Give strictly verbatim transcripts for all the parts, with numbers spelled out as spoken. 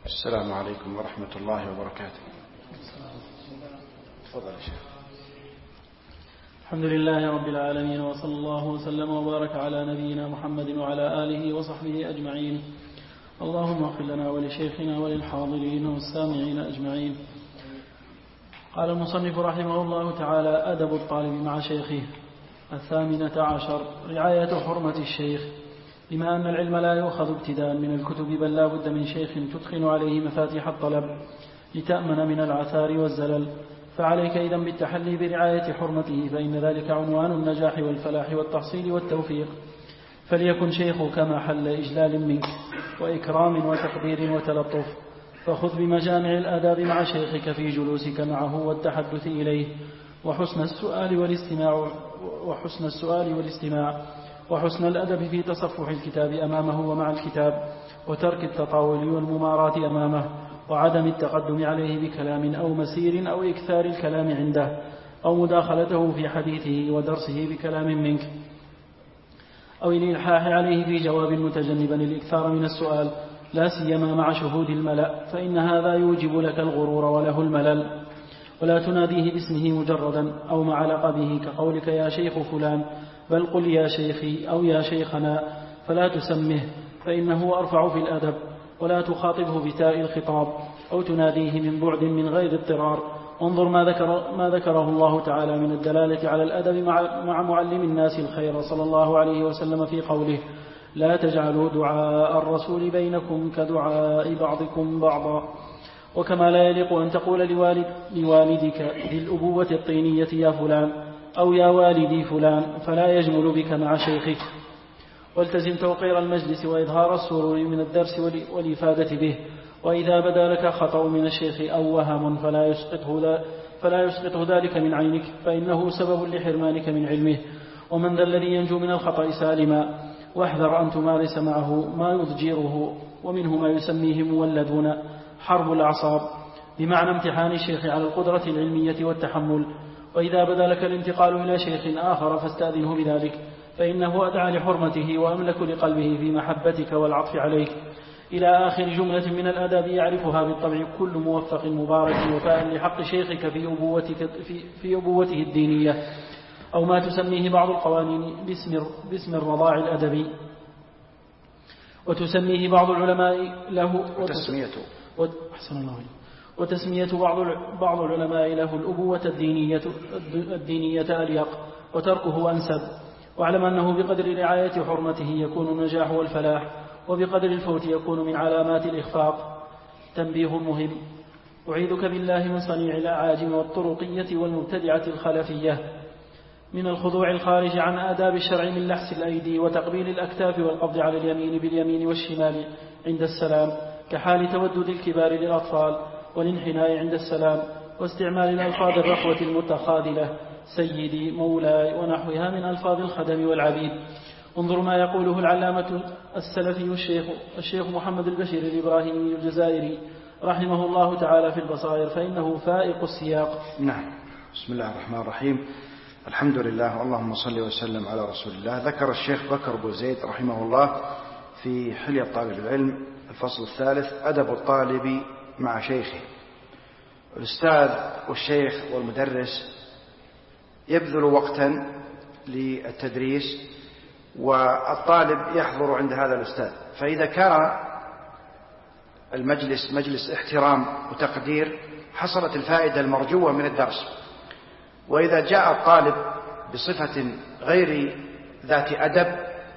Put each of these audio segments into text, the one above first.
السلام عليكم ورحمة الله وبركاته. تفضل يا شيخ. الحمد لله رب العالمين، وصلى الله وسلم وبارك على نبينا محمد وعلى آله وصحبه أجمعين. اللهم اغفر لنا ولشيخنا وللحاضرين والسامعين أجمعين. قال المصنف رحمه الله تعالى: أدب الطالب مع شيخه. الثامنة عشر: رعاية حرمة الشيخ، بما أن العلم لا يؤخذ ابتداء من الكتب، بل لا بد من شيخ تدخن عليه مفاتيح الطلب لتأمن من العثار والزلل، فعليك إذن بالتحلي برعاية حرمته، فإن ذلك عنوان النجاح والفلاح والتحصيل والتوفيق. فليكن شيخك محل إجلال منك وإكرام وتقدير وتلطف، فخذ بمجامع الآداب مع شيخك في جلوسك معه والتحدث إليه، وحسن السؤال والاستماع وحسن السؤال والاستماع وحسن الأدب في تصفح الكتاب أمامه ومع الكتاب، وترك التطاول والممارات أمامه، وعدم التقدم عليه بكلام أو مسير أو إكثار الكلام عنده، أو مداخلته في حديثه ودرسه بكلام منك، أو الإلحاح عليه في جواب متجنبا الإكثار من السؤال، لا سيما مع شهود الملأ، فإن هذا يوجب لك الغرور وله الملل. ولا تناديه باسمه مجردا أو مع لقبه كقولك يا شيخ فلان، بل قل يا شيخي أو يا شيخنا، فلا تسمه فإنه أرفع في الأدب. ولا تخاطبه بتاء الخطاب أو تناديه من بعد من غير اضطرار. انظر ما, ذكر ما ذكره الله تعالى من الدلالة على الأدب مع, مع معلم الناس الخير صلى الله عليه وسلم في قوله: لا تجعلوا دعاء الرسول بينكم كدعاء بعضكم بعضا. وكما لا يليق أن تقول لوالد لوالدك ذي الأبوة الطينية يا فلان أو يا والدي فلان، فلا يجمل بك مع شيخك. والتزم توقير المجلس وإظهار السرور من الدرس والإفادة به، وإذا بدا لك خطأ من الشيخ أو وهم فلا يسقطه, فلا يسقطه ذلك من عينك، فإنه سبب لحرمانك من علمه. ومن ذا الذي ينجو من الخطأ سالما؟ واحذر أن تمارس معه ما يضجره، ومنه ما يسميه مولدون حرب الأعصاب، بمعنى امتحان الشيخ على القدرة العلمية والتحمل. وإذا بدا لك الانتقال إلى شيخ آخر فاستأذنه بذلك، فإنه أدعى لحرمته وأملك لقلبه في محبتك والعطف عليك، إلى آخر جملة من الآداب يعرفها بالطبع كل موفق مبارك وفاء لحق شيخك في أبوتك في, في أبوته الدينية، أو ما تسميه بعض القوانين باسم, باسم الرضاع الأدبي، وتسميه بعض العلماء له وتسميته أحسن الله عليه. وتسمية بعض بعض العلماء له الأبوة الدينية الدينية أليق، وتركه أنسب. واعلم أنه بقدر رعاية حرمته يكون النجاح والفلاح، وبقدر الفوت يكون من علامات الإخفاق. تنبيه مهم: أعيذك بالله من صنيع الأعاجم والطرقية والمبتدعة الخلفية، من الخضوع الخارج عن آداب الشرع من لحس الأيدي وتقبيل الأكتاف والقبض على اليمين باليمين والشمال عند السلام، كحال تودد الكبار للأطفال، والانحناء عند السلام، واستعمال الألفاظ الرخوة المتخاذلة سيدي مولاي ونحوها من ألفاظ الخدم والعبيد. انظر ما يقوله العلامة السلفي الشيخ, الشيخ محمد البشير الإبراهيمي الجزائري رحمه الله تعالى في البصائر، فإنه فائق السياق. نعم. بسم الله الرحمن الرحيم. الحمد لله، اللهم صل وسلم على رسول الله. ذكر الشيخ بكر بن زيد رحمه الله في حلية طالب العلم الفصل الثالث: أدب الطالب مع شيخه. الأستاذ والشيخ والمدرس يبذل وقتا للتدريس، والطالب يحضر عند هذا الأستاذ، فإذا كان المجلس مجلس احترام وتقدير حصلت الفائدة المرجوة من الدرس. وإذا جاء الطالب بصفة غير ذات أدب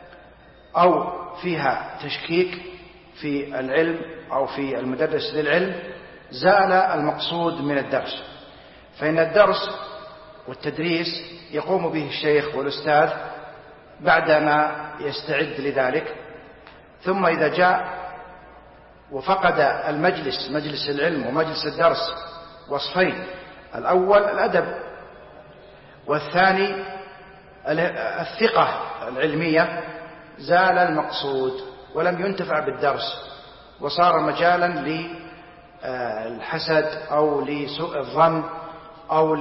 أو فيها تشكيك في العلم أو في المدرس للعلم زال المقصود من الدرس. فإن الدرس والتدريس يقوم به الشيخ والأستاذ بعدما يستعد لذلك، ثم إذا جاء وفقد المجلس مجلس العلم ومجلس الدرس وصفين: الأول الأدب، والثاني الثقة العلمية، زال المقصود ولم ينتفع بالدرس، وصار مجالا للحسد أو لسوء الظن أو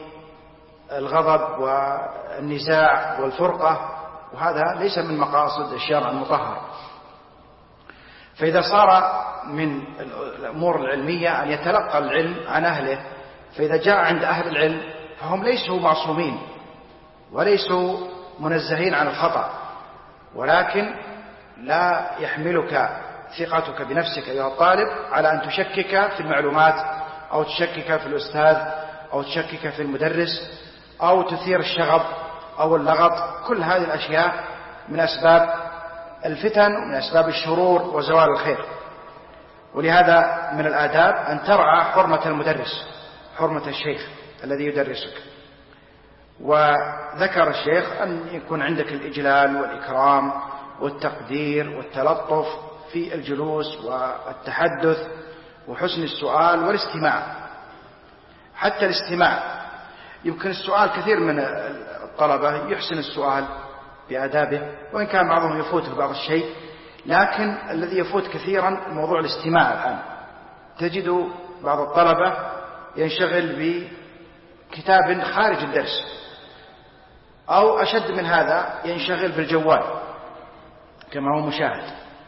للغضب والنزاع والفرقة، وهذا ليس من مقاصد الشرع المطهر. فإذا صار من الأمور العلمية أن يتلقى العلم عن أهله، فإذا جاء عند أهل العلم فهم ليسوا معصومين وليسوا منزهين عن الخطأ، ولكن لا يحملك ثقتك بنفسك أيها الطالب على أن تشكك في المعلومات أو تشكك في الأستاذ أو تشكك في المدرس أو تثير الشغب أو اللغط. كل هذه الأشياء من أسباب الفتن ومن أسباب الشرور وزوال الخير. ولهذا من الآداب أن ترعى حرمة المدرس، حرمة الشيخ الذي يدرسك. وذكر الشيخ أن يكون عندك الإجلال والإكرام والتقدير والتلطف في الجلوس والتحدث وحسن السؤال والاستماع. حتى الاستماع، يمكن السؤال كثير من الطلبة يحسن السؤال بآدابه، وإن كان بعضهم يفوت بعض الشيء، لكن الذي يفوت كثيرا موضوع الاستماع. الآن تجد بعض الطلبة ينشغل بكتاب خارج الدرس، أو أشد من هذا ينشغل بالجوال كما هو مشاهد.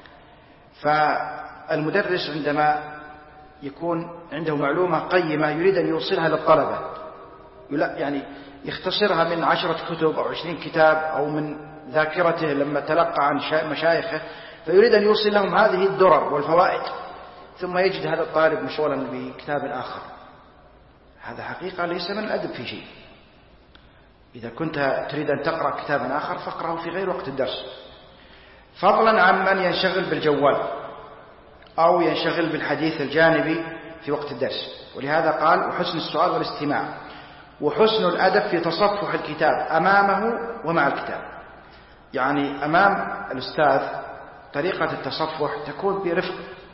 فالمدرس عندما يكون عنده معلومة قيمة يريد أن يوصلها للطلبة، يعني يختصرها من عشرة كتب أو عشرين كتاب أو من ذاكرته لما تلقى عن مشايخه، فيريد أن يوصل لهم هذه الدرر والفوائد، ثم يجد هذا الطالب مشغولا بكتاب آخر. هذا حقيقة ليس من الأدب في شيء. إذا كنت تريد أن تقرأ كتابا آخر فاقرأه في غير وقت الدرس، فضلا عن من ينشغل بالجوال أو ينشغل بالحديث الجانبي في وقت الدرس. ولهذا قال وحسن السؤال والاستماع، وحسن الأدب في تصفح الكتاب أمامه ومع الكتاب. يعني أمام الأستاذ طريقة التصفح تكون برفق.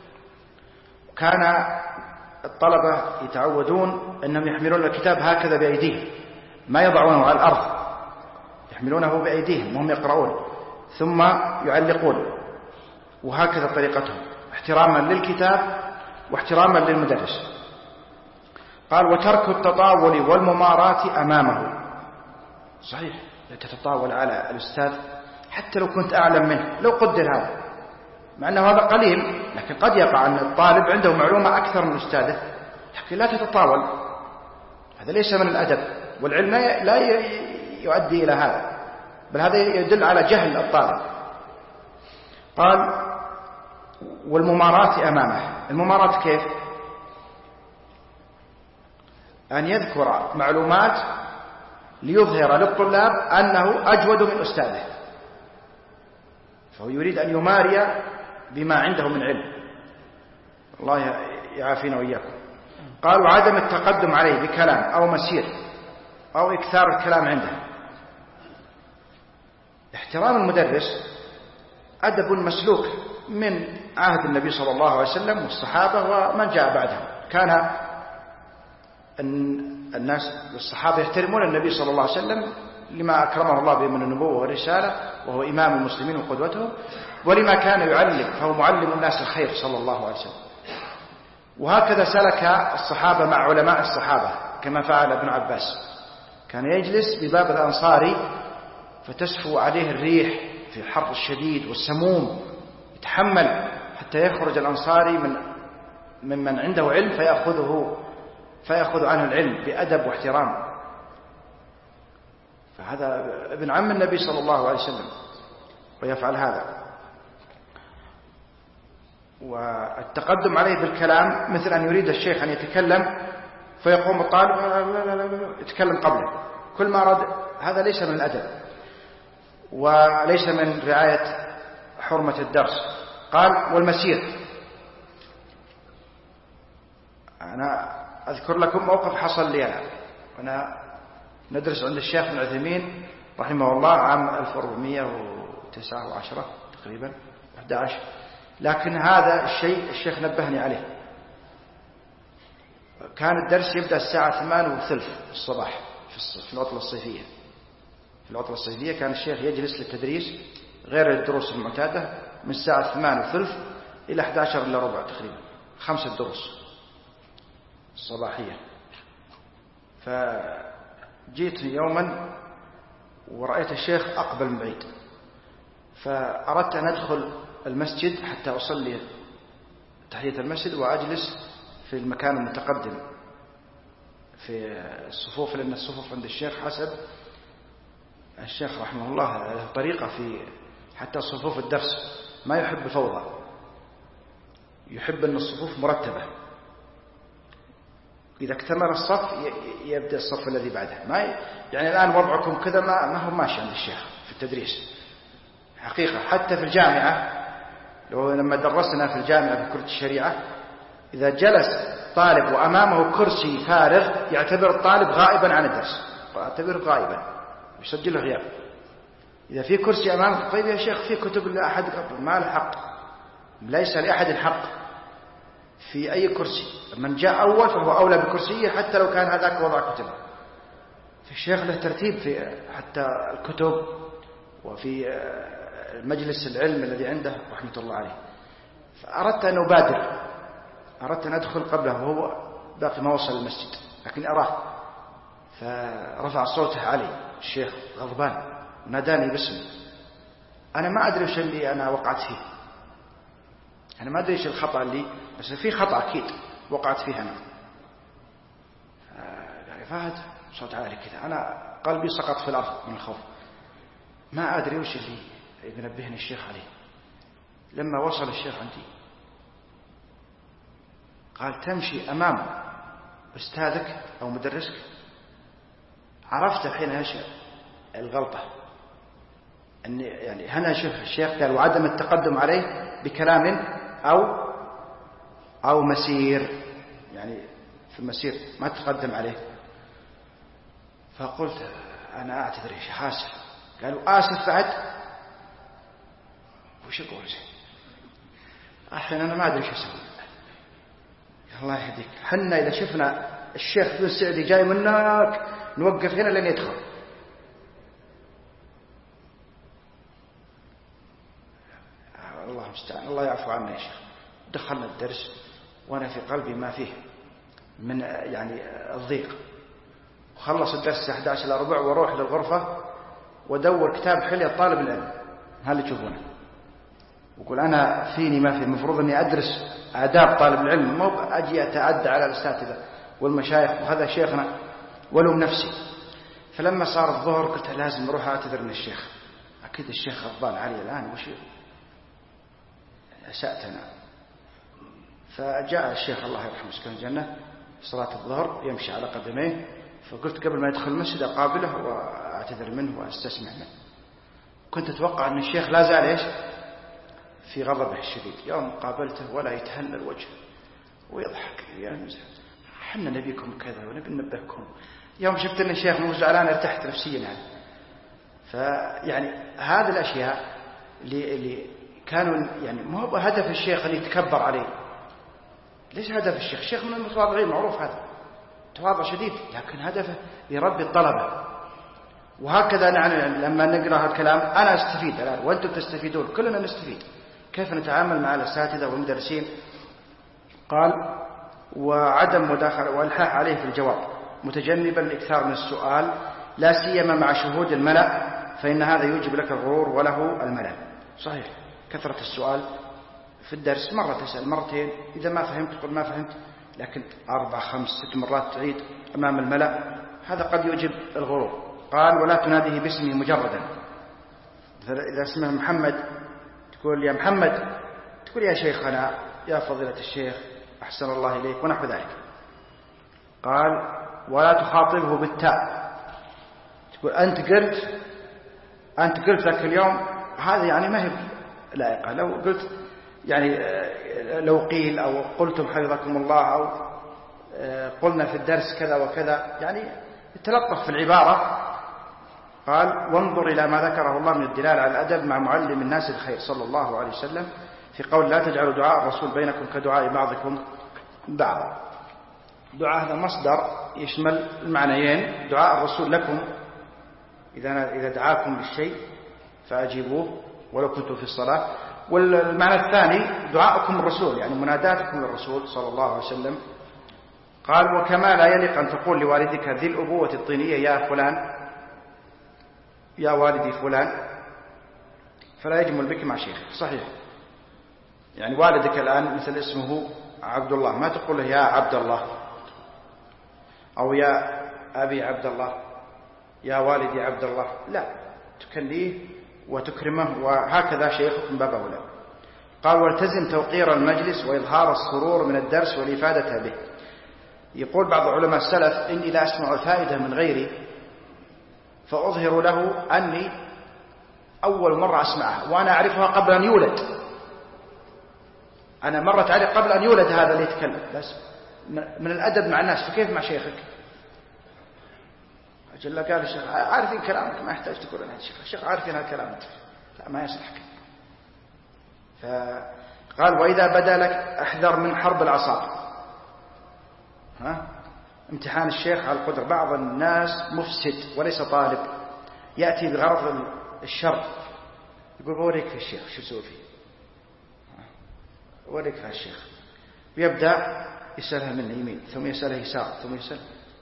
كان الطلبة يتعودون أنهم يحملون الكتاب هكذا بأيديهم، ما يضعونه على الأرض، يحملونه بأيديهم وهم يقرؤون ثم يعلقون، وهكذا طريقتهم احتراما للكتاب واحتراما للمدرس. قال وترك التطاول والممارات أمامه. صحيح، لا تتطاول على الأستاذ حتى لو كنت أعلم منه، لو قدر هذا، مع أنه هذا قليل، لكن قد يقع أن الطالب عنده معلومة أكثر من أستاذه، لكن لا تتطاول. هذا ليس من الأدب، والعلم لا يؤدي إلى هذا، بل هذا يدل على جهل الطالب. قال والممارات أمامه. الممارات كيف؟ أن يذكر معلومات ليظهر للطلاب أنه أجود من أستاذه، فهو يريد أن يماري بما عنده من علم. الله يعافينا وإياكم. قال وعدم التقدم عليه بكلام أو مسير أو إكثار الكلام عنده. احترام المدرس أدب مسلوك من عهد النبي صلى الله عليه وسلم والصحابة ومن جاء بعدهم. كان الناس الصحابة يحترمون النبي صلى الله عليه وسلم لما أكرمه الله به من النبوة والرسالة، وهو إمام المسلمين وقدوتهم، ولما كان يعلم، فهو معلم الناس الخير صلى الله عليه وسلم. وهكذا سلك الصحابة مع علماء الصحابة كما فعل ابن عباس، كان يجلس بباب الأنصاري فتسفو عليه الريح في الحر الشديد والسموم، يتحمل حتى يخرج الأنصاري من ممن عنده علم فيأخذه فيأخذ عنه العلم بأدب واحترام. فهذا ابن عم النبي صلى الله عليه وسلم ويفعل هذا. والتقدم عليه بالكلام مثل أن يريد الشيخ أن يتكلم فيقوم الطالب لا لا لا يتكلم قبله كل ما أراد. هذا ليس من الأدب وليس من رعاية حرمة الدرس. قال والمسير. أنا أذكر لكم موقف حصل لي أنا وأنا ندرس عند الشيخ ابن عثيمين رحمه الله عام ألف وأربعمائة وتسعة وعشرة تقريبا أحد عشر، لكن هذا الشيء الشيخ نبهني عليه. كان الدرس يبدأ الساعة ثمان وثلث الصباح في العطلة الصيفية. في العطلة الصيفية كان الشيخ يجلس للتدريس غير الدروس المعتادة من الساعة ثمان وثلث إلى أحد عشر إلا ربع تقريبا، خمسة دروس الصباحية. فجيت يوما ورأيت الشيخ أقبل من بعيد، فأردت أن أدخل المسجد حتى أصلي تحية المسجد وأجلس في المكان المتقدم في الصفوف، لأن الصفوف عند الشيخ حسب الشيخ رحمه الله له طريقة في حتى صفوف الدرس، ما يحب فوضى، يحب أن الصفوف مرتبة، إذا اكتمل الصف يبدأ الصف الذي بعده. ما يعني الآن وضعكم كذا ما ما هو ماشي عند الشيخ في التدريس حقيقة. حتى في الجامعة لو لما درسنا في الجامعة في كلية الشريعة، إذا جلس طالب وأمامه كرسي فارغ يعتبر الطالب غائبا عن الدرس، يعتبر غائبا، يسجل غياب. إذا في كرسي أمامك، طيب يا شيخ في كتب لأحد قبل، ما له حق، ليس لأحد الحق في أي كرسي، من جاء أول فهو أولى بكرسيه حتى لو كان هذاك وضع كتب. في الشيخ له ترتيب في حتى الكتب وفي مجلس العلم الذي عنده رحمة الله عليه. فأردت أن أبادر، أردت أن أدخل قبله وهو باقي ما وصل المسجد، لكن أراه، فرفع صوته علي الشيخ غضبان وناداني باسمي. أنا ما أدري وش اللي أنا وقعت فيه، أنا ما أدري إيش الخطأ اللي، بس في خطأ أكيد وقعت فيه أنا. قال فهد صوت عالي كذا، أنا قلبي سقط في الأرض من الخوف، ما أدري وش اللي ينبهني الشيخ عليه. لما وصل الشيخ عندي قال تمشي أمام أستاذك أو مدرسك. عرفت الحين ايش الغلطة، أن يعني هنا شوف الشيخ قال وعدم التقدم عليه بكلام أو أو مسير، يعني في المسير ما تقدم عليه. فقلت أنا أعتذر يا شيخ آسف. قالوا آسف بعد؟ وش أقول الحين أنا ما أدري شو أسوي. الله يهديك، حنا إذا شفنا الشيخ ذو السعدي جاي منك نوقف هنا لن يدخل. الله المستعان، الله يعفو عنا يا شيخ. دخلنا الدرس وأنا في قلبي ما فيه من يعني الضيق. وخلص الدرس الساعة أحد عشر إلا ربع وروح للغرفة ودور كتاب حلية طالب العلم، هذا اللي تشوفونه، وقول أنا فيني ما في، المفروض أني أدرس آداب طالب العلم، مو أجي أتعدى على الأساتذة والمشايخ وهذا شيخنا ولوم نفسي. فلما صار الظهر قلت لازم أروح أعتذر من الشيخ، أكيد الشيخ غضبان علي الآن، وش أسأت أنا. فجاء الشيخ الله يرحمه سكن الجنة صلاة الظهر يمشي على قدميه، فقلت قبل ما يدخل المسجد أقابله وأعتذر منه وأستسمع منه. كنت أتوقع أن الشيخ لا زال إيش في غضبه الشديد. يوم قابلته ولا يتهلل وجهه ويضحك، يا مزح حنا نبيكم كذا ونبي ننبهكم. يوم شفت أن الشيخ مو زعلان ارتحت نفسيا يعني. فيعني هذه الأشياء اللي, اللي كانوا يعني ما هو هدف الشيخ أن يتكبر عليه، ليس هدف الشيخ، الشيخ من المتواضعين معروف هذا تواضع شديد، لكن هدفه يربي الطلبة. وهكذا نحن لما نقرأ هذا الكلام أنا أستفيد الآن وأنتم تستفيدون، كلنا نستفيد كيف نتعامل مع الأساتذة والمدرسين. قال وعدم مداخلة والحاح عليه في الجواب متجنبا الإكثار من السؤال لا سيما مع شهود الملأ، فإن هذا يوجب لك الغرور وله الملل. صحيح كثرة السؤال في الدرس، مرة تسأل مرتين، إذا ما فهمت قل ما فهمت، لكن أربع خمس ست مرات تعيد أمام الملأ هذا قد يوجب الغرور. قال ولا تناديه باسمه مجردا، إذا اسمه محمد تقول يا محمد، تقول يا شيخنا يا فضيلة الشيخ أحسن الله إليك ونحو ذلك. قال ولا تخاطبه بالتاء، تقول أنت قلت أنت قلت لك اليوم، هذا يعني ما هي لائقة. لو قلت يعني لو قيل أو قلتم حفظكم الله أو قلنا في الدرس كذا وكذا، يعني تلطف في العبارة. قال وانظر إلى ما ذكره الله من الدلالة على الأدب مع معلم الناس الخير صلى الله عليه وسلم في قول لا تجعلوا دعاء الرسول بينكم كدعاء بعضكم بعضا. دعاء هذا مصدر يشمل المعنيين، دعاء الرسول لكم إذا إذا دعاكم بالشيء فأجيبوه ولو كنتم في الصلاة، والمعنى الثاني دعاءكم الرسول يعني مناداتكم للرسول صلى الله عليه وسلم. قال وكما لا يليق أن تقول لوالدك ذي الأبوة الطينية يا فلان يا والدي فلان، فلا يجمل بك مع شيخك. صحيح يعني والدك الآن مثل اسمه عبد الله، ما تقول له يا عبد الله أو يا أبي عبد الله، يا والدي عبد الله، لا، تكليه وتكرمه، وهكذا شيخ من باب أولى. قال والتزم توقير المجلس وإظهار السرور من الدرس والإفادة به. يقول بعض علماء السلف إني لا أسمع الفائدة من غيري فأظهر له أني أول مرة أسمعها وأنا أعرفها قبل أن يولد، أنا مرت علي قبل أن يولد هذا اللي يتكلم، بس من الأدب مع الناس. فكيف مع شيخك؟ أجل قال الشيخ عارفين كلامك، ما يحتاج تقول أنا الشيخ الشيخ عارفين هالكلام، لا ما يصلحك. فقال وإذا بدا لك احذر من حرب العصا. ها؟ امتحان الشيخ على القدر. بعض الناس مفسد وليس طالب، يأتي بغرض الشر، يقول بوريك في الشيخ شو يسوي فيه، وريك في الشيخ، ويبدأ يسألها من يمين ثم يسألها يسار ثم يسأل.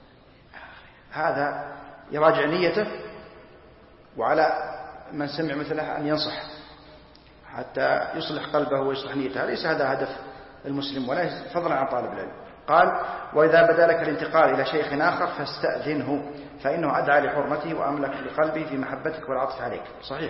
هذا يراجع نيته، وعلى من سمع مثله أن ينصح حتى يصلح قلبه ويصلح نيته. ليس هذا هدف المسلم ولا فضلا عن طالب العلم. قال وإذا بدا لك الانتقال إلى شيخ آخر فاستأذنه فإنه أدعى لحرمته وأملك لقلبه في محبتك والعطف عليك. صحيح.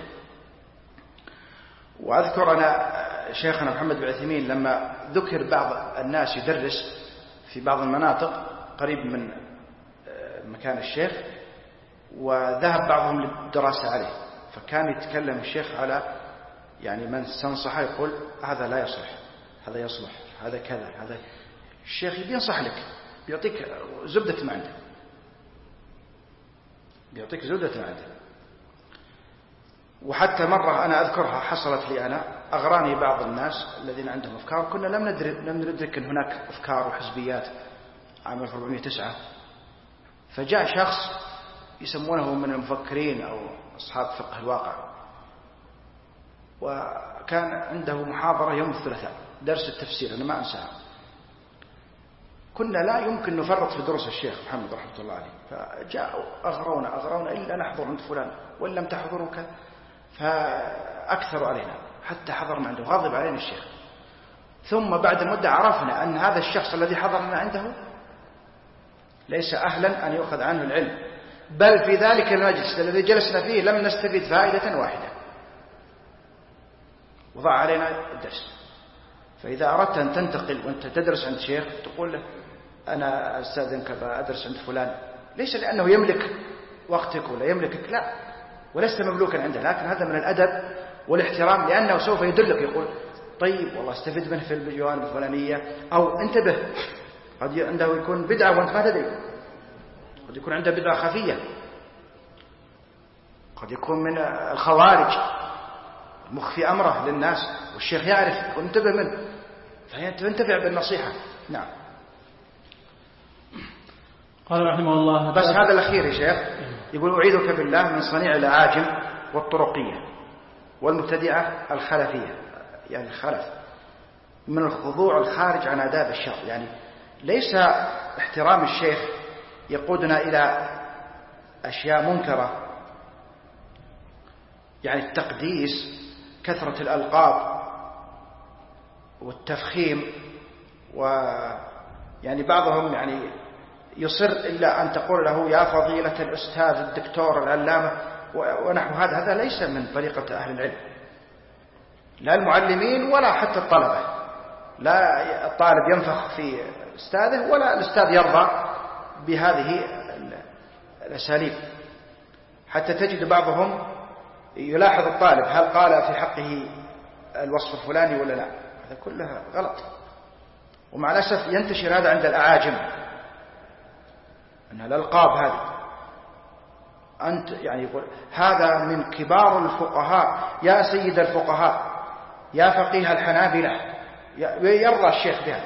وأذكر أنا شيخنا محمد بن عثيمين لما ذكر بعض الناس يدرس في بعض المناطق قريب من مكان الشيخ، وذهب بعضهم للدراسة عليه، فكان يتكلم الشيخ على يعني من سنصحه يقول هذا لا يصلح، هذا يصلح، هذا كذا، هذا. الشيخ بينصح لك، بيعطيك زبدة ما عنده، بيعطيك زبدة ما عنده. وحتى مرة أنا أذكرها حصلت لي أنا، أغراني بعض الناس الذين عندهم أفكار، كنا لم ندرك لم ندرك أن هناك أفكار وحزبيات عام ألف وأربعمائة وتسعة. فجاء شخص يسمونه من المفكرين أو أصحاب فقه الواقع، وكان عنده محاضرة يوم الثلاثاء، درس التفسير أنا ما أنساها. كنا لا يمكن نفرط في دروس الشيخ محمد رحمة الله عليه، فجاءوا أغرونا أغرونا إلا نحضر عند فلان وإن لم تحضروا كذا، فأكثروا علينا حتى حضرنا عنده، غضب علينا الشيخ. ثم بعد مدة عرفنا أن هذا الشخص الذي حضرنا عنده ليس أهلا أن يؤخذ عنه العلم، بل في ذلك المجلس الذي جلسنا فيه لم نستفيد فائدة واحدة، وضع علينا الدرس. فإذا أردت أن تنتقل وأنت تدرس عند شيخ تقول له أنا أستاذنك أدرس عند فلان، ليس لأنه يملك وقتك ولا يملكك، لا، ولست مملوكا عنده، لكن هذا من الأدب والاحترام، لأنه سوف يدلك يقول طيب والله استفيد منه في الجوانب الفلانية، أو انتبه قد عنده يكون بدعة وأنت ما تدري، قد يكون عنده بدعة خفية، قد يكون من الخوارج مخفي أمره للناس والشيخ يعرف وانتبه منه، فينتفع بالنصيحة. نعم. قال رحمه الله بس هذا الأخير يا شيخ يقول أعيذك بالله من صنيع الأعاجم والطرقية والمبتدعة الخلفية، يعني الخلف، من الخضوع الخارج عن آداب الشرع. يعني ليس احترام الشيخ يقودنا إلى أشياء منكرة، يعني التقديس، كثرة الألقاب والتفخيم، ويعني بعضهم يعني يصر إلا أن تقول له يا فضيلة الأستاذ الدكتور العلامة ونحو هذا. هذا ليس من طريقة أهل العلم، لا المعلمين ولا حتى الطلبة. لا الطالب ينفخ في أستاذه ولا الأستاذ يرضى بهذه الأساليب. حتى تجد بعضهم يلاحظ الطالب هل قال في حقه الوصف الفلاني ولا لا، هذا كلها غلط. ومع الأسف ينتشر هذا عند الأعاجم، أن الألقاب هذه أنت يعني يقول هذا من كبار الفقهاء، يا سيد الفقهاء، يا فقيه الحنابلة، يرضى الشيخ بها.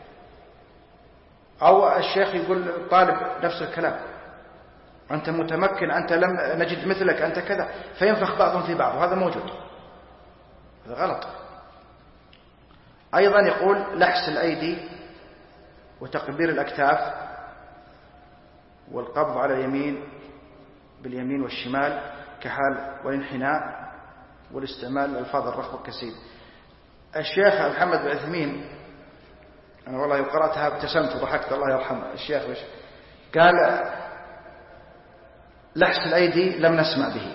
أو الشيخ يقول الطالب نفس الكلام، أنت متمكن، أنت لم نجد مثلك، أنت كذا، فينفخ بعضهم في بعض، وهذا موجود، هذا غلط. أيضا يقول لحس الأيدي وتقبير الأكتاف والقبض على اليمين باليمين والشمال كحال والانحناء والاستعمال الألفاظ الرخوة كسيد. الشيخ محمد بن عثيمين، أنا والله قرأتها ابتسمت وضحكت الله يرحمه. الشيخ وش قال؟ لحس الأيدي لم نسمع به.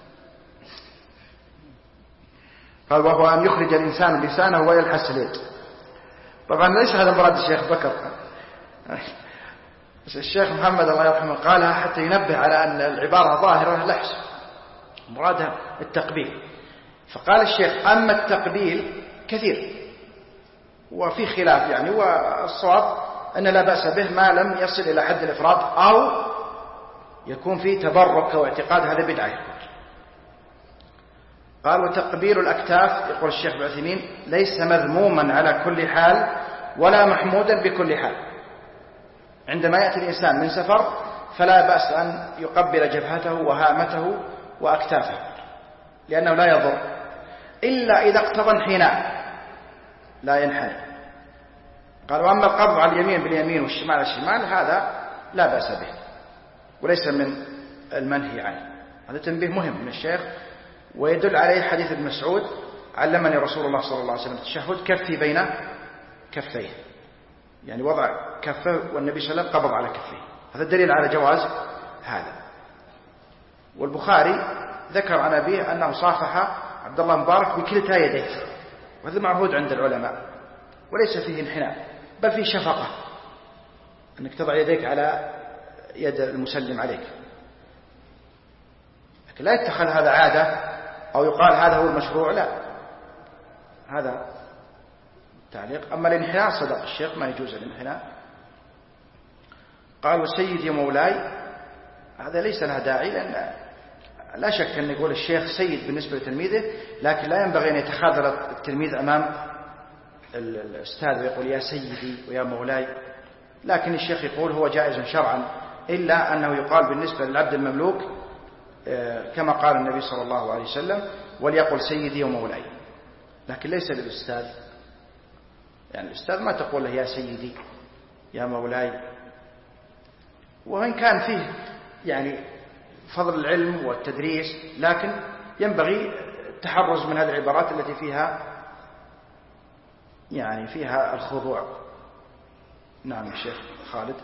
قال وهو أن يخرج الإنسان لسانه ويلحس اليد. طبعا ليس هذا مراد الشيخ بكر، الشيخ محمد الله يرحمه قالها حتى ينبه على أن العبارة ظاهرة لحس، مرادها التقبيل. فقال الشيخ أما التقبيل كثير وفي خلاف يعني، والصواب أن لا بأس به ما لم يصل إلى حد الإفراط أو يكون فيه تبرك واعتقاد هذا بدعة. قال وتقبيل الأكتاف يقول الشيخ ابن عثيمين ليس مذموما على كل حال ولا محمودا بكل حال. عندما يأتي الإنسان من سفر فلا بأس أن يقبل جبهته وهامته وأكتافه لأنه لا يضر، إلا إذا اقتضى انحناء لا ينحني. قال وأما القبض على اليمين باليمين والشمال على الشمال هذا لا بأس به وليس من المنهي عنه. هذا تنبيه مهم من الشيخ، ويدل عليه حديث ابن مسعود علمني رسول الله صلى الله عليه وسلم التشهد كفي بين كفيه، يعني وضع كفه والنبي صلى الله عليه وسلم قبض على كفيه. هذا دليل على جواز هذا. والبخاري ذكر عن أبيه أنه صافح عبد الله مبارك بكلتا يديه، وهذا معهود عند العلماء وليس فيه انحناء بل فيه شفقة، أنك تضع يديك على يد المسلم عليك. لكن لا يتخذ هذا عادة أو يقال هذا هو المشروع، لا، هذا تعليق. أما الانحناء صدق الشيخ ما يجوز الانحناء. قال وسيدي مولاي، هذا ليس لها داعي، لأن لا شك أن يقول الشيخ سيد بالنسبة لتلميذه، لكن لا ينبغي أن يتخاذل التلميذ أمام الأستاذ ويقول يا سيدي ويا مولاي. لكن الشيخ يقول هو جائز شرعا، إلا أنه يقال بالنسبة للعبد المملوك كما قال النبي صلى الله عليه وسلم وليقل سيدي ومولاي، لكن ليس للأستاذ. يعني الأستاذ ما تقول له يا سيدي يا مولاي، وإن كان فيه يعني فضل العلم والتدريس، لكن ينبغي التحرز من هذه العبارات التي فيها يعني فيها الخضوع. نعم الشيخ خالد.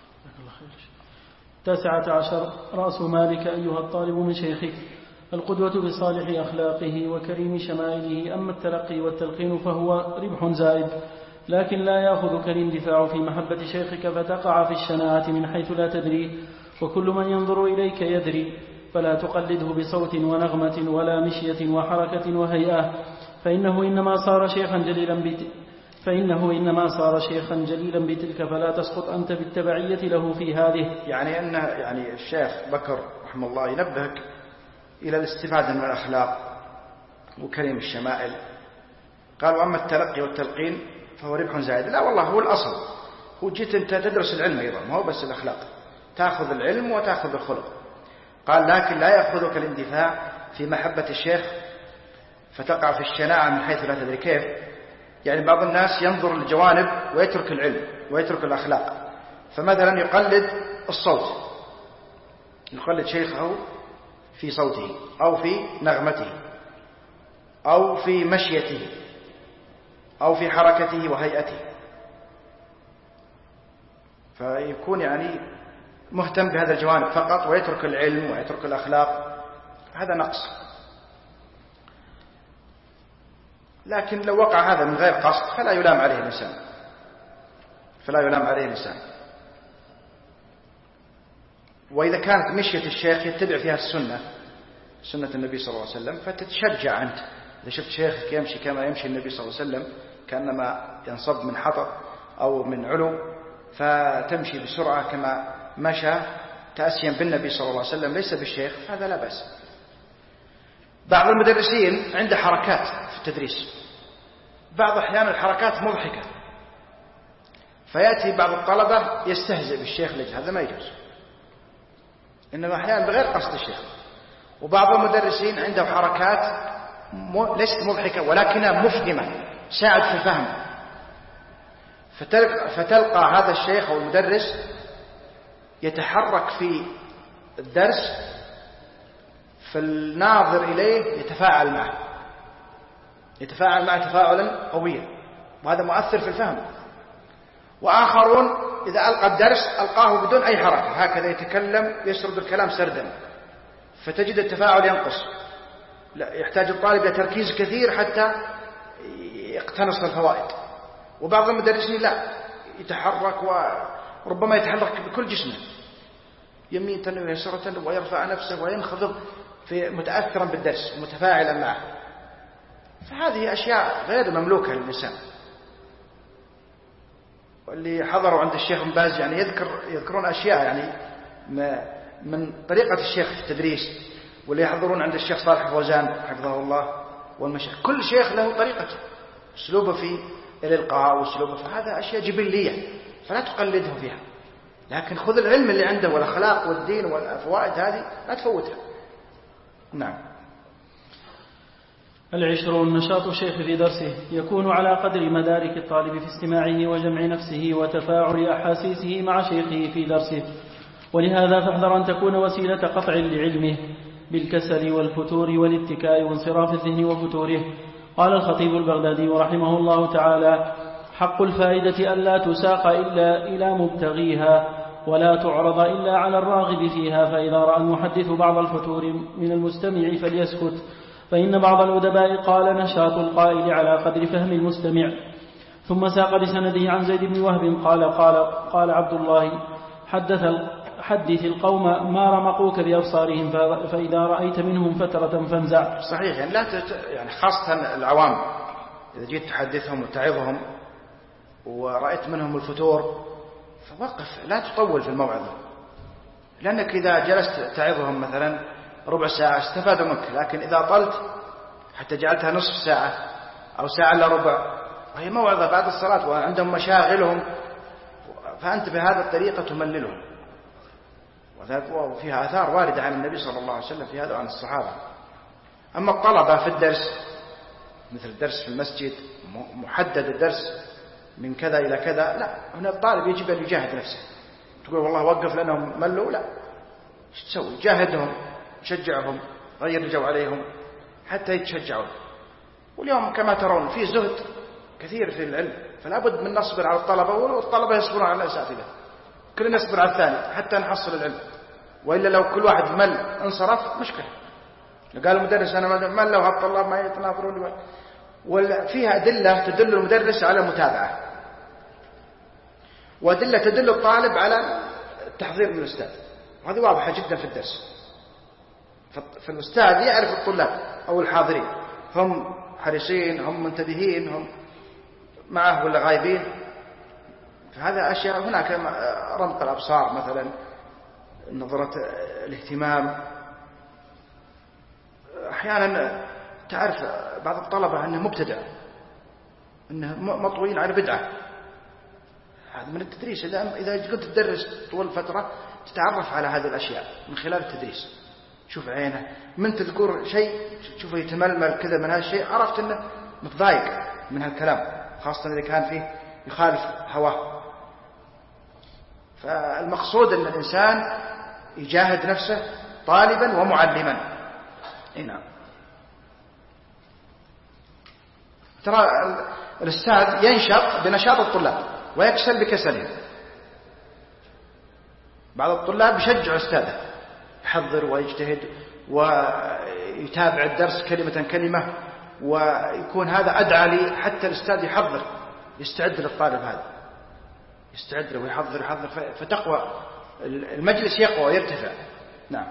تاسعة عشر رأس مالك أيها الطالب من شيخك القدوة بصالح أخلاقه وكريم شمائله. أما التلقي والتلقين فهو ربح زائد، لكن لا يأخذك الاندفاع في محبة شيخك فتقع في الشناعة من حيث لا تدري، وكل من ينظر إليك يدري، فلا تقلده بصوت ونغمة ولا مشية وحركة وهيئة، فإنه إنما صار شيخا جليلا بت... فإنه إنما صار شيخا جليلا بتلك، فلا تسقط أنت بالتبعية له في هذه. يعني أن يعني الشيخ بكر رحمه الله ينبهك إلى الاستفادة من الأخلاق وكريم الشمائل. قال وأما التلقي والتلقين فهو ربح زائد. لا والله هو الأصل، هو جيت أنت تدرس العلم أيضا، ما هو بس الأخلاق، تأخذ العلم وتأخذ الخلق. قال لكن لا يأخذك الاندفاع في محبة الشيخ فتقع في الشناعة من حيث لا تدري. كيف؟ يعني بعض الناس ينظر للجوانب ويترك العلم ويترك الأخلاق، فمثلا يقلد الصوت، يقلد شيخه في صوته أو في نغمته أو في مشيته أو في حركته وهيئته، فيكون يعني مهتم بهذا الجوانب فقط ويترك العلم ويترك الأخلاق، هذا نقص. لكن لو وقع هذا من غير قصد فلا يلام عليه الإنسان، فلا يلام عليه الإنسان. وإذا كانت مشية الشيخ يتبع فيها السنة، سنة النبي صلى الله عليه وسلم، فتتشجع أنت إذا شفت شيخك يمشي كما يمشي النبي صلى الله عليه وسلم، كأنما ينصب من حطب أو من علو، فتمشي بسرعة كما مشى تأسيا بالنبي صلى الله عليه وسلم ليس بالشيخ، هذا لا بأس. بعض المدرسين عنده حركات في التدريس، بعض أحيان الحركات مضحكة، فيأتي بعض الطلبة يستهزئ بالشيخ لجل، هذا ما يجوز، إنما أحيانا بغير قصد الشيخ. وبعض المدرسين عنده حركات ليست مضحكة ولكنها مفهمة ساعد في الفهم، فتلقى هذا الشيخ أو المدرس يتحرك في الدرس فالناظر إليه يتفاعل معه، يتفاعل معه تفاعلا قويا، وهذا مؤثر في الفهم. وآخرون إذا ألقى الدرس ألقاه بدون أي حركة، هكذا يتكلم يسرد الكلام سردا، فتجد التفاعل ينقص، لا يحتاج الطالب إلى تركيز كثير حتى يقتنص الفوائد. وبعض المدرسين لا، يتحرك وربما يتحرك بكل جسمه، يمين ويسرة ويرفع نفسه وينخفض، في متأثرا بالدرس ومتفاعلا معه. فهذه أشياء غير مملوكة للإنسان. واللي حضروا عند الشيخ ابن باز يعني يذكر يذكرون أشياء يعني من طريقة الشيخ في التدريس، واللي يحضرون عند الشيخ صالح فوزان حفظه الله والمشايخ، كل شيخ له طريقته، أسلوبه في الإلقاء وأسلوبه، فهذا أشياء جبلية فلا تقلده فيها، لكن خذ العلم اللي عنده والأخلاق والدين والفوائد هذه لا تفوتها. نعم. العشرون نشاط الشيخ في درسه يكون على قدر مدارك الطالب في استماعه وجمع نفسه وتفاعل أحاسيسه مع شيخه في درسه، ولهذا فاحذر أن تكون وسيلة قطع لعلمه بالكسل والفتور والاتكاء وانصراف الذهن وفتوره. قال الخطيب البغدادي رحمه الله تعالى: حق الفائدة ألا تساق إلا إلى مبتغيها ولا تعرض إلا على الراغب فيها، فإذا رأى المحدث بعض الفتور من المستمع فليسكت، فإن بعض الأدباء قال: نشاط القائل على قدر فهم المستمع. ثم ساق بسنده عن زيد بن وهب قال قال, قال عبد الله: حدث, حدث القوم ما رمقوك بأبصارهم، فإذا رأيت منهم فترة فانزع. صحيح، يعني, لا تت... يعني خاصة العوام إذا جيت تحدثهم وتعظهم ورأيت منهم الفتور فوقف، لا تطول في الموعظة، لأنك إذا جلست تعظهم مثلا ربع ساعة استفادوا منك، لكن إذا طلت حتى جعلتها نصف ساعة أو ساعة إلا ربع وهي موعظة بعد الصلاة وعندهم مشاغلهم، فأنت بهذا الطريقة تمللهم، وفيها آثار واردة عن النبي صلى الله عليه وسلم في هذا وعن الصحابة. أما الطلبة في الدرس مثل الدرس في المسجد محدد الدرس من كذا إلى كذا، لا، هنا الطالب يجب أن يجاهد نفسه. تقول والله وقف لأنهم ملوا، لا، ايش تسوي؟ جاهدهم، شجعهم، غير جو عليهم حتى يتشجعون. واليوم كما ترون في زهد كثير في العلم، فلا بد من نصبر على الطلبة، والطلبة يصبرون على الأساتذة، كلنا نصبر على الثاني حتى نحصل العلم، وإلا لو كل واحد مل انصرف مشكلة. قال المدرس أنا مل لو هالطلاب ما يتناظرون، وفيها أدلة تدل المدرس على المتابعة، وأدلة تدل الطالب على التحضير من الأستاذ، وهذه واضحة جدا في الدرس. فالأستاذ يعرف الطلاب أو الحاضرين هم حريصين، هم منتبهين، هم معه ولا غايبين. فهذا أشياء، هناك رمق الأبصار مثلا، نظرة الاهتمام. أحيانا تعرف بعض الطلبة أنه مبتدع، أنه مطوين على بدعة، هذا من التدريس. إذا كنت تدرس طول فترة تتعرف على هذه الأشياء من خلال التدريس، شوف عينه من تذكر شيء تشوفه يتململ كذا من هذا الشيء، عرفت أنه متضايق من هالكلام، خاصة إذا كان فيه يخالف هواه. فالمقصود أن الإنسان يجاهد نفسه طالبا ومعلما. هنا ترى الأستاذ ينشط بنشاط الطلاب ويكسل بكسلهم. بعض الطلاب يشجع أستاذه، يحضر ويجتهد ويتابع الدرس كلمة كلمة، ويكون هذا أدعى لي حتى الأستاذ يحضر، يستعد للطالب هذا، يستعد له ويحضر يحضر فتقوى المجلس، يقوى ويرتفع. نعم.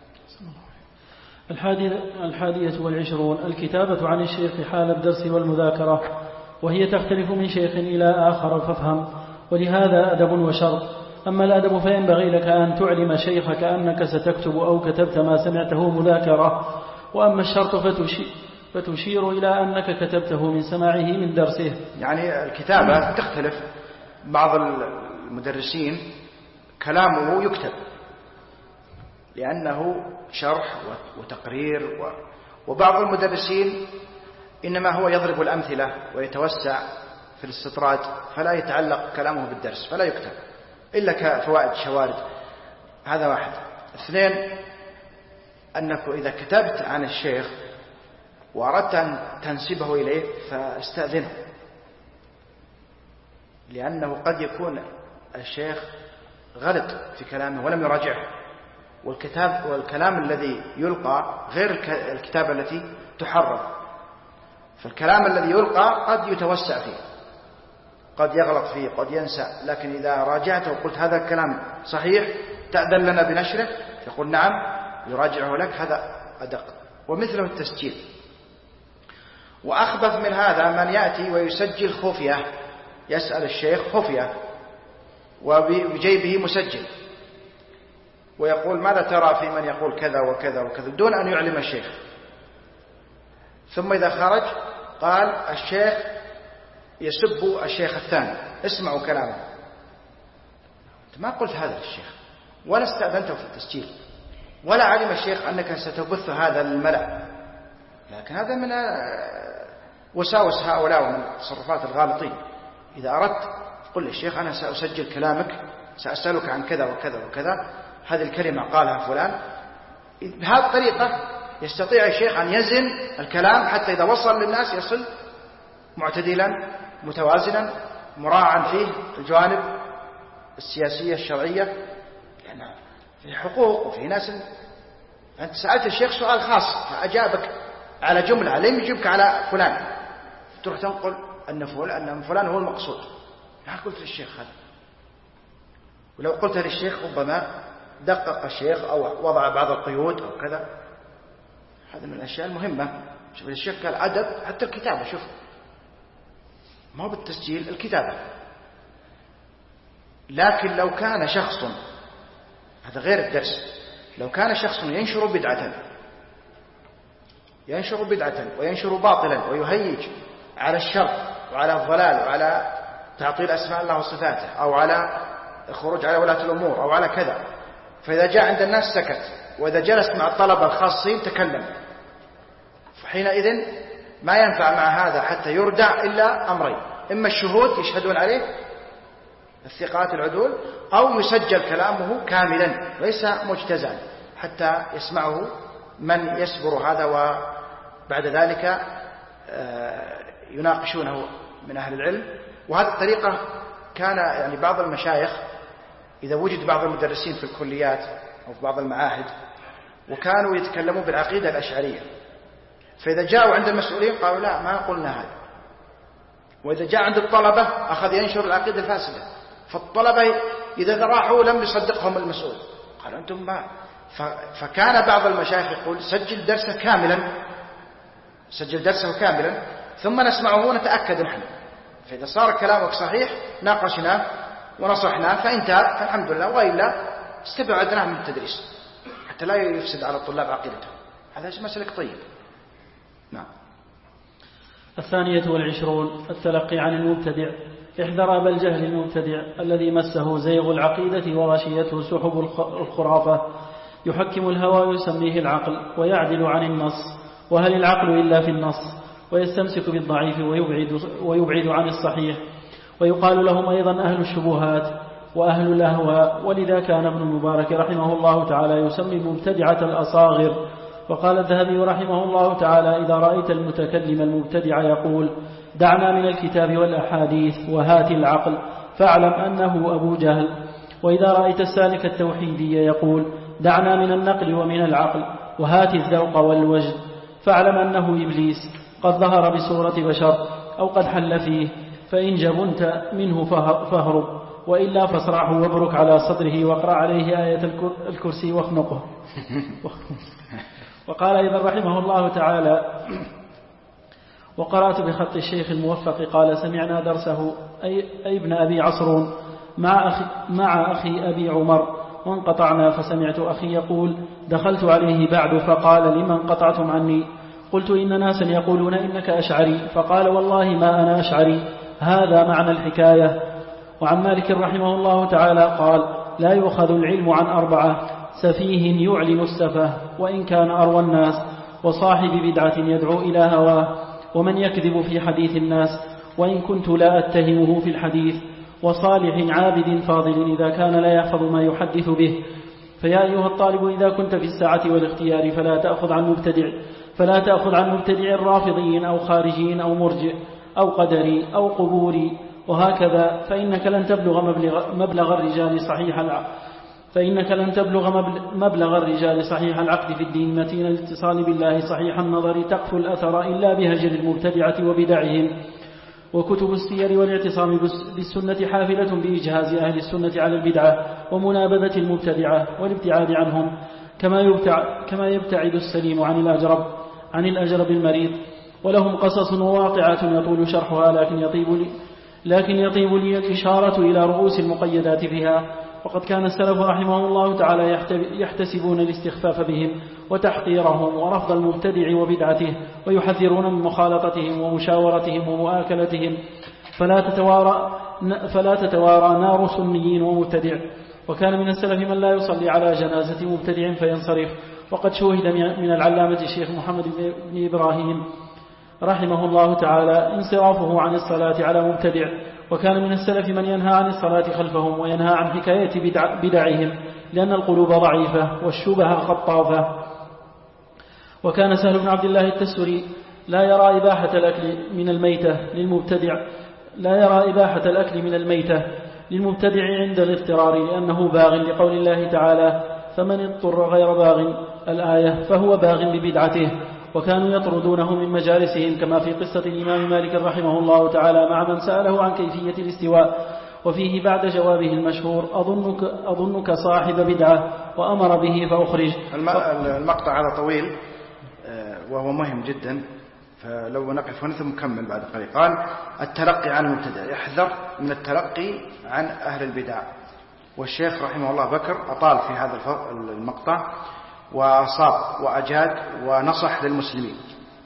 الحادية والعشرون الكتابة عن الشيخ حال الدرس والمذاكرة، وهي تختلف من شيخ إلى آخر فافهم، ولهذا أدب وشرط. أما الأدب فينبغي لك أن تعلم شيخك أنك ستكتب أو كتبت ما سمعته مذاكرة، وأما الشرط فتشير, فتشير إلى أنك كتبته من سماعه من درسه. يعني الكتابة تختلف، بعض المدرسين كلامه يكتب لأنه شرح وتقرير، وبعض المدرسين إنما هو يضرب الأمثلة ويتوسع في الاستطراد، فلا يتعلق كلامه بالدرس فلا يكتب إلا كفوائد شوارد. هذا واحد. اثنين، أنك إذا كتبت عن الشيخ وأردت أن تنسبه إليه فاستأذنه، لأنه قد يكون الشيخ غلط في كلامه ولم يراجعه، والكتاب والكلام الذي يلقى غير الكتابة التي تحرر، فالكلام الذي يلقى قد يتوسع فيه، قد يغلط فيه، قد ينسى، لكن إذا راجعته وقلت هذا الكلام صحيح تأذن لنا بنشره، يقول نعم، يراجعه لك، هذا أدق. ومثله التسجيل. وأخبث من هذا من يأتي ويسجل خفية، يسأل الشيخ خفية وبجيبه مسجل، ويقول ماذا ترى في من يقول كذا وكذا وكذا دون أن يعلم الشيخ، ثم إذا خرج قال الشيخ يسب الشيخ الثاني، اسمعوا كلامه. أنت ما قلت هذا للشيخ ولا استأذنته في التسجيل، ولا علم الشيخ أنك ستبث هذا للملأ، لكن هذا من وساوس هؤلاء ومن تصرفات الغالطين. إذا أردت قل للشيخ أنا سأسجل كلامك، سأسألك عن كذا وكذا وكذا، هذه الكلمة قالها فلان. بهذه الطريقة يستطيع الشيخ أن يزن الكلام حتى إذا وصل للناس يصل معتدلا متوازنا مراعا فيه الجوانب السياسية الشرعية، لأن في حقوق وفي ناس. أنت سألت الشيخ سؤال خاص فأجابك على جملة، لم يجيبك على فلان، تروح تنقل أن فلان أن فلان هو المقصود. ما قلت للشيخ هذا، ولو قلت للشيخ ربما دقق الشيخ أو وضع بعض القيود أو كذا. هذا من الأشياء المهمة. شوف الشيخ قال أدب حتى الكتابة، شوف ما هو بالتسجيل الكتابة. لكن لو كان شخص، هذا غير الدرس، لو كان شخص ينشر بدعة ينشر بدعة وينشر باطلا ويهيج على الشر وعلى الضلال وعلى تعطيل أسماء الله وصفاته أو على الخروج على ولاة الأمور أو على كذا، فإذا جاء عند الناس سكت، وإذا جلس مع الطلبة الخاصين تكلم، فحينئذ ما ينفع مع هذا حتى يردع إلا أمرين: إما الشهود يشهدون عليه الثقات العدول، أو يسجل كلامه كاملا ليس مجتزا حتى يسمعه من يسبر هذا، وبعد ذلك يناقشونه من أهل العلم. وهذه الطريقة كان يعني بعض المشايخ إذا وجد بعض المدرسين في الكليات أو في بعض المعاهد وكانوا يتكلموا بالعقيدة الأشعرية، فإذا جاءوا عند المسؤولين قالوا لا ما قلنا هذا، وإذا جاء عند الطلبة أخذ ينشر العقيدة الفاسدة، فالطلبة إذا راحوا لم يصدقهم المسؤول، قالوا أنتم ما. فكان بعض المشايخ يقول سجل درسه كاملا، سجل درسه كاملا ثم نسمعه ونتأكد نحن، فإذا صار كلامك صحيح ناقشناه ونصحناه فإنتهى فالحمد لله، وإلا استبعدناه من التدريس حتى لا يفسد على الطلاب عقيدتهم. هذا مسلك طيب. نعم. الثانية والعشرون: التلقي عن المبتدع. احذر أبا الجهل المبتدع الذي مسه زيغ العقيدة وغشيته سحب الخرافة، يحكم الهوى ويسميه العقل ويعدل عن النص، وهل العقل إلا في النص، ويستمسك بالضعيف ويبعد, ويبعد عن الصحيح. ويقال لهم أيضا أهل الشبهات وأهل الأهواء. ولذا كان ابن المبارك رحمه الله تعالى يسمي المبتدعة الأصاغر. وقال الذهبي رحمه الله تعالى: إذا رأيت المتكلم المبتدع يقول دعنا من الكتاب والأحاديث وهات العقل فاعلم أنه أبو جهل. وإذا رأيت السالك التوحيدي يقول دعنا من النقل ومن العقل وهات الذوق والوجد فاعلم أنه إبليس قد ظهر بصورة بشر أو قد حل فيه، فإن جبنت منه فاهرب، وإلا فاصرعه وابرك على صدره واقرأ عليه آية الكرسي واخنقه. وقال أيضا رحمه الله تعالى: وقرأت بخط الشيخ الموفق قال سمعنا درسه أي, أي ابن أبي عصرون مع أخي, مع أخي أبي عمر وانقطعنا، فسمعت أخي يقول دخلت عليه بعد فقال لمن قطعتم عني؟ قلت إن ناسا يقولون إنك أشعري، فقال والله ما أنا أشعري، هذا معنى الحكاية. وعن مالك رحمه الله تعالى قال لا يؤخذ العلم عن أربعة: سفيه يعلن السفه وإن كان أروى الناس، وصاحب بدعة يدعو إلى هواه، ومن يكذب في حديث الناس وإن كنت لا أتهمه في الحديث، وصالح عابد فاضل إذا كان لا يحفظ ما يحدث به. فيا أيها الطالب إذا كنت في الساعة والاختيار فلا تأخذ عن مبتدع، فلا تأخذ عن مبتدع رافضي أو خارجي أو مرجئ أو قدري أو قبوري وهكذا، فإنك لن تبلغ مبلغ, مبلغ الرجال صحيح العقد فإنك لن تبلغ مبلغ الرجال صحيح العقد في الدين متين الاتصال بالله صحيح النظر تقفو الأثر إلا بهجر المبتدعة وبدعهم. وكتب السير والاعتصام بالسنة حافلة بإجهاز أهل السنة على البدعة ومنابذة المبتدعة والابتعاد عنهم، كما يبتع كما يبتعد السليم عن الأجرب عن الأجرب المريض. ولهم قصص وواقعات يطول شرحها، لكن يطيب لي لكن يطيب لي الإشارة إلى رؤوس المقيدات فيها. وقد كان السلف رحمه الله تعالى يحتسبون الاستخفاف بهم وتحقيرهم ورفض المبتدع وبدعته، ويحذرون من مخالطتهم ومشاورتهم ومؤاكلتهم، فلا تتوارى, فلا تتوارى نار سنيين ومبتدع. وكان من السلف من لا يصلي على جنازة مبتدع فينصرف. وقد شوهد من العلامة الشيخ محمد بن إبراهيم رحمه الله تعالى انصرافه عن الصلاة على مبتدع. وكان من السلف من ينهى عن الصلاة خلفهم وينهى عن حكاية بدع بدعهم، لأن القلوب ضعيفة والشبه خطافة. وكان سهل بن عبد الله التستري لا يرى إباحة الأكل من الميتة للمبتدع لا يرى إباحة الأكل من الميتة للمبتدع عند الاضطرار، لأنه باغ لقول الله تعالى: فمن اضطر غير باغ الآية فهو باغ ببدعته. وكانوا يطردونه من مجالسهم، كما في قصة الإمام مالك رحمه الله تعالى مع من سأله عن كيفية الاستواء، وفيه بعد جوابه المشهور: أظنك, أظنك صاحب بدعة، وأمر به فأخرج. المقطع هذا طويل وهو مهم جدا، فلو نقف هنا ثم نكمل بعد قليل. قال: التلقي عن المبتدع، احذر من التلقي عن أهل البدع. والشيخ رحمه الله بكر أطال في هذا المقطع وأصاب وأجاد ونصح للمسلمين،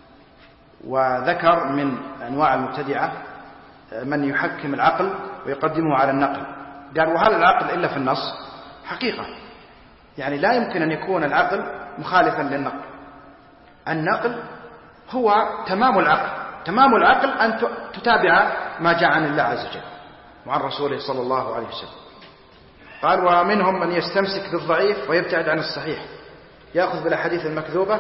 وذكر من أنواع المبتدعة من يحكم العقل ويقدمه على النقل. قال: وهل العقل إلا في النص؟ حقيقة، يعني لا يمكن أن يكون العقل مخالفا للنقل. النقل هو تمام العقل، تمام العقل أن تتابع ما جاء عن الله عز وجل وعن رسوله صلى الله عليه وسلم. قال: ومنهم من يستمسك بالضعيف ويبتعد عن الصحيح، يأخذ بالأحاديث المكذوبة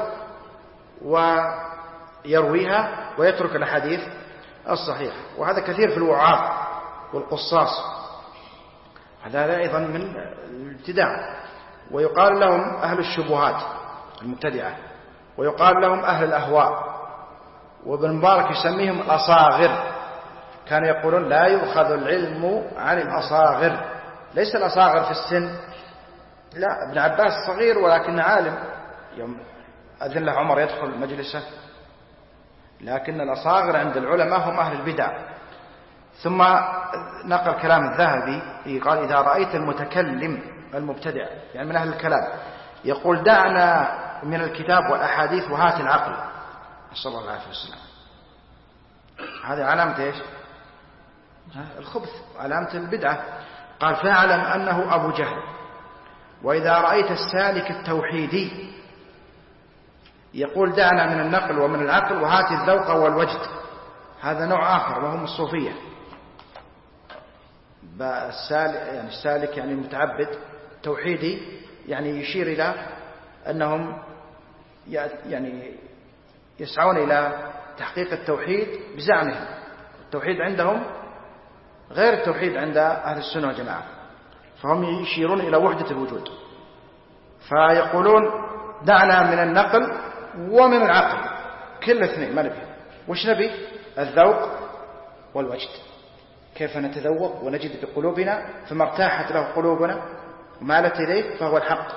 ويرويها ويترك الأحاديث الصحيحة، وهذا كثير في الوعاظ والقصاص، هذا أيضا من الابتداع. ويقال لهم أهل الشبهات المبتدعة، ويقال لهم أهل الأهواء. وابن مبارك يسميهم الأصاغر، كانوا يقولون: لا يؤخذ العلم عن الأصاغر. ليس الأصاغر في السن، لا، ابن عباس صغير ولكن عالم، يوم أذن له عمر يدخل مجلسه. لكن الأصاغر عند العلماء هم أهل البدع. ثم نقل كلام الذهبي قال: إذا رأيت المتكلم المبتدع، يعني من أهل الكلام، يقول: دعنا من الكتاب والأحاديث وهات العقل، صلى الله عليه وسلم، هذه علامة إيش؟ الخبث، علامة البدعة. قال: فاعلم أنه أبو جهل. وإذا رأيت السالك التوحيدي يقول: دعنا من النقل ومن العقل وهات الذوق والوجد، هذا نوع آخر وهم الصوفية. السالك يعني السالك يعني المتعبد، توحيدي يعني يشير إلى أنهم يعني يسعون إلى تحقيق التوحيد بزعمهم. التوحيد عندهم غير التوحيد عند أهل السنة والجماعة، فهم يشيرون إلى وحدة الوجود. فيقولون: دعنا من النقل ومن العقل، كل اثنين ما نبي. وش نبي؟ الذوق والوجد، كيف نتذوق ونجد بقلوبنا، فما ارتاحت له قلوبنا ومالت إليه فهو الحق،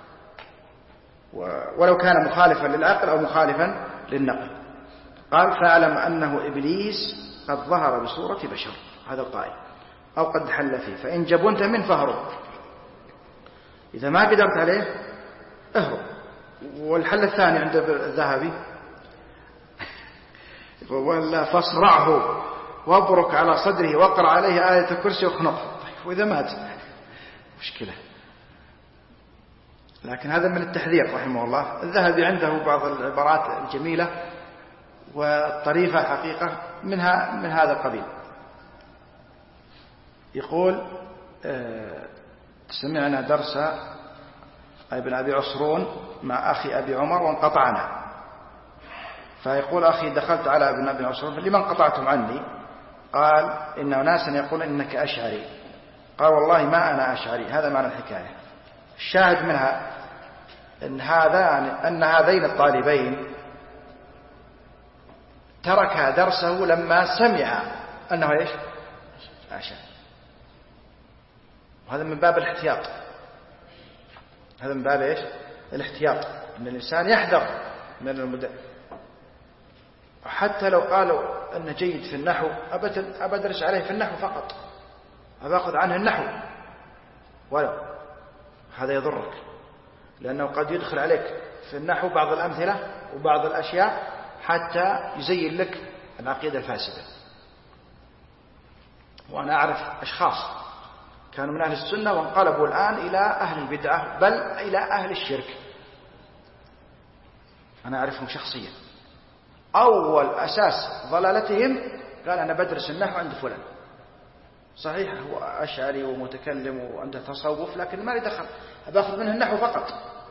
ولو كان مخالفا للعقل أو مخالفا للنقل. قال: فاعلم أنه إبليس قد ظهر بصورة بشر، هذا القائل، أو قد حل فيه، فإن جبنت من فهرب، إذا ما قدرت عليه اهرب. والحل الثاني عند الذهبي: ولا فاصرعه وابرك على صدره واقرأ عليه آية الكرسي واخنقه. طيب، وإذا مات مشكلة. لكن هذا من التحذير رحمه الله. الذهبي عنده بعض العبارات الجميلة والطريفة حقيقة منها من هذا القبيل. يقول: سمعنا درس ابن أبي عصرون مع أخي أبي عمر وانقطعنا، فيقول أخي دخلت على ابن أبي عشرة لمن قطعتم عني؟ قال إن ناسا يقول إنك أشعري. قال والله ما أنا أشعري. هذا معنى الحكاية. الشاهد منها أن, هذا أن هذين الطالبين ترك درسه لما سمع أنه إيش؟ أشعري. وهذا من باب الاحتياط. هذا من باب إيش؟ الاحتياط. أن الإنسان يحذر من المد... حتى لو قالوا أنه جيد في النحو أبدرس عليه في النحو فقط، أبأخذ عنه النحو، ولو هذا يضرك، لأنه قد يدخل عليك في النحو بعض الأمثلة وبعض الأشياء حتى يزين لك العقيدة الفاسدة. وأنا أعرف أشخاص كانوا من أهل السنة وانقلبوا الآن إلى أهل البدعة بل إلى أهل الشرك. أنا أعرفهم شخصيا. أول أساس ضلالتهم قال أنا بدرس النحو عند فلان، صحيح هو أشعري ومتكلم وعنده تصوف لكن ما لي دخل، أبأخذ منه النحو فقط.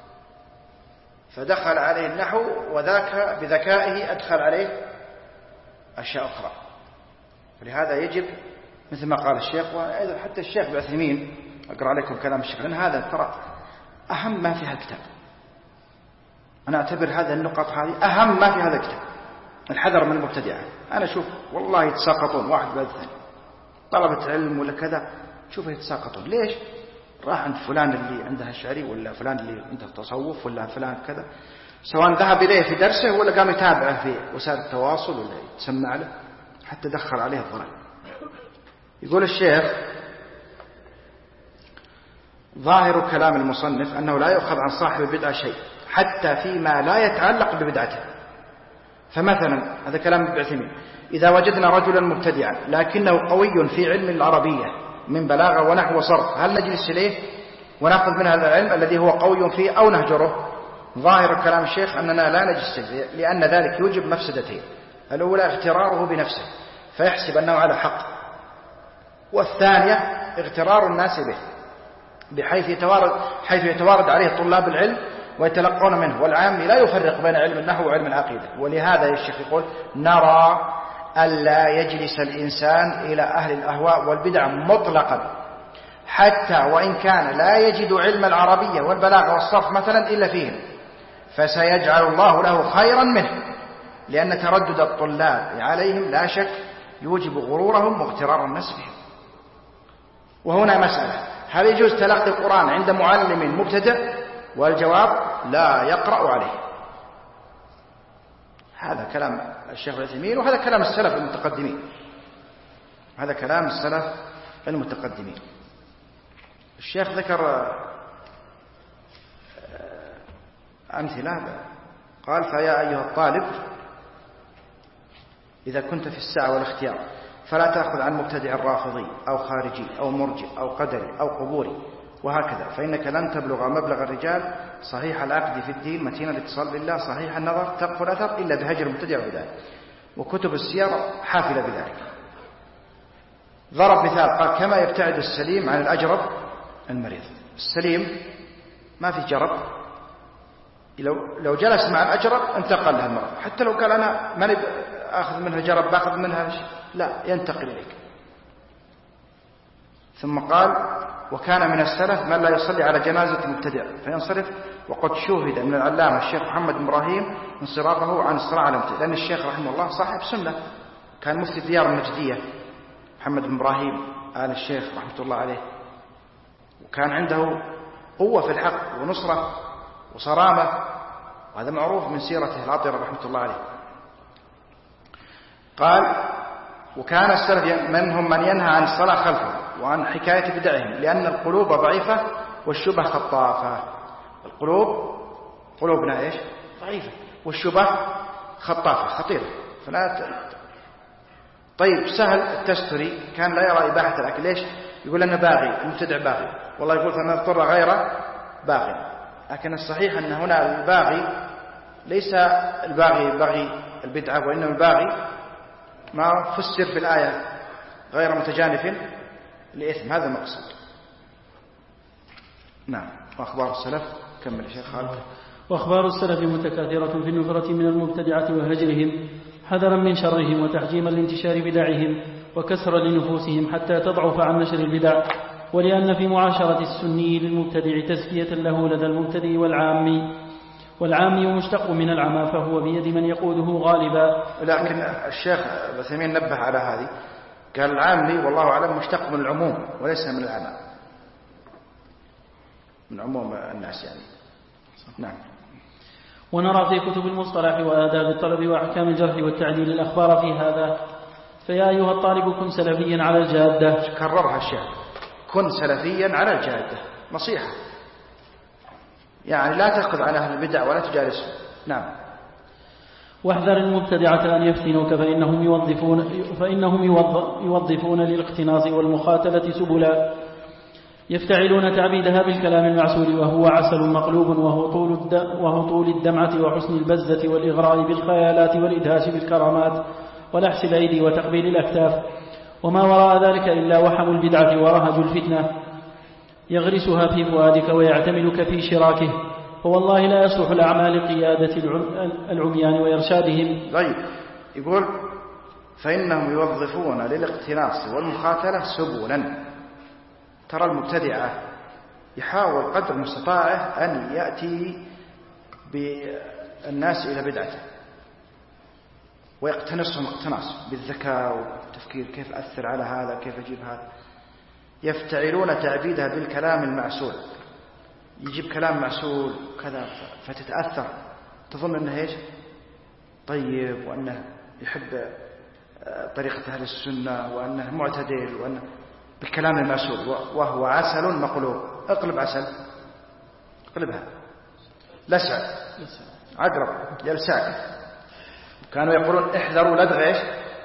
فدخل عليه النحو وذاك بذكائه أدخل عليه أشياء أخرى. ولهذا يجب مثل ما قال الشيخ، وأيضا حتى الشيخ بعثيمين أقرأ عليكم كلام الشيخ، لأن هذا ترى أهم ما في هذا الكتاب. أنا أعتبر هذا النقط هذه أهم ما في هذا الكتاب، الحذر من المبتدعة. أنا أشوف والله يتساقطون واحد بعد الثاني، طلبة علم ولا كذا شوفه يتساقطون. ليش؟ راح عند فلان اللي عنده أشعري ولا فلان اللي عنده تصوف ولا فلان كذا، سواء ذهب إليه في درسه ولا قام يتابعه في وسائل التواصل ولا يتسمع له حتى دخل عليه الضلال. يقول الشيخ ظاهر كلام المصنف أنه لا يؤخذ عن صاحب البدعة شيء حتى فيما لا يتعلق ببدعته. فمثلا هذا كلام ابن عثيمين، إذا وجدنا رجلا مبتدعا لكنه قوي في علم العربية من بلاغة ونحو وصرف، هل نجلس إليه ونأخذ من هذا العلم الذي هو قوي فيه أو نهجره؟ ظاهر كلام الشيخ أننا لا نجلس إليه، لأن ذلك يوجب مفسدتين: الأولى اغتراره بنفسه فيحسب أنه على حق، والثانية اغترار الناس به بحيث يتوارد, حيث يتوارد عليه طلاب العلم ويتلقون منه، والعام لا يفرق بين علم النحو وعلم العقيدة. ولهذا الشيخ يقول نرى ألا يجلس الإنسان إلى أهل الأهواء والبدع مطلقا حتى وإن كان لا يجد علم العربية والبلاغة والصرف مثلا إلا فيهم، فسيجعل الله له خيرا منه، لأن تردد الطلاب عليهم لا شك يوجب غرورهم واغترار الناس بهم. وهنا مسألة: هل يجوز تلقي القرآن عند معلم مبتدئ؟ والجواب: لا يقرأ عليه. هذا كلام الشيخ العثيمين، وهذا كلام السلف المتقدمين. هذا كلام السلف المتقدمين. الشيخ ذكر أمثلة، قال: فيا أيها الطالب إذا كنت في السعة والاختيار فلا تأخذ عن مبتدع رافضي أو خارجي أو مرجئ أو قدري أو قبوري وهكذا، فإنك لن تبلغ مبلغ الرجال صحيح العقد في الدين متين الاتصال بالله صحيح النظر تقفل الأثر إلا بهجر المبتدع بذلك، وكتب السير حافلة بذلك. ضرب مثال قال: كما يبتعد السليم عن الأجرب المريض. السليم ما في جرب، لو لو جلس مع الأجرب انتقل له المرض، حتى لو قال أنا ما أخذ منها جرب باخذ منها شيء، لا، ينتقل إليك. ثم قال: وكان من السلف من لا يصلي على جنازة مبتدع فينصرف، وقد شوهد من العلامة الشيخ محمد بن إبراهيم انصرافه عن الصلاة على المبتدع، لأن الشيخ رحمه الله صاحب سنة، كان مفتي ديار النجدية محمد بن إبراهيم آل الشيخ رحمة الله عليه، وكان عنده قوة في الحق ونصرة وصرامة، وهذا معروف من سيرته العطرة رحمة الله عليه. قال: وكان السلف منهم من ينهى عن الصلاة خلفه وعن حكاية بدعهم، لأن القلوب ضعيفة والشبه خطافة. القلوب قلوبنا إيش؟ ضعيفة، والشبه خطافة خطيرة. فلا ت... طيب سهل التستري كان لا يرى إباحة الأكل، ليش؟ يقول أنه باغي، المبتدع باغي، والله يقول فما اضطر غير باغي. لكن الصحيح أن هنا الباغي ليس الباغي باغي البدعة، وإنما الباغي ما فسر في الآية غير متجانف لإثم، هذا المقصود. نعم. وأخبار السلف كمل يا شيخ خالد. وأخبار السلف متكاثرة في النفرة من المبتدعة وهجرهم حذرا من شرهم وتحجيما لانتشار بدعهم وكسرا لنفوسهم حتى تضعف عن نشر البدع، ولأن في معاشرة السني للمبتدع تزكية له لدى المبتدئ والعامي، والعامي مشتق من العمى فهو بيد من يقوده غالبا. لكن الشيخ بثيمين نبه على هذه، قال العامي والله أعلم مشتق من العموم وليس من العمى، من عموم الناس يعني. نعم. ونرى في كتب المصطلح وآداب الطلب وأحكام الجرح والتعديل الأخبار في هذا. فيا أيها الطالب كن سلفيا على الجادة. كررها الشيخ، كن سلفيا على الجادة، نصيحة يعني لا تأخذ على أهل البدع ولا تجالسهم. نعم. واحذر المبتدعة أن يفتنوك فإنهم يوظفون, فإنهم يوظفون للاقتناص والمخاتلة سبلا، يفتعلون تعبيدها بالكلام المعسول وهو عسل مقلوب، وهو طول, وهو طول الدمعة وحسن البزة والإغراء بالخيالات والإدهاش بالكرامات ولحس الأيدي وتقبيل الأكتاف، وما وراء ذلك إلا وحم البدعة ورهج الفتنة يغرسها في فؤادك ويعتملك في شراكه، فوالله لا يصلح الأعمال لقيادة العميان وإرشادهم. طيب يقول فإنهم يوظفون للاقتناص والمخاتلة سبلا. ترى المبتدعة يحاول قدر مستطاعه أن يأتي بالناس إلى بدعته ويقتنصهم اقتناص بالذكاء والتفكير، كيف أثر على هذا، كيف أجيب هذا. يفتعلون تعبيدها بالكلام المعسول، يجيب كلام معسول كذا فتتأثر، تظن أنه إيش طيب، وأنه يحب طريقة أهل السنة، وأنه معتدل، وأنه بالكلام المعسول، وهو عسل مقلوب. اقلب عسل، اقلبها لسع، عقرب يلساك. كانوا يقولون احذروا لدغ ايش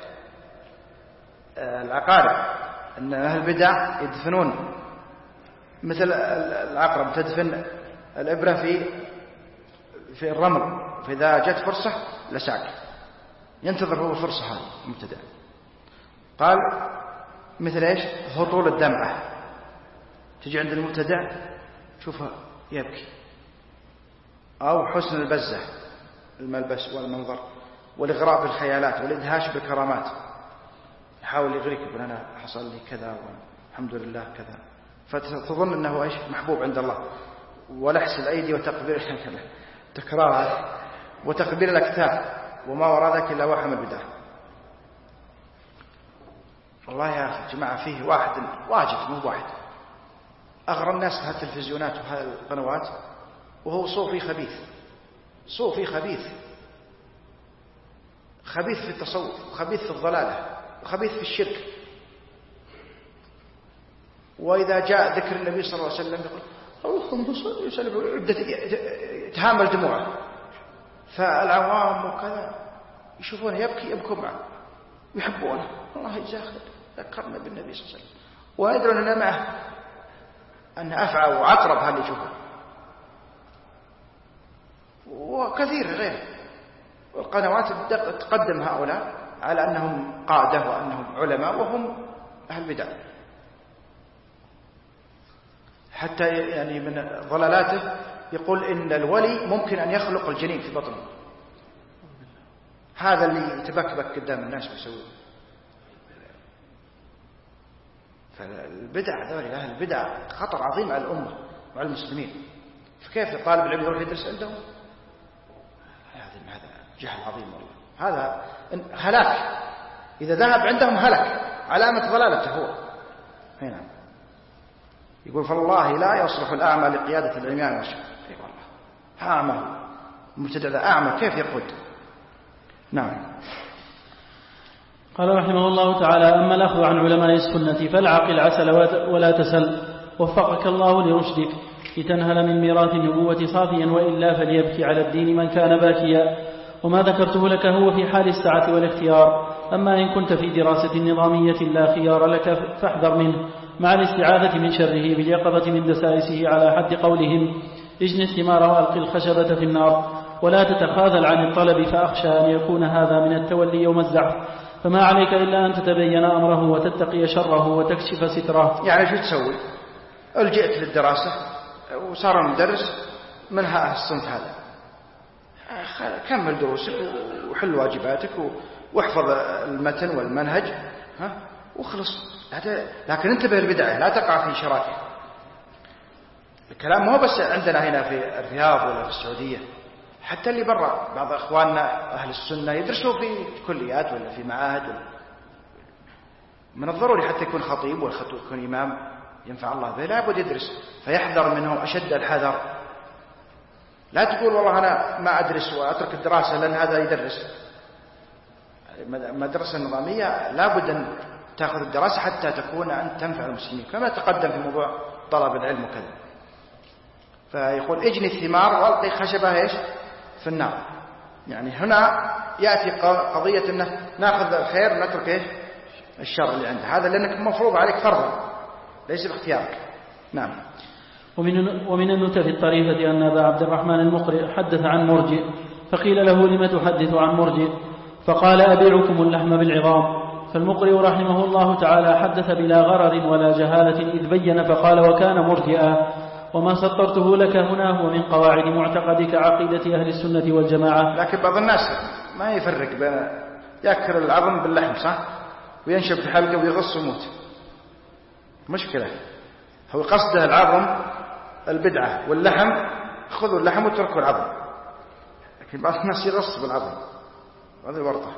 العقارب، ان اهل البدع يدفنون مثل العقرب تدفن الابره في في الرمل، فاذا جت فرصه لساك، ينتظر هو الفرصه هذه المبتدع. قال مثل ايش هطول الدمعه، تجي عند المبتدع شوفها يبكي، او حسن البزه الملبس والمنظر، والإغراء بالخيالات والإدهاش بالكرامات، يحاول يغريك يقول أنا حصل لي كذا والحمد لله كذا، فتظن أنه إيش محبوب عند الله. ولحس الأيدي وتقبيل تكرار وتقبيل الأكتاف، وما وراء ذلك إلا وحم البدع. والله يا أخي جماعة فيه واحد واجد مو واحد أغرى الناس في هالتلفزيونات وهالقنوات، وهو صوفي خبيث، صوفي خبيث، خبيث في التصوف، خبيث في الضلالة، خبيث في الشرك. وإذا جاء ذكر النبي صلى الله عليه وسلم يقول اللهم صل وسلم، يبدأ يتهامل دموعه، فالعوام وكذا يشوفونه يبكي يبكون معه ويحبونه، الله يجزاه خير ذكرنا بالنبي صلى الله عليه وسلم، ويدرون أن معه أن أفعى وعقرب هل يشوفه، وكثير غيره. والقنوات تقدم هؤلاء على أنهم قادة وأنهم علماء وهم أهل بدع، حتى يعني من ضلالاته يقول إن الولي ممكن أن يخلق الجنين في بطنه، هذا اللي يتبكبك قدام الناس ويسويه. فالبدع ذولي أهل البدع خطر عظيم على الأمة وعلى المسلمين، فكيف طالب العلم يروح يدرس عندهم؟ هذا جهل عظيم والله، هذا هلاك، إذا ذهب عندهم هلك، علامة ضلالته هو. هنا يقول فالله لا يصلح الأعمى لقيادة العميان والشر. اي والله أعمى، المبتدع ذا أعمى كيف يقود؟ نعم. قال رحمه الله تعالى: أما الأخذ عن علماء السنة فالعقل عسل ولا تسل، وفقك الله لرشدك لتنهل من ميراث النبوة صافيا، وإلا فليبكي على الدين من كان باكيا. وما ذكرته لك هو في حال السعة والاختيار، أما إن كنت في دراسة نظامية لا خيار لك فاحذر منه، مع الاستعاذة من شره باليقظة من دسائسه، على حد قولهم: اجن الثمار وألق الخشبة في النار. ولا تتخاذل عن الطلب، فأخشى أن يكون هذا من التولي يوم الزعف، فما عليك إلا أن تتبين أمره وتتقي شره وتكشف ستره. يعني شو تسوي؟ الجئت للدراسة وصار المدرس من هذا الصنف هذا، كمل دروسك وحل واجباتك واحفظ المتن والمنهج ها وخلص. لكن انتبه البدعة لا تقع في شراكه. الكلام مو بس عندنا هنا في الرياض ولا في السعودية، حتى اللي برا بعض اخواننا اهل السنة يدرسوا في كليات ولا في معاهد ولا. من الضروري حتى يكون خطيب والخطيب يكون امام ينفع الله به لابد يدرس، فيحذر منه اشد الحذر. لا تقول والله انا ما ادرس واترك الدراسة لان هذا يدرس. المدرسة النظامية لابد ان تاخذ الدراسة حتى تكون انت تنفع المسلمين، كما تقدم في موضوع طلب العلم وكذا. فيقول اجني الثمار والقي خشبها ايش في النار. يعني هنا ياتي قضيه انه ناخذ الخير ونترك ايش الشر اللي عنده، هذا لانك مفروض عليك فرضا ليس باختيارك. نعم. ومن ومن النكت الطريفة أن أبا عبد الرحمن المقرئ حدث عن مرجئ، فقيل له لم تحدث عن مرجئ؟ فقال أبيعكم اللحم بالعظام. فالمقرئ رحمه الله تعالى حدث بلا غرر ولا جهالة إذ بين فقال وكان مرجئا. وما سطرته لك هنا هو من قواعد معتقدك عقيدة أهل السنة والجماعة. لكن بعض الناس ما يفرق بين يأكل العظم باللحم صح وينشب في حلقه ويغص ويموت، مشكلة. هو قصده العظم البدعة واللحم، خذوا اللحم وتركوا العظم. لكن بعض الناس يغص بالعظم، هذه ورطة.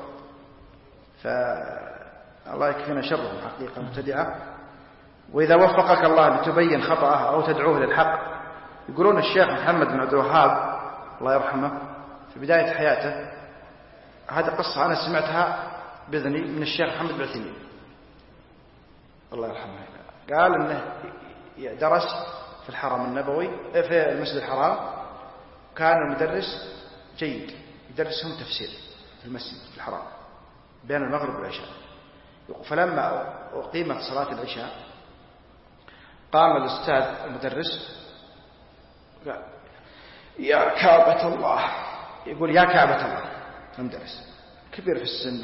فالله يكفينا شرهم حقيقة مبتدعة. وإذا وفقك الله لتبين خطأه أو تدعوه للحق، يقولون الشيخ محمد بن عبد الوهاب الله يرحمه في بداية حياته، هذه قصة أنا سمعتها بإذني من الشيخ محمد بن عثيمين الله يرحمه، قال أنه درس في الحرم النبوي في المسجد الحرام، كان المدرس جيد يدرسهم تفسير في المسجد في الحرام بين المغرب والعشاء. فلما أقيمت صلاة العشاء قام الأستاذ المدرس قال يا كعبة الله، يقول يا كعبة الله المدرس كبير في السن،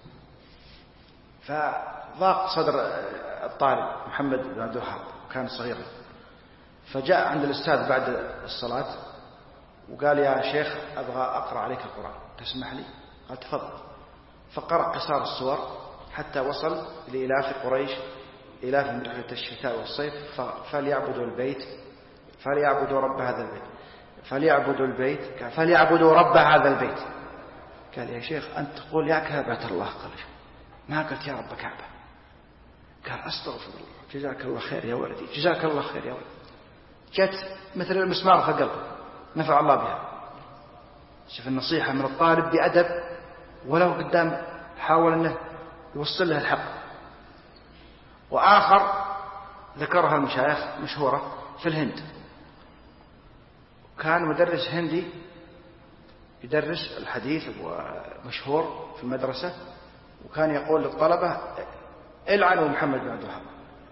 فضاق صدر الطالب محمد بن عبد الوهاب كان صغيرا، فجاء عند الأستاذ بعد الصلاة وقال يا شيخ أبغى أقرأ عليك القرآن تسمح لي؟ قال تفضل. فقرأ قصار السور حتى وصل لإلاف قريش إلاف من رحلة الشتاء والصيف فليعبدوا البيت فليعبدوا رب هذا البيت فليعبدوا البيت فليعبدوا رب هذا البيت. قال يا شيخ أنت تقول يا كعبة الله، قال ما قلت يا رب كعبة. قال أستغفر الله جزاك الله خير يا ولدي جزاك الله خير يا ولدي. جت مثل المسمار في قلبه نفع الله بها. شوف النصيحة من الطالب بأدب ولو قدام حاول أنه يوصل له الحق. وآخر ذكرها المشايخ مشهورة في الهند، كان مدرس هندي يدرس الحديث ومشهور في المدرسة، وكان يقول للطلبة العنوا محمد بن عبد الوهاب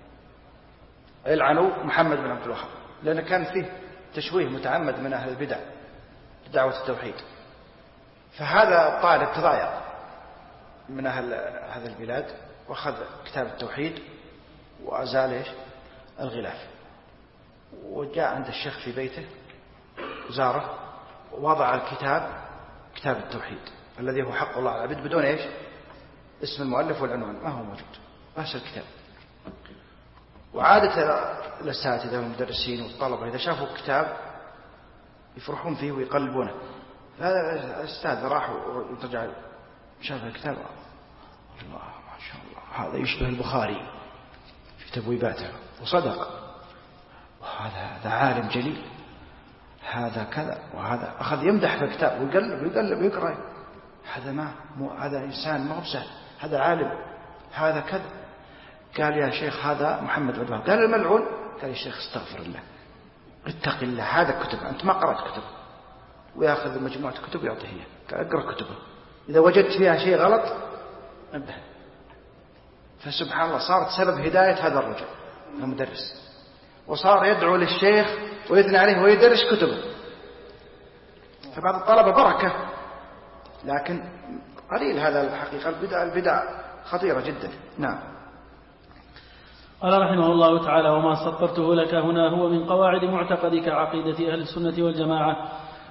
العنوا محمد بن عبد الوهاب، لأن كان فيه تشويه متعمد من أهل البدع دعوة التوحيد. فهذا الطالب تضايق من أهل هذا البلاد وأخذ كتاب التوحيد وأزال إيش الغلاف، وجاء عند الشيخ في بيته زاره ووضع الكتاب كتاب التوحيد الذي هو حق الله على العبد بدون إيش اسم المؤلف والعنوان ما هو موجود بس الكتاب. وعادة الأساتذة والمدرسين والطلبة إذا شافوا الكتاب يفرحون فيه ويقلبونه. هذا الأستاذ راح ورجع شاف الكتاب الله ما شاء الله هذا يشبه البخاري في تبويباته وصدق، وهذا هذا عالم جليل هذا كذا، وهذا أخذ يمدح في الكتاب ويقلب ويقلب ويقرأ هذا ما مو هذا إنسان ما هو سهل هذا عالم هذا كذا. قال يا شيخ هذا محمد بن عبد قال الملعون. قال يا شيخ استغفر الله اتق الله هذا كتب أنت ما قرأت كتب، ويأخذ مجموعة كتب ويعطيه إياه. قال اقرأ كتبه إذا وجدت فيها شيء غلط انبه. فسبحان الله صارت سبب هداية هذا الرجل المدرس، وصار يدعو للشيخ ويثني عليه ويدرس كتبه. فبعض الطلبة بركة، لكن قليل هذا الحقيقة. البدع البدع خطيرة جدا. نعم. قال رحمه الله تعالى وما سطرته لك هنا هو من قواعد معتقدك عقيدة أهل السنة والجماعة.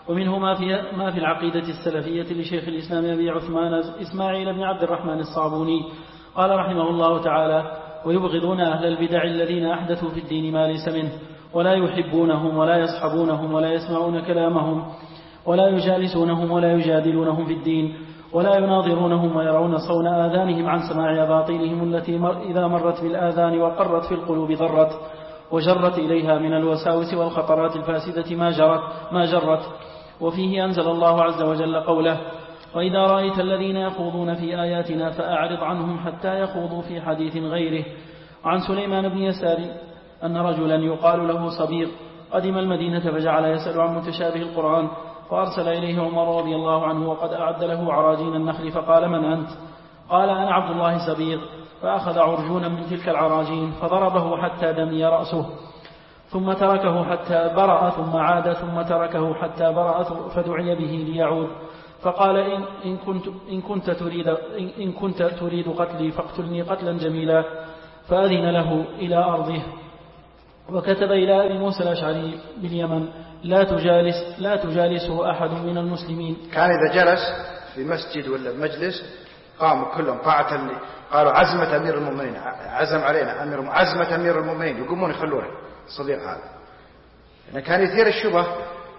ومنه ما في, ما في العقيدة السلفية لشيخ الإسلام أبي عثمان إسماعيل بن عبد الرحمن الصابوني قال رحمه الله تعالى: ويبغضون أهل البدع الذين أحدثوا في الدين ما ليس منه، ولا يحبونهم ولا يصحبونهم ولا يسمعون كلامهم ولا يجالسونهم ولا يجادلونهم في الدين ولا يناظرونهم، ويرون صون آذانهم عن سماع أباطيلهم التي مر إذا مرت بالآذان وقرت في القلوب ضرت وجرت إليها من الوساوس والخطرات الفاسدة ما جرت, ما جرت. وفيه أنزل الله عز وجل قوله: وإذا رأيت الذين يخوضون في آياتنا فأعرض عنهم حتى يخوضوا في حديث غيره. وعن سليمان بن يسار أن رجلا يقال له صبيغ قدم المدينة فجعل يسأل عن متشابه القرآن، فأرسل إليه عمر رضي الله عنه وقد أعد له عراجين النخل، فقال: من أنت؟ قال: أنا عبد الله صبيغ. فأخذ عرجونا من تلك العراجين فضربه حتى دمي رأسه، ثم تركه حتى برأ، ثم عاد، ثم تركه حتى برأ، فدعي به ليعود. فقال: إن, إن, كنت, إن, كنت تريد إن, إن كنت تريد قتلي فاقتلني قتلا جميلا. فأذن له إلى أرضه. وكتب إلى أبي موسى الأشعري باليمن: لا تجالس لا تجالسه أحد من المسلمين. كان إذا جلس في مسجد ولا مجلس قاموا كلهم طاعة لي، قالوا: عزمة أمير المؤمنين، عزم علينا أمير عزمة أمير المؤمنين، يقومون يخلونه الصديق هذا، لأنه كان يثير الشبه،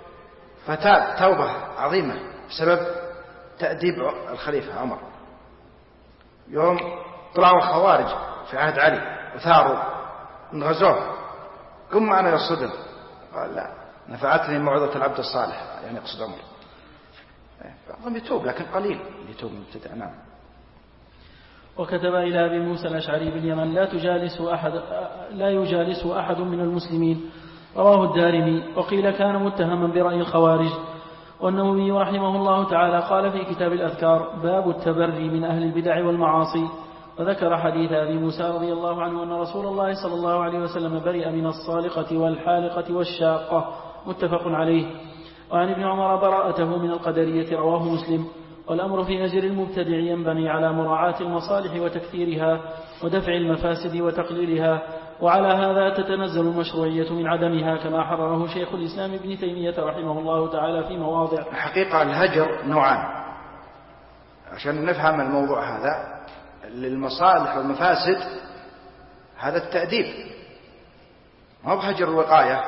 فتاب توبة عظيمة بسبب تأديب الخليفة عمر. يوم طلعوا الخوارج في عهد علي وثاروا انغزوه، قم معنا للصدر، قال: لا، نفعتني موعظة العبد الصالح، يعني يقصد عمر. بعضهم يتوب لكن قليل يتوب مبتدع. نعم. وكتب إلى أبي موسى الأشعري باليمن: لا تجالس أحد لا يجالس أحد من المسلمين. رواه الدارمي. وقيل كان متهما برأي الخوارج. والنووي رحمه الله تعالى قال في كتاب الأذكار: باب التبري من أهل البدع والمعاصي. وذكر حديث أبي موسى رضي الله عنه أن رسول الله صلى الله عليه وسلم برئ من الصالقة والحالقة والشاقة، متفق عليه. وعن ابن عمر براءته من القدرية، رواه مسلم. والأمر في هجر المبتدع ينبني على مراعاة المصالح وتكثيرها ودفع المفاسد وتقليلها، وعلى هذا تتنزل المشروعية من عدمها، كما حرره شيخ الإسلام ابن تيمية رحمه الله تعالى في مواضع. حقيقة الهجر نوعان، عشان نفهم الموضوع هذا. للمصالح والمفاسد هذا التأديب، ما هو بهجر الوقاية.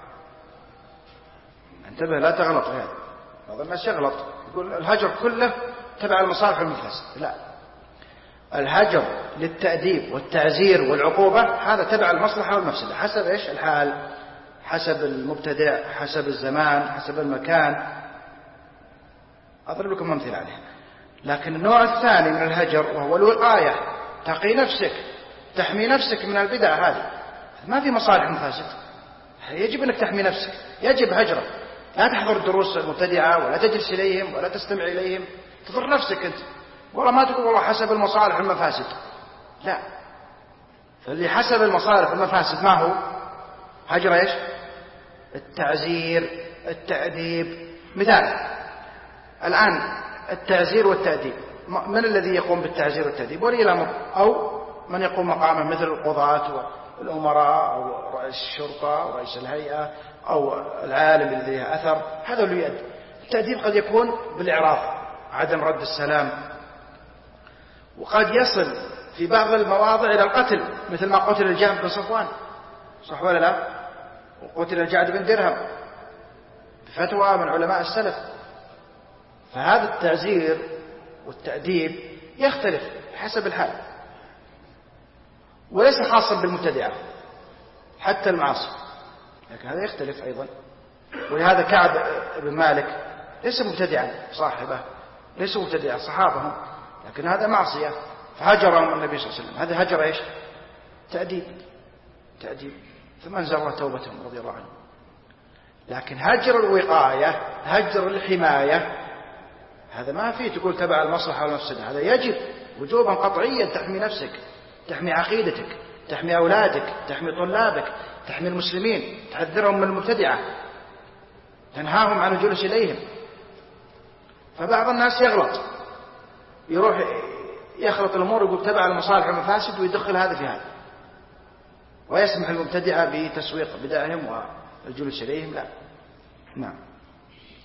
انتبه لا تغلط هذا، بعض الناس يغلط يقول الهجر كله تبع المصالح والمفاسد. لا، الهجر للتأديب والتعزير والعقوبة هذا تبع المصلحة والمفسدة، حسب إيش الحال، حسب المبتدع، حسب الزمان، حسب المكان. أضرب لكم أمثلة عليه. لكن النوع الثاني من الهجر وهو الوقاية، تقي نفسك، تحمي نفسك من البدع هذه، ما في مصالح ومفاسد، يجب أنك تحمي نفسك، يجب هجرك. لا تحضر الدروس المبتدعة ولا تجلس إليهم ولا تستمع إليهم، تضر نفسك أنت. والله ما تقول والله حسب المصالح والمفاسد، لا، فاللي حسب المصالح والمفاسد ما هو هجر إيش؟ التعزير، التأديب. مثال الآن التعزير والتأديب، من الذي يقوم بالتعزير والتأديب؟ ولي الأمر، أو من يقوم مقامه مثل القضاة والأمراء أو رئيس الشرطة أو رئيس الهيئة أو العالم الذي له أثر، هذا اللي يؤدي. التأديب قد يكون بالإعراض، عدم رد السلام، وقد يصل في بعض المواضع إلى القتل، مثل ما قتل الجهم بن صفوان، صح ولا لا؟ وقتل الجعد بن درهم بفتوى من علماء السلف. فهذا التعزير والتأديب يختلف حسب الحال، وليس خاصا بالمبتدعة، حتى المعاصي، لكن هذا يختلف أيضا. ولهذا كعب بن مالك ليس مبتدعا، صاحبه ليس مبتدعا، صحابهم، لكن هذا معصية فهجرهم النبي صلى الله عليه وسلم. هذا هجر إيش؟ تأديب، تأديب، ثم أنزل الله توبتهم رضي الله عنهم. لكن هجر الوقاية، هجر الحماية، هذا ما فيه تقول تبع المصلحة والمفسدة، هذا يجب وجوبا قطعيا. تحمي نفسك، تحمي عقيدتك، تحمي أولادك، تحمي طلابك، تحمي المسلمين، تحذرهم من المبتدعة، تنهاهم عن الجلوس إليهم. فبعض الناس يغلط، يروح يخلط الأمور ويقول تبع المصالح والمفاسد ويدخل هذا في هذا، ويسمح المبتدعة بتسويق بدعهم والجلوس إليهم. لا. نعم.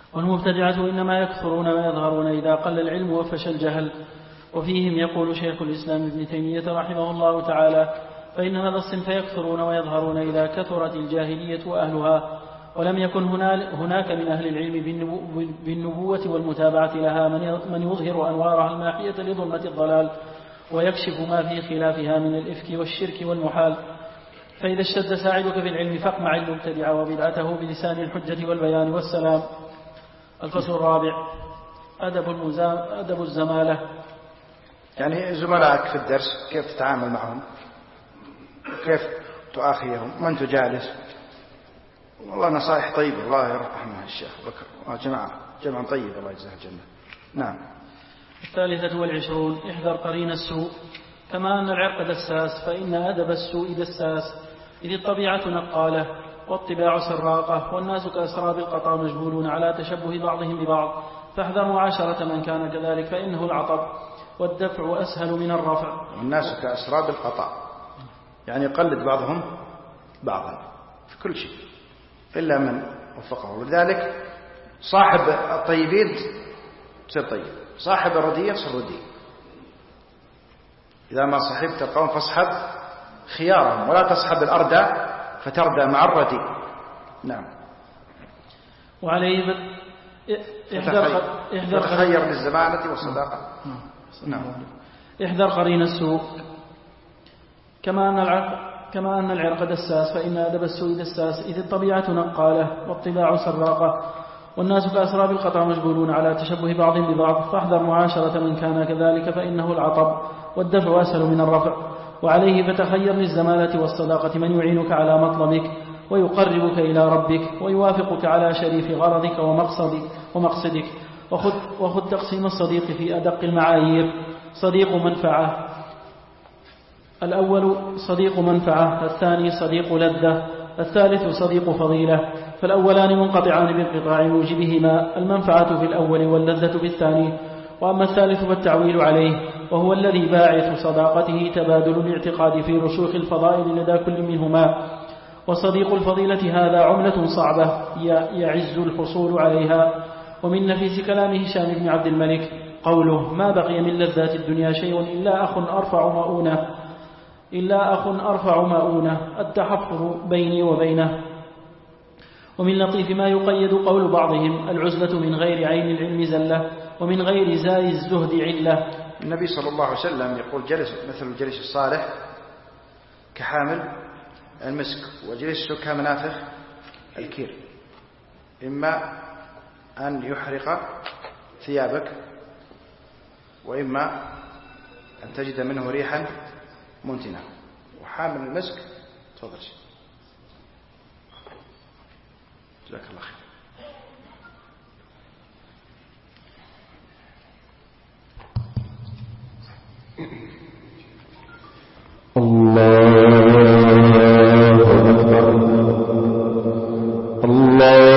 والمبتدعة إنما يكثرون ويظهرون إذا قل العلم وفشى الجهل. وفيهم يقول شيخ الإسلام ابن تيمية رحمه الله تعالى: فإن هذا الصنف يكثرون ويظهرون إذا كثرت الجاهلية وأهلها، ولم يكن هناك من أهل العلم بالنبوة والمتابعة لها من يظهر أنوارها الماحية لظلمة الضلال ويكشف ما في خلافها من الإفك والشرك والمحال. فإذا اشتد ساعدك في العلم فاقمع المبتدع وبدعته بلسان الحجة والبيان والسلام. الفصل الرابع: أدب, أدب الزمالة. يعني زملائك في الدرس كيف تتعامل معهم، كيف تؤاخيهم، من تجالس. والله نصائح طيبة، الله يرحمه الشيخ بكر، جماعة جماعة طيب، الله يجزاه الجنة. نعم. الثالثة والعشرون: احذر قرين السوء. كما أن العرق دساس فإن أدب السوء دساس، إذ الطبيعة نقالة والطباع سراقة، والناس كأسراب القطا مجبولون على تشبه بعضهم ببعض، فاحذر معاشرة من كان كذلك فإنه العطب، والدفع أسهل من الرفع. والناس كأسراب القطا، يعني يقلد بعضهم بعضا في كل شيء إلا من وفقه. ولذلك صاحب الطيبين تصير طيب، صاحب الرديء تصير رديء. إذا ما صحبت القوم فاصحب خيارهم، ولا تصحب الأردى فتردى مع الرديء. نعم. وعليه تخير للزمانة والصداقة. نعم. احذر قرين السوء. كما أن العرق كما أن العرق دساس فإن أدب السوء دساس، إذ الطبيعة نقالة والطباع سراقة، والناس كأسراب القطع مجبولون على تشبه بعض ببعض، فاحذر معاشرة من كان كذلك فإنه العطب، والدفع أسهل من الرفع. وعليه فتخير للزمالة والصداقة من يعينك على مطلبك ويقربك إلى ربك ويوافقك على شريف غرضك ومقصدك, ومقصدك وخذ, وخذ تقسيم الصديق في أدق المعايير: صديق منفعة، الأول صديق منفعة، الثاني صديق لذة، الثالث صديق فضيلة. فالأولان منقطعان بانقطاع موجبهما، المنفعة في الأول واللذة في الثاني. وأما الثالث فالتعويل عليه، وهو الذي باعث صداقته تبادل الاعتقاد في رسوخ الفضائل لدى كل منهما. وصديق الفضيلة هذا عملة صعبة يعز الحصول عليها. ومن نفيس كلام هشام بن عبد الملك قوله: ما بقي من لذات الدنيا شيء إلا أخ أرفع مؤونة إلا أخ أرفع مؤونة التحفظ بيني وبينه. ومن لطيف ما يقيد قول بعضهم: العزلة من غير عين العلم زلة، ومن غير زاي الزهد علة. النبي صلى الله عليه وسلم يقول: جلس مثل الجليس الصالح كحامل المسك، وجلسه كمنافخ الكير، إما أن يحرق ثيابك، وإما أن تجد منه ريحا منتنة. وحامل المسك تفضل شيء. جزاك الله خير. الله أكبر. الله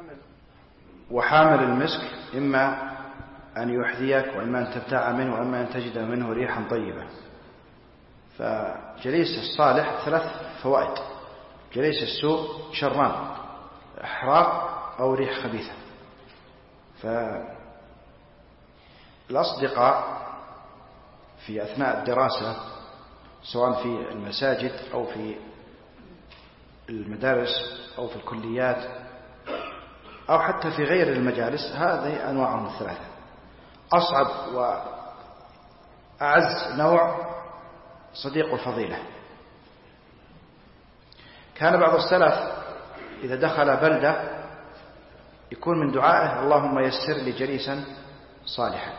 وحامل المسك إما أن يحذيك وإما أن تبتاع منه وإما أن تجد منه ريحا طيبة. فجليس الصالح ثلاث فوائد: جليس السوء شران، إحراق أو ريح خبيثة. فالأصدقاء في أثناء الدراسة سواء في المساجد أو في المدارس أو في الكليات أو حتى في غير المجالس، هذه أنواعهم الثلاثة. أصعب وأعز نوع صديق الفضيلة. كان بعض السلف إذا دخل بلدة يكون من دعائه: اللهم يسر لي جليسا صالحا.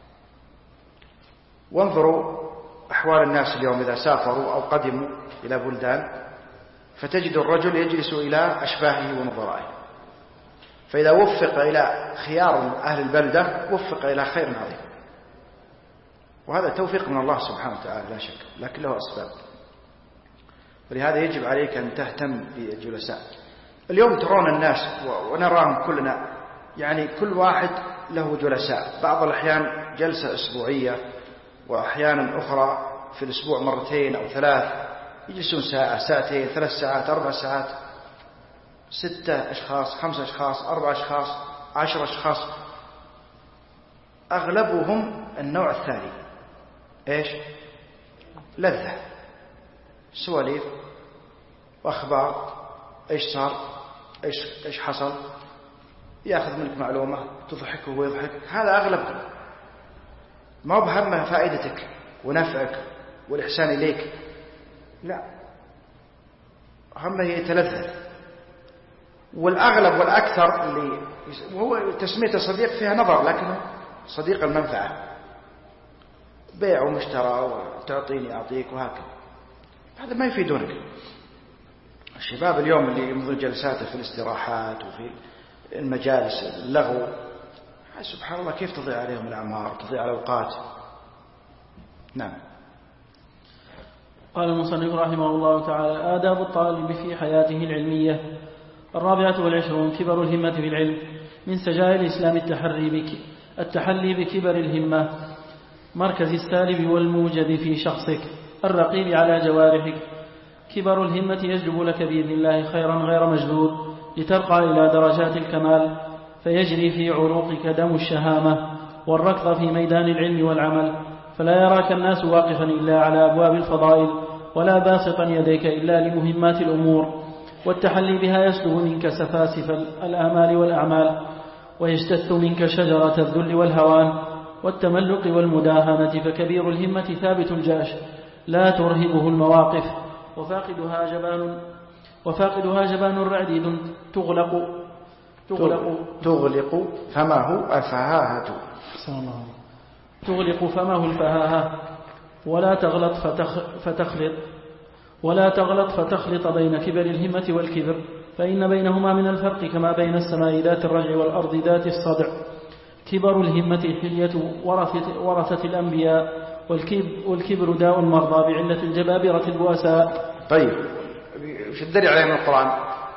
وانظروا أحوال الناس اليوم إذا سافروا أو قدموا إلى بلدان، فتجد الرجل يجلس إلى أشباهه ونظرائه، فإذا وفق إلى خيار أهل البلدة وفق إلى خير عظيم، وهذا توفيق من الله سبحانه وتعالى لا شك، لكن له أسباب. ولهذا يجب عليك أن تهتم بالجلساء. اليوم ترون الناس ونراهم كلنا، يعني كل واحد له جلساء، بعض الأحيان جلسة أسبوعية، وأحيانا أخرى في الأسبوع مرتين أو ثلاث، يجلسون ساعة ساعتين ثلاث ساعات أربع ساعات، ستة أشخاص خمسة أشخاص أربع أشخاص عشر أشخاص. أغلبهم النوع الثاني، إيش؟ لذة، سواليف وأخبار، إيش صار، إيش إيش حصل، يأخذ منك معلومة تضحكه ويضحك. هذا أغلبهم، ما بهمه فائدتك ونفعك والإحسان إليك، لا، همه يتلذذ. والأغلب والأكثر اللي وهو تسميته صديق فيها نظر، لكنه صديق المنفعة، بيع ومشترى وتعطيني أعطيك وهكذا، هذا ما يفيدونك. الشباب اليوم اللي يمضون جلساته في الاستراحات وفي المجالس اللغو، سبحان الله كيف تضيع عليهم الأعمار، تضيع الأوقات. نعم. قال المصنف رحمه الله تعالى: آداب الطالب في حياته العلمية. الرابعة والعشرون: كبر الهمة في العلم. من سجايا الإسلام التحري بك التحلي بكبر الهمة، مركز السالب والموجب في شخصك، الرقيب على جوارحك. كبر الهمة يجلب لك بإذن الله خيرا غير مجدود، لترقى إلى درجات الكمال، فيجري في عروقك دم الشهامة والركض في ميدان العلم والعمل، فلا يراك الناس واقفا إلا على أبواب الفضائل، ولا باسطا يديك إلا لمهمات الأمور. والتحلي بها يسلب منك سفاسف الآمال والأعمال، ويجتث منك شجرة الذل والهوان والتملق والمداهنة. فكبير الهمة ثابت الجأش لا ترهبه المواقف، وفاقدها جبان وفاقدها جبان رعديد تغلق تغلق تغلق فمه الفهاهة تغلق فمه الفهاهة ولا تغلط فتخ فتخلط ولا تغلط فتخلط بين كبر الهمة والكبر، فإن بينهما من الفرق كما بين السماء ذات الرجع والأرض ذات الصدع. كبر الهمة حلية ورثة, ورثة الأنبياء، والكبر داء مرضى بعلة الجبابرة البؤساء. طيب، وش الدليل عليه من القرآن؟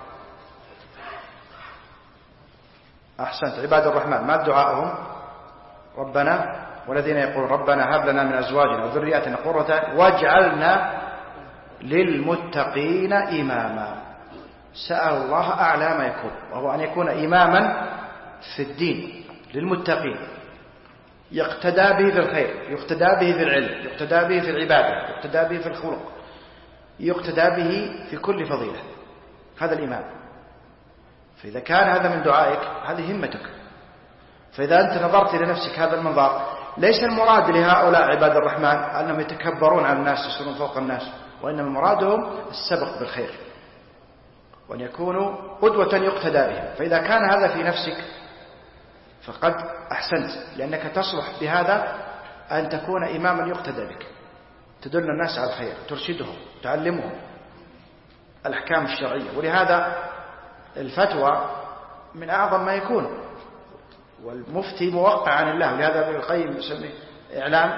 أحسنت. عباد الرحمن ما دعاءهم؟ ربنا والذين يقولون ربنا هب لنا من أزواجنا وذرياتنا قرة واجعلنا للمتقين إماما. سأل الله أعلى ما يكون، وهو أن يكون إماما في الدين للمتقين، يقتدى به في الخير، يقتدى به في العلم، يقتدى به في العبادة، يقتدى به في الخلق، يقتدى به في كل فضيلة. هذا الإمام. فإذا كان هذا من دعائك هذه همتك. فإذا أنت نظرت إلى نفسك هذا المنظر، ليس المراد لهؤلاء عباد الرحمن أنهم يتكبرون على الناس يصيرون فوق الناس، وإنما مرادهم السبق بالخير، وأن يكونوا قدوة يقتدى بهم. فإذا كان هذا في نفسك فقد أحسنت، لأنك تصلح بهذا أن تكون إماما يقتدى بك، تدل الناس على الخير، ترشدهم، تعلمهم الأحكام الشرعية. ولهذا الفتوى من أعظم ما يكون، والمفتي موقع عن الله. ولهذا ابن القيم يسميه إعلام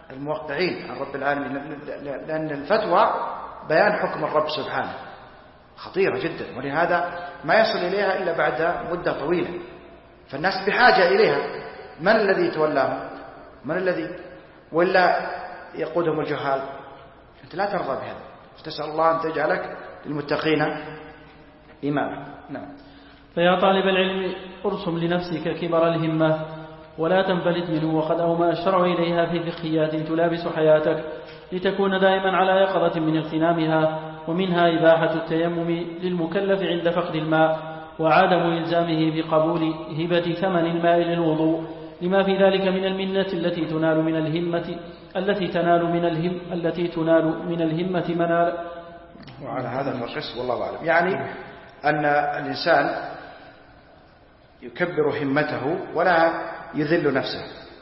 الموقعين عن رب العالمين، لأن الفتوى بيان حكم الرب سبحانه، خطيرة جدا، ولهذا ما يصل إليها إلا بعد مدة طويلة، فالناس بحاجة إليها. من الذي يتولاهم؟ من الذي ولا يقودهم الجهال؟ أنت لا ترضى بهذا، فتسأل الله أن تجعلك للمتقين إماما. نعم. فيا طالب العلم ارسم لنفسك كبر الهمة ولا تنفلت منه، وقد أومأ الشرع إليها في فقهيات تلابس حياتك لتكون دائما على يقظة من اغتنامها، ومنها إباحة التيمم للمكلف عند فقد الماء، وعدم إلزامه بقبول هبة ثمن الماء للوضوء، لما في ذلك من المنة التي تنال من الهمة التي تنال من الهم التي تنال من الهمة منال. وعلى هذا فالقس والله أعلم، يعني أن الإنسان يكبر همته ولا يذل نفسه.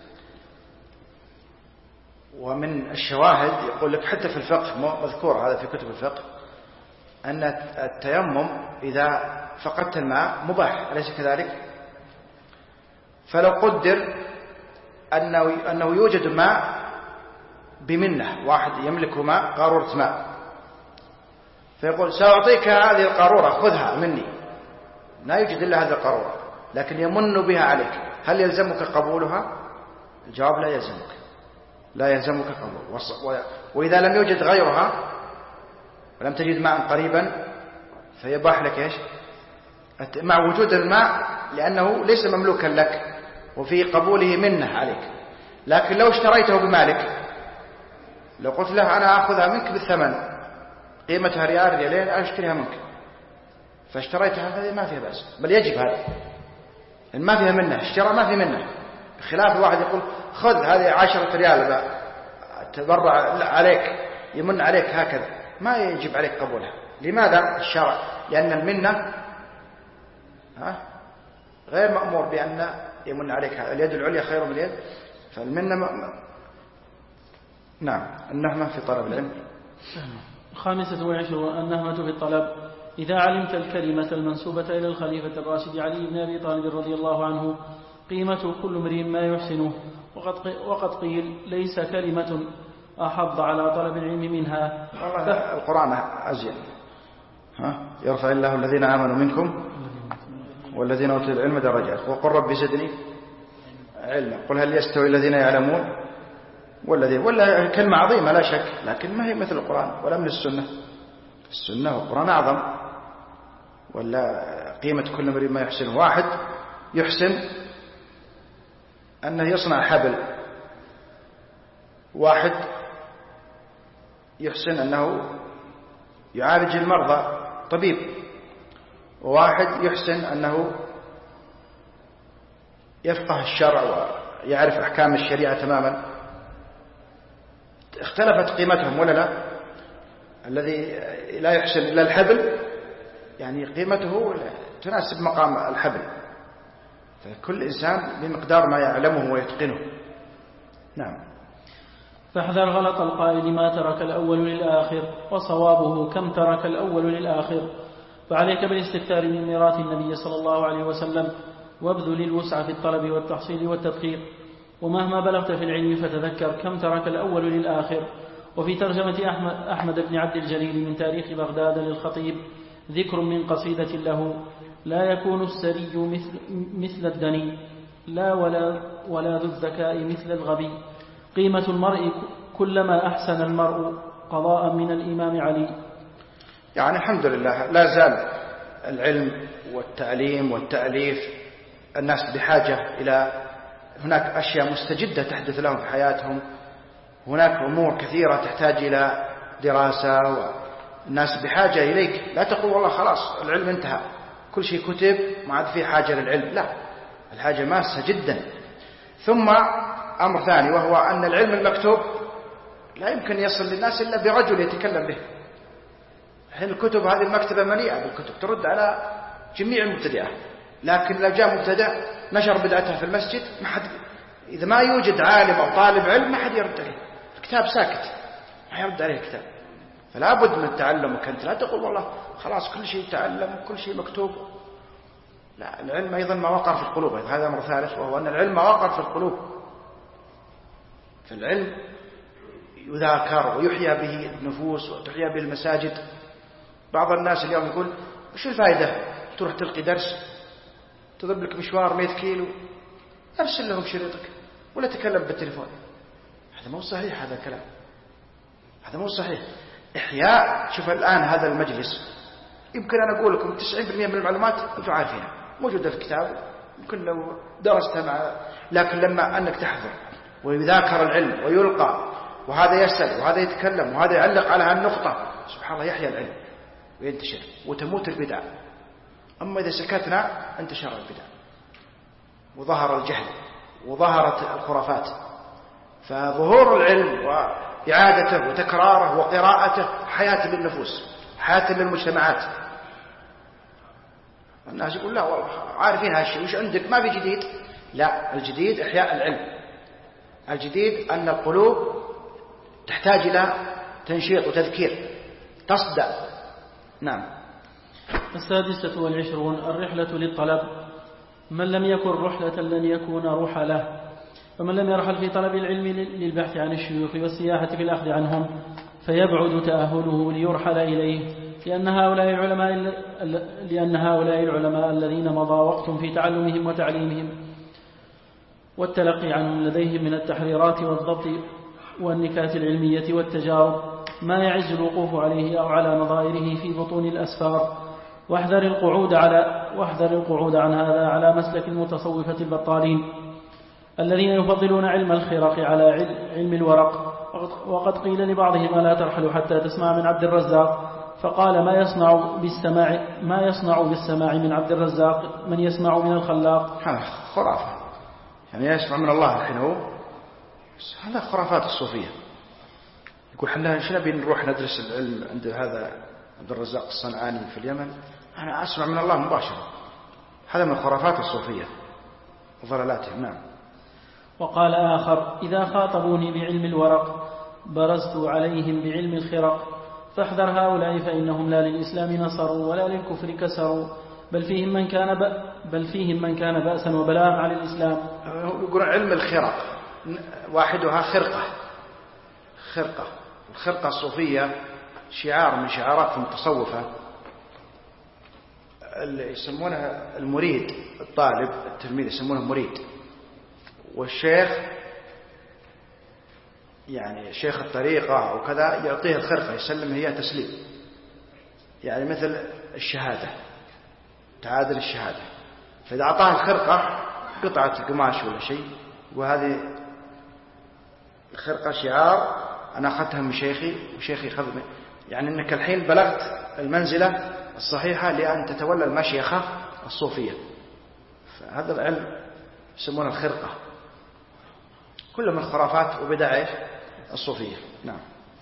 ومن الشواهد يقول لك حتى في الفقه مذكور هذا في كتب الفقه أن التيمم إذا فقدت الماء مباح، أليس كذلك؟ فلو قدر أنه, أنه يوجد ماء بمنة، واحد يملك ماء قارورة ماء، فيقول سأعطيك هذه القارورة خذها مني، لا يوجد إلا هذه القارورة لكن يمن بها عليك، هل يلزمك قبولها؟ الجواب لا يلزمك، لا يلزمك قبول. وإذا لم يوجد غيرها ولم تجد ماء قريبا فيباح لك إيش؟ مع وجود الماء لأنه ليس مملوكا لك وفي قبوله منه عليك. لكن لو اشتريته بمالك، لو قلت له أنا أخذها منك بالثمن قيمتها ريال ريالين أشتريها منك، فاشتريتها فهذه ما فيها بأس، بل يجب هذا، إن ما فيها منه، اشترى ما في منه، بخلاف الواحد يقول خذ هذه عشرة ريال تبرع عليك، يمن عليك هكذا، ما يجب عليك قبولها. لماذا؟ الشرع لأن المنة ها غير مأمور بأن يمن عليك، اليد العليا خير من اليد، فالمنة م... نعم. النهمة في طلب العلم. خامسة وعشرون النهمة في الطلب. إذا علمت الكلمة المنسوبة إلى الخليفة الراشد علي بن أبي طالب رضي الله عنه قيمة كل امرئ ما يحسنه، وقد, وقد قيل ليس كلمة أحض على طلب العلم منها. والله القرآن أزين، ها يرفع الله الذين آمنوا منكم والذين أوتوا العلم درجات، وقل رب زدني علما، قل هل يستوي الذين يعلمون والذين، ولا كلمة عظيمة لا شك، لكن ما هي مثل القرآن ولا من السنة. السنة والقرآن أعظم. ولا قيمة كل امرئ ما يحسنه، واحد يحسن أنه يصنع حبل، واحد يحسن أنه يعالج المرضى طبيب، وواحد يحسن أنه يفقه الشرع ويعرف أحكام الشريعة تماما. اختلفت قيمتهم ولا لا؟ الذي لا يحسن إلا الحبل يعني قيمته تناسب مقام الحبل، فكل إنسان بمقدار ما يعلمه ويتقنه. نعم. فاحذر غلط القائل ما ترك الأول للآخر، وصوابه كم ترك الأول للآخر. فعليك بالاستكثار من ميراث النبي صلى الله عليه وسلم، وابذل الوسع في الطلب والتحصيل والتدقيق، ومهما بلغت في العلم فتذكر كم ترك الأول للآخر. وفي ترجمة أحمد, أحمد بن عبد الجليل من تاريخ بغداد للخطيب ذكر من قصيدة له: لا يكون السري مثل, مثل الدني، لا ولا, ولا ذو الذكاء مثل الغبي. قيمة المرء كلما أحسن المرء، قضاء من الإمام علي. يعني الحمد لله لا زال العلم والتعليم والتأليف الناس بحاجة إلى، هناك أشياء مستجدة تحدث لهم في حياتهم، هناك أمور كثيرة تحتاج إلى دراسة، والناس بحاجة إليك. لا تقول والله خلاص العلم انتهى، كل شيء كتب ما عاد فيه حاجة للعلم، لا، الحاجة ماسة جدا. ثم أمر ثاني وهو أن العلم المكتوب لا يمكن يصل للناس إلا برجل يتكلم به. الحين الكتب هذه المكتبة مليئة بالكتب ترد على جميع المبتدئة، لكن لو جاء مبتدئ نشر بدعته في المسجد ما حد، إذا ما يوجد عالم أو طالب علم ما حد يرد عليه، الكتاب ساكت ما يرد عليه الكتاب. فلا بد من التعلم. وكنت لا تقول والله خلاص كل شيء تعلم كل شيء مكتوب، لا، العلم أيضا ما وقر في القلوب. هذا أمر ثالث وهو أن العلم ما وقر في القلوب. فالعلم يذاكر ويحيى به النفوس وتحيى به المساجد، بعض الناس اليوم يقول وش الفائدة تروح تلقي درس تضرب لك مشوار مئة كيلو، أرسل لهم شريطك ولا تكلم بالتليفون. هذا مو صحيح، هذا الكلام هذا مو صحيح. إحياء، شوف الآن هذا المجلس يمكن أنا أقول لكم تسعين بالمئة من المعلومات أنتم عارفينها موجودة في الكتاب، يمكن لو درستها مع، لكن لما أنك تحضر ويذاكر العلم ويلقى وهذا يسأل وهذا يتكلم وهذا يعلق على هالنقطة، سبحان الله يحيى العلم وينتشر وتموت البدع. أما إذا سكتنا انتشر البدع وظهر الجهل وظهرت الخرافات. فظهور العلم وإعادته وتكراره وقراءته حياة للنفوس، حياة للمجتمعات. الناس يقول لا والله عارفين هالشيء، وش عندك؟ ما في جديد. لا، الجديد إحياء العلم، الجديد أن القلوب تحتاج إلى تنشيط وتذكير تصدأ. نعم. السادسة والعشرون الرحلة للطلب. من لم يكن رحلة لن يكون رحلة، ومن لم يرحل في طلب العلم للبحث عن الشيوخ والسياحة في الأخذ عنهم فيبعد تأهله ليرحل إليه، لأن هؤلاء العلماء لأن هؤلاء العلماء الذين مضى وقت في تعلمهم وتعليمهم والتلقي عنهم لديهم من التحريرات والضبط والنكات العلمية والتجارب ما يعز الوقوف عليه أو على نظائره في بطون الأسفار. واحذر القعود على واحذر القعود عن هذا على مسلك المتصوفة البطالين الذين يفضلون علم الخرق على علم الورق. وقد قيل لبعضهم لا ترحل حتى تسمع من عبد الرزاق، فقال ما يصنع بالسماع ما يصنع بالسماع من عبد الرزاق من يسمع من الخلاق. هذا خرافة، يعني يسمع من الله الحين هو، هذا خرافات الصوفية. يقول حنا شنو نبي نروح ندرس العلم عند هذا عبد الرزاق الصنعاني في اليمن، أنا أسمع من الله مباشرة. هذا من خرافات الصوفية وضلالاتهم. نعم. وقال آخر إذا خاطبوني بعلم الورق برزت عليهم بعلم الخرق، فاحذر هؤلاء فإنهم لا للإسلام نصروا ولا للكفر كسروا، بل فيهم من كان ب... بل فيهم من كان بأسا وبلاء على الإسلام. يقول علم الخرق واحدها خرقة، خرقة الخرقة الصوفية شعار من شعارات المتصوفة اللي يسمونها المريد، الطالب التلميذ يسمونه مريد، والشيخ يعني شيخ الطريقة وكذا يعطيه الخرقة يسلمها هي تسليم، يعني مثل الشهادة تعادل الشهادة. فإذا أعطاه الخرقة قطعة قماش ولا شيء، وهذه الخرقة شعار أنا أخذتها من شيخي وشيخي أخذ، يعني أنك الحين بلغت المنزلة الصحيحة لأن تتولى المشيخة الصوفية. فهذا العلم يسمونه الخرقة، كله من خرافات وبدع الصوفية. نعم.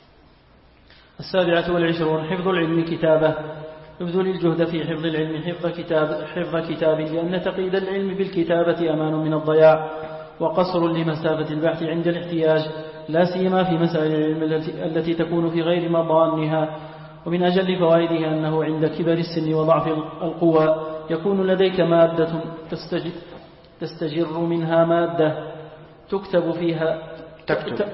السابعة والعشرون حفظ العلم كتابة. ابذل الجهد في حفظ العلم حفظ كتاب, حفظ كتاب لأن تقييد العلم بالكتابة أمان من الضياع وقصر لمسافة البحث عند الاحتياج، لا سيما في مسائل العلم التي تكون في غير مضانها. ومن أجل فوائده أنه عند كبر السن وضعف القوى يكون لديك مادة تستجر, تستجر منها مادة تكتب فيها تكتب,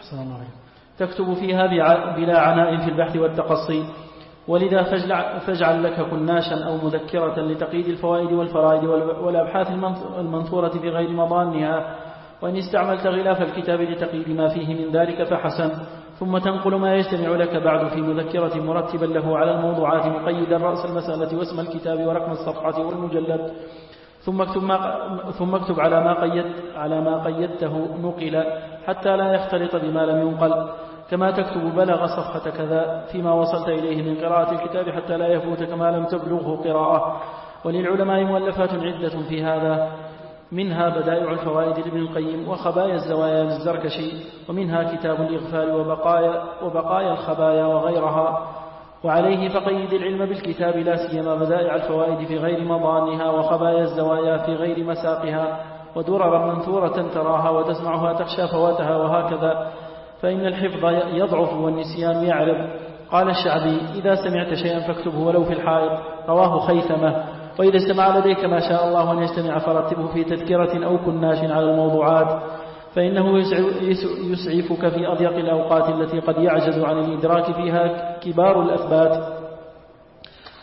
تكتب فيها بلا عناء في البحث والتقصي. ولذا فاجعل لك كناشا أو مذكرة لتقييد الفوائد والفرائد والأبحاث المنثورة في غير مضانها، وإن استعملت غلاف الكتاب لتقييد ما فيه من ذلك فحسن. ثم تنقل ما يجتمع لك بعد في مذكرة مرتبا له على الموضوعات مقيدا رأس المسألة واسم الكتاب ورقم الصفحة والمجلد. ثم اكتب, ما ثم اكتب على ما قيد على ما قيدته نقل حتى لا يختلط بما لم ينقل، كما تكتب بلغ صفحة كذا فيما وصلت إليه من قراءة الكتاب حتى لا يفوتك ما لم تبلغه قراءة. وللعلماء مؤلفات عدة في هذا، منها بدائع الفوائد لابن القيم وخبايا الزوايا للزركشي، ومنها كتاب الإغفال وبقايا, وبقايا الخبايا وغيرها. وعليه فقيد العلم بالكتاب لا سيما بدائع الفوائد في غير مضانها وخبايا الزوايا في غير مساقها، ودرر منثورة تراها وتسمعها تخشى فواتها وهكذا، فإن الحفظ يضعف والنسيان يعرب. قال الشعبي إذا سمعت شيئا فاكتبه ولو في الحائط، رواه خيثمة. وإذا استمع لديك ما شاء الله أن يستمع فرتبه في تذكرة أو كناش على الموضوعات، فإنه يسعفك في أضيق الأوقات التي قد يعجز عن الإدراك فيها كبار الأثبات.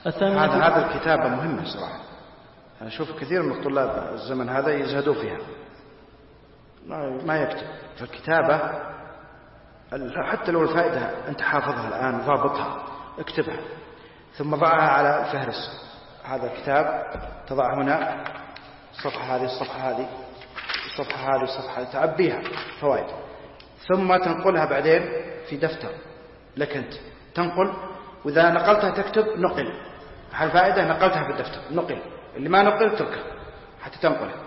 هذا هذا الكتابة مهمة صراحة. أنا أشوف كثير من الطلاب الزمن هذا يزهدوا فيها، ما يكتب. فالكتابة حتى لو الفائدة أنت حافظها الآن ضابطها اكتبها، ثم ضعها على الفهرس. هذا الكتاب تضع هنا الصفحة هذه الصفحة هذه الصفحة هذه الصفحة هذه، تعبيها فوائد، ثم تنقلها بعدين في دفتر لك أنت تنقل، وإذا نقلتها تكتب نقل الفائدة، نقلتها في الدفتر نقل، اللي ما نقل تركه حتى تنقلها.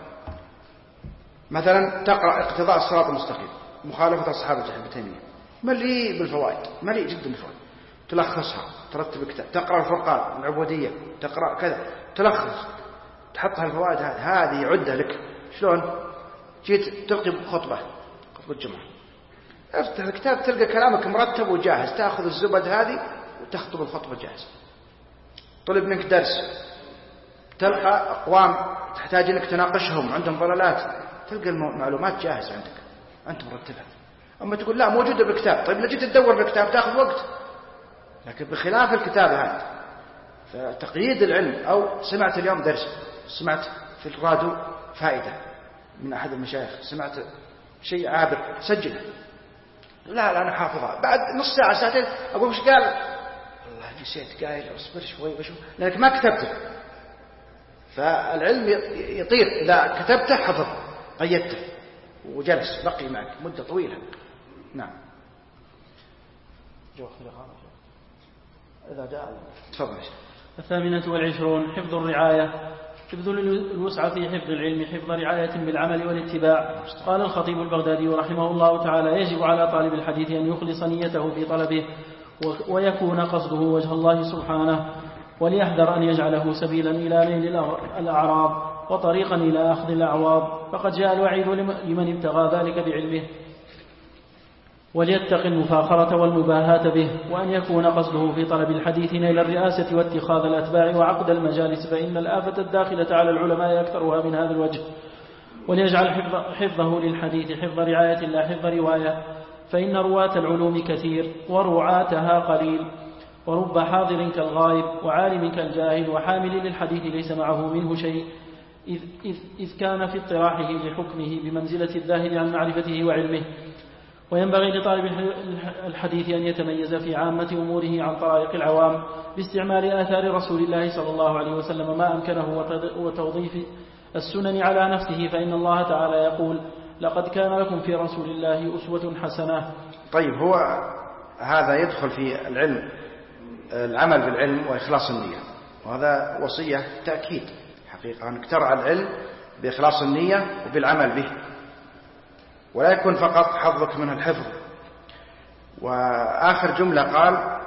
مثلا تقرأ اقتضاء الصراط المستقيم، مخالفة أصحاب الجحيم ابن تيمية، مليء بالفوائد، مليء جدا بالفوائد، تلخصها ترتب كتاب. تقرأ الفرقان العبودية، تقرأ كذا تلخص تحطها الفوائد هذه هذه عدة لك. شلون جيت تلقي خطبة خطبة الجمعة، افتح الكتاب تلقى كلامك مرتب وجاهز، تأخذ الزبد هذه وتخطب الخطبة جاهز. طلب منك درس، تلقى أقوام تحتاج أنك تناقشهم عندهم ضلالات، تلقى المعلومات جاهزة عندك أنت مرتبها. أما تقول لا موجودة بالكتاب، طيب لو جيت تدور بالكتاب تأخذ وقت. لكن بخلاف الكتاب هذا فتقييد العلم، أو سمعت اليوم درس، سمعت في الراديو فائدة من أحد المشايخ، سمعت شيء عابر، سجله. لا لا أنا حافظها، بعد نص ساعة ساعتين أقول وش قال، والله نسيت قايل، اصبر شوي بشوف، لأنك ما كتبته. فالعلم يطير إذا كتبته حفظ قيدته وجلس بقي معك مدة طويلة. نعم. إذا جاء تفضل. الثامنة والعشرون حفظ الرعاية، حفظ الوسعة في حفظ العلم، حفظ رعاية بالعمل والاتباع. قال الخطيب البغدادي رحمه الله تعالى: يجب على طالب الحديث أن يخلص نيته في طلبه ويكون قصده وجه الله سبحانه، وليحذر أن يجعله سبيلا إلى نيل الأعراض وطريقا إلى أخذ الأعواض، فقد جاء الوعيد لمن ابتغى ذلك بعلمه، وليتق المفاخرة والمباهاة به، وأن يكون قصده في طلب الحديث نيل الرئاسة واتخاذ الأتباع وعقد المجالس، فإن الآفة الداخلة على العلماء أكثرها من هذا الوجه. وليجعل حفظه للحديث حفظ رعاية لا حفظ رواية، فإن رواة العلوم كثير ورعاتها قليل، ورب حاضر كالغائب وعالم كالجاهل، وحامل للحديث ليس معه منه شيء، إذ, إذ, إذ كان في اطراحه لحكمه بمنزلة الذاهب عن معرفته وعلمه. وينبغي لطالب الحديث أن يتميز في عامة أموره عن طرائق العوام باستعمال آثار رسول الله صلى الله عليه وسلم ما أمكنه، وتوظيف السنن على نفسه، فإن الله تعالى يقول: لقد كان لكم في رسول الله أسوة حسنة. طيب، هو هذا يدخل في العلم، العمل بالعلم وإخلاص النية، وهذا وصية تأكيد حقيقة أنك ترعى العلم بإخلاص النية وبالعمل به، ولا يكون فقط حظك منه الحفظ. وآخر جملة قال: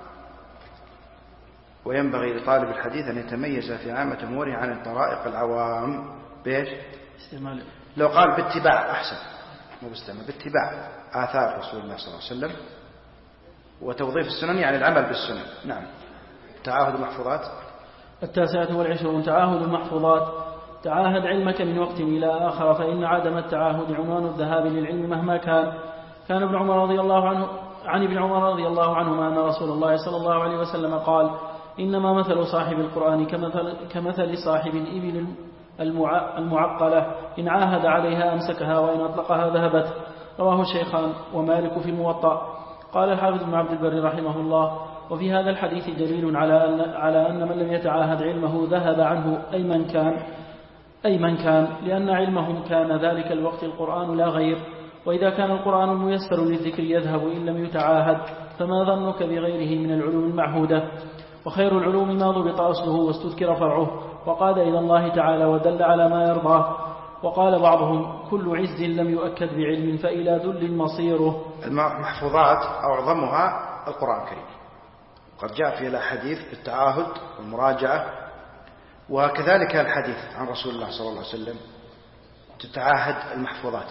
وينبغي لطالب الحديث أن يتميز في عامة أموره عن طرائق العوام. بإيش؟ استعمال. لو قال باتباع أحسن، مو باستعمال، باتباع آثار رسول الله صلى الله عليه وسلم وتوظيف السنن، يعني العمل بالسنن. نعم. تعاهد المحفوظات. التاسعة والعشرون تعاهد المحفوظات. تعاهد علمك من وقت إلى آخر، فإن عدم التعاهد عنوان الذهاب للعلم مهما كان. كان ابن عمر رضي الله عنه عن ابن عمر رضي الله عنهما أن رسول الله صلى الله عليه وسلم قال: إنما مثل صاحب القرآن كمثل, كمثل صاحب الإبل المعقلة، إن عاهد عليها أمسكها وإن أطلقها ذهبت. رواه الشيخان ومالك في الموطأ. قال الحافظ ابن عبد البر رحمه الله: وفي هذا الحديث دليل على أن, على أن من لم يتعاهد علمه ذهب عنه أي من كان أي من كان لأن علمهم كان ذلك الوقت القرآن لا غير. وإذا كان القرآن الميسر للذكر يذهب إن لم يتعاهد، فما ظنك بغيره من العلوم المعهودة؟ وخير العلوم ما ضبط أصله واستذكر فرعه وقاد إلى الله تعالى ودل على ما يرضاه. وقال بعضهم: كل عز لم يؤكد بعلم فإلى ذل مصيره. المحفوظات أعظمها القرآن الكريم، قد جاء في الحديث بالتعاهد والمراجعة، وكذلك الحديث عن رسول الله صلى الله عليه وسلم تتعاهد المحفوظات.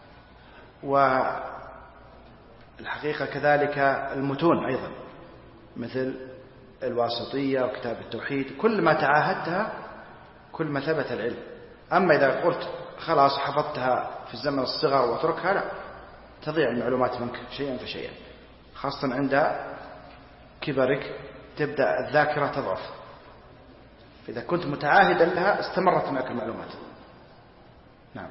والحقيقة كذلك المتون أيضا، مثل الواسطية وكتاب التوحيد، كل ما تعاهدتها كل ما ثبت العلم. أما إذا قلت خلاص حفظتها في الزمن الصغر واتركها، لا، تضيع المعلومات منك شيئا فشيئا، خاصة عند كبرك تبدأ الذاكرة تضعف إذا كنت متعاهدا لها استمرت معك المعلومات. نعم.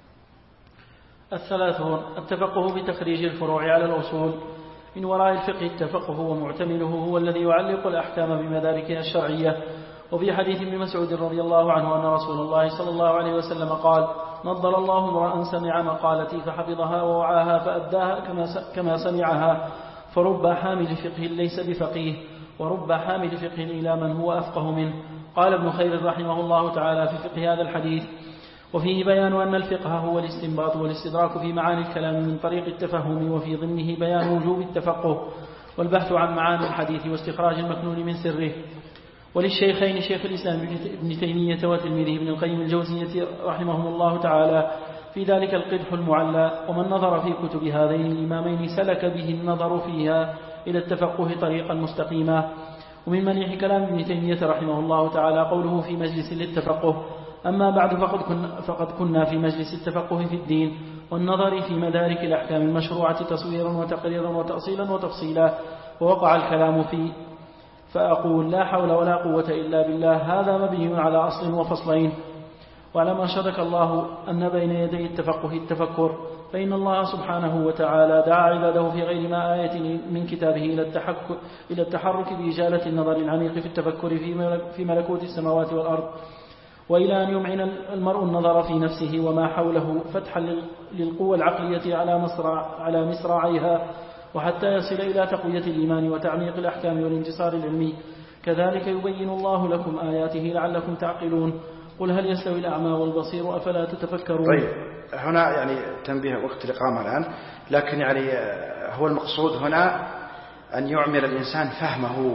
الثلاثون التفقه بتخريج الفروع على الأصول. من وراء الفقه التفقه ومعتمله هو الذي يعلق الأحكام بمداركها الشرعية. وفي حديث ابن مسعود رضي الله عنه أن رسول الله صلى الله عليه وسلم قال: نضر الله امرأ سمع مقالتي فحفظها ووعاها فأداها كما سمعها، فرب حامل فقه ليس بفقيه، ورب حامل فقه إلى من هو أفقه منه. قال ابن خير رحمه الله تعالى في فقه هذا الحديث: وفيه بيان أن الفقه هو الاستنباط والاستدراك في معاني الكلام من طريق التفهم، وفي ضمنه بيان وجوب التفقه والبحث عن معاني الحديث واستخراج المكنون من سره. وللشيخين شيخ الإسلام ابن تيمية وتلميذه ابن القيم الجوزية رحمهم الله تعالى في ذلك القدح المعلى. ومن نظر في كتب هذين الإمامين سلك به النظر فيها إلى التفقه طريقا مستقيما. ومن منيح كلام ابن تيمية رحمه الله تعالى قوله في مجلس للتفقه: أما بعد فقد كنا, فقد كنا في مجلس التفقه في الدين والنظر في مدارك الأحكام المشروعة تصويرا وتقريرا وتأصيلا وتفصيلا، ووقع الكلام فيه، فأقول: لا حول ولا قوة إلا بالله. هذا مبني على أصل وفصلين. واعلم أرشدك الله أن بين يدي التفقه التفكر، فإن الله سبحانه وتعالى دعا عباده في غير ما آية من كتابه إلى التحرك بإجالة النظر العميق في التفكر في ملكوت السماوات والأرض، وإلى أن يمعن المرء النظر في نفسه وما حوله فتحا للقوى العقلية على مصراع على مصراعيها، وحتى يصل إلى تقوية الإيمان وتعميق الأحكام والانتصار العلمي. كذلك يبين الله لكم آياته لعلكم تعقلون. قل هل يستوي الأعمى والبصير أفلا تتفكرون. طيب، هنا يعني تنبيه وقت الإقامة الآن، لكن يعني هو المقصود هنا أن يعمل الإنسان فهمه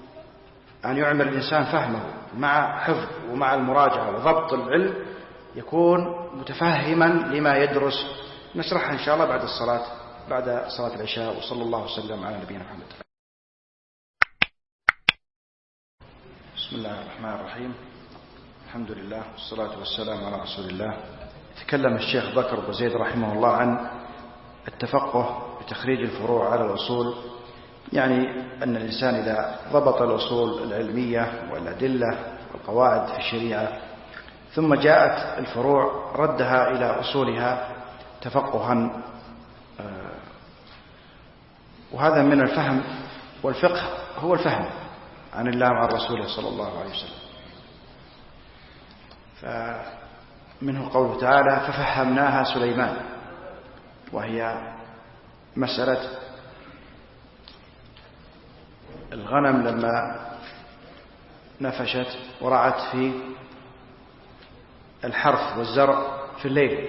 أن يعمل الإنسان فهمه مع حفظ ومع المراجعة وضبط العلم، يكون متفهما لما يدرس. نشرحها إن شاء الله بعد الصلاة بعد صلاة العشاء. وصلى الله وسلم على نبينا محمد. بسم الله الرحمن الرحيم. الحمد لله والصلاة والسلام على رسول الله. تكلم الشيخ بكر بن زيد رحمه الله عن التفقه بتخريج الفروع على الأصول، يعني أن الإنسان إذا ضبط الأصول العلمية والأدلة والقواعد في الشريعة ثم جاءت الفروع ردها إلى أصولها تفقها، وهذا من الفهم. والفقه هو الفهم عن الله وعن رسوله صلى الله عليه وسلم. فمنه قوله تعالى: ففهمناها سليمان، وهي مسألة الغنم لما نفشت ورعت في الحرث والزرع في الليل،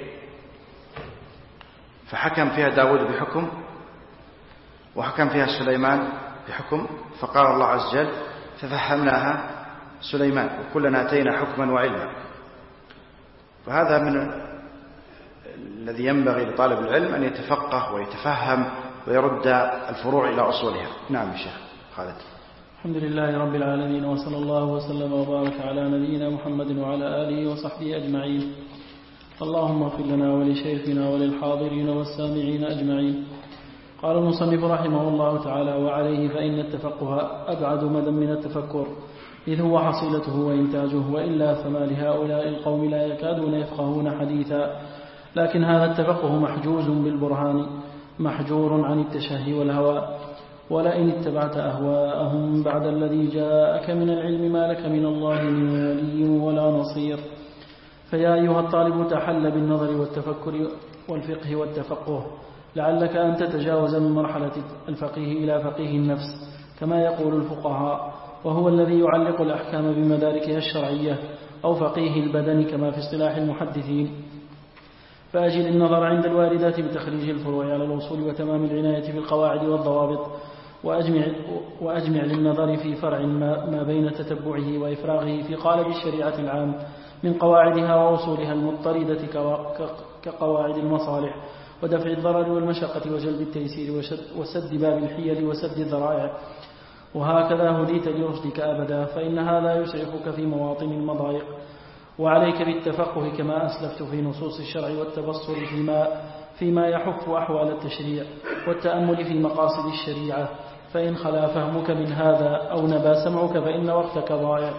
فحكم فيها داود بحكم وحكم فيها سليمان بحكم، فقال الله عز وجل: ففهمناها سليمان وكلنا آتينا حكما وعلما. فهذا من الذي ينبغي لطالب العلم أن يتفقه ويتفهم ويرد الفروع إلى أصولها. نعم يا شيخ خالد. الحمد لله رب العالمين، وصلى الله وسلم وبارك على نبينا محمد وعلى آله وصحبه أجمعين. اللهم اغفر لنا ولشيخنا وللحاضرين والسامعين أجمعين. قال المصنف رحمه الله تعالى: وعليه فإن التفقه أبعد مدى من التفكر، إذ هو حصيلته وإنتاجه، وإلا فما لهؤلاء القوم لا يكادون يفقهون حديثا. لكن هذا التفقه محجوز بالبرهان، محجور عن التشهي والهوى. ولئن اتبعت أهواءهم بعد الذي جاءك من العلم ما لك من الله من ولي ولا نصير. فيا أيها الطالب تحل بالنظر والتفكر والفقه والتفقه، لعلك أن تتجاوز من مرحلة الفقيه إلى فقيه النفس كما يقول الفقهاء، وهو الذي يعلق الأحكام بمداركها الشرعية، أو فقيه البدن كما في اصطلاح المحدثين. فأجل النظر عند الواردات بتخريج الفروع على الوصول وتمام العناية بالقواعد والضوابط، وأجمع, وأجمع للنظر في فرع ما, ما بين تتبعه وإفراغه في قالب الشريعة العام من قواعدها ووصولها المضطردة كقواعد المصالح ودفع الضرر والمشقة وجلب التيسير وسد باب الحيل وسد الذرائع. وهكذا هديت لرشدك أبدا، فإن هذا يسعفك في مواطن المضايق. وعليك بالتفقه كما أسلفت في نصوص الشرع والتبصر فيما, فيما يحف أحوال التشريع والتأمل في مقاصد الشريعة، فإن خلا فهمك من هذا أو نبى سمعك فإن وقتك ضائع.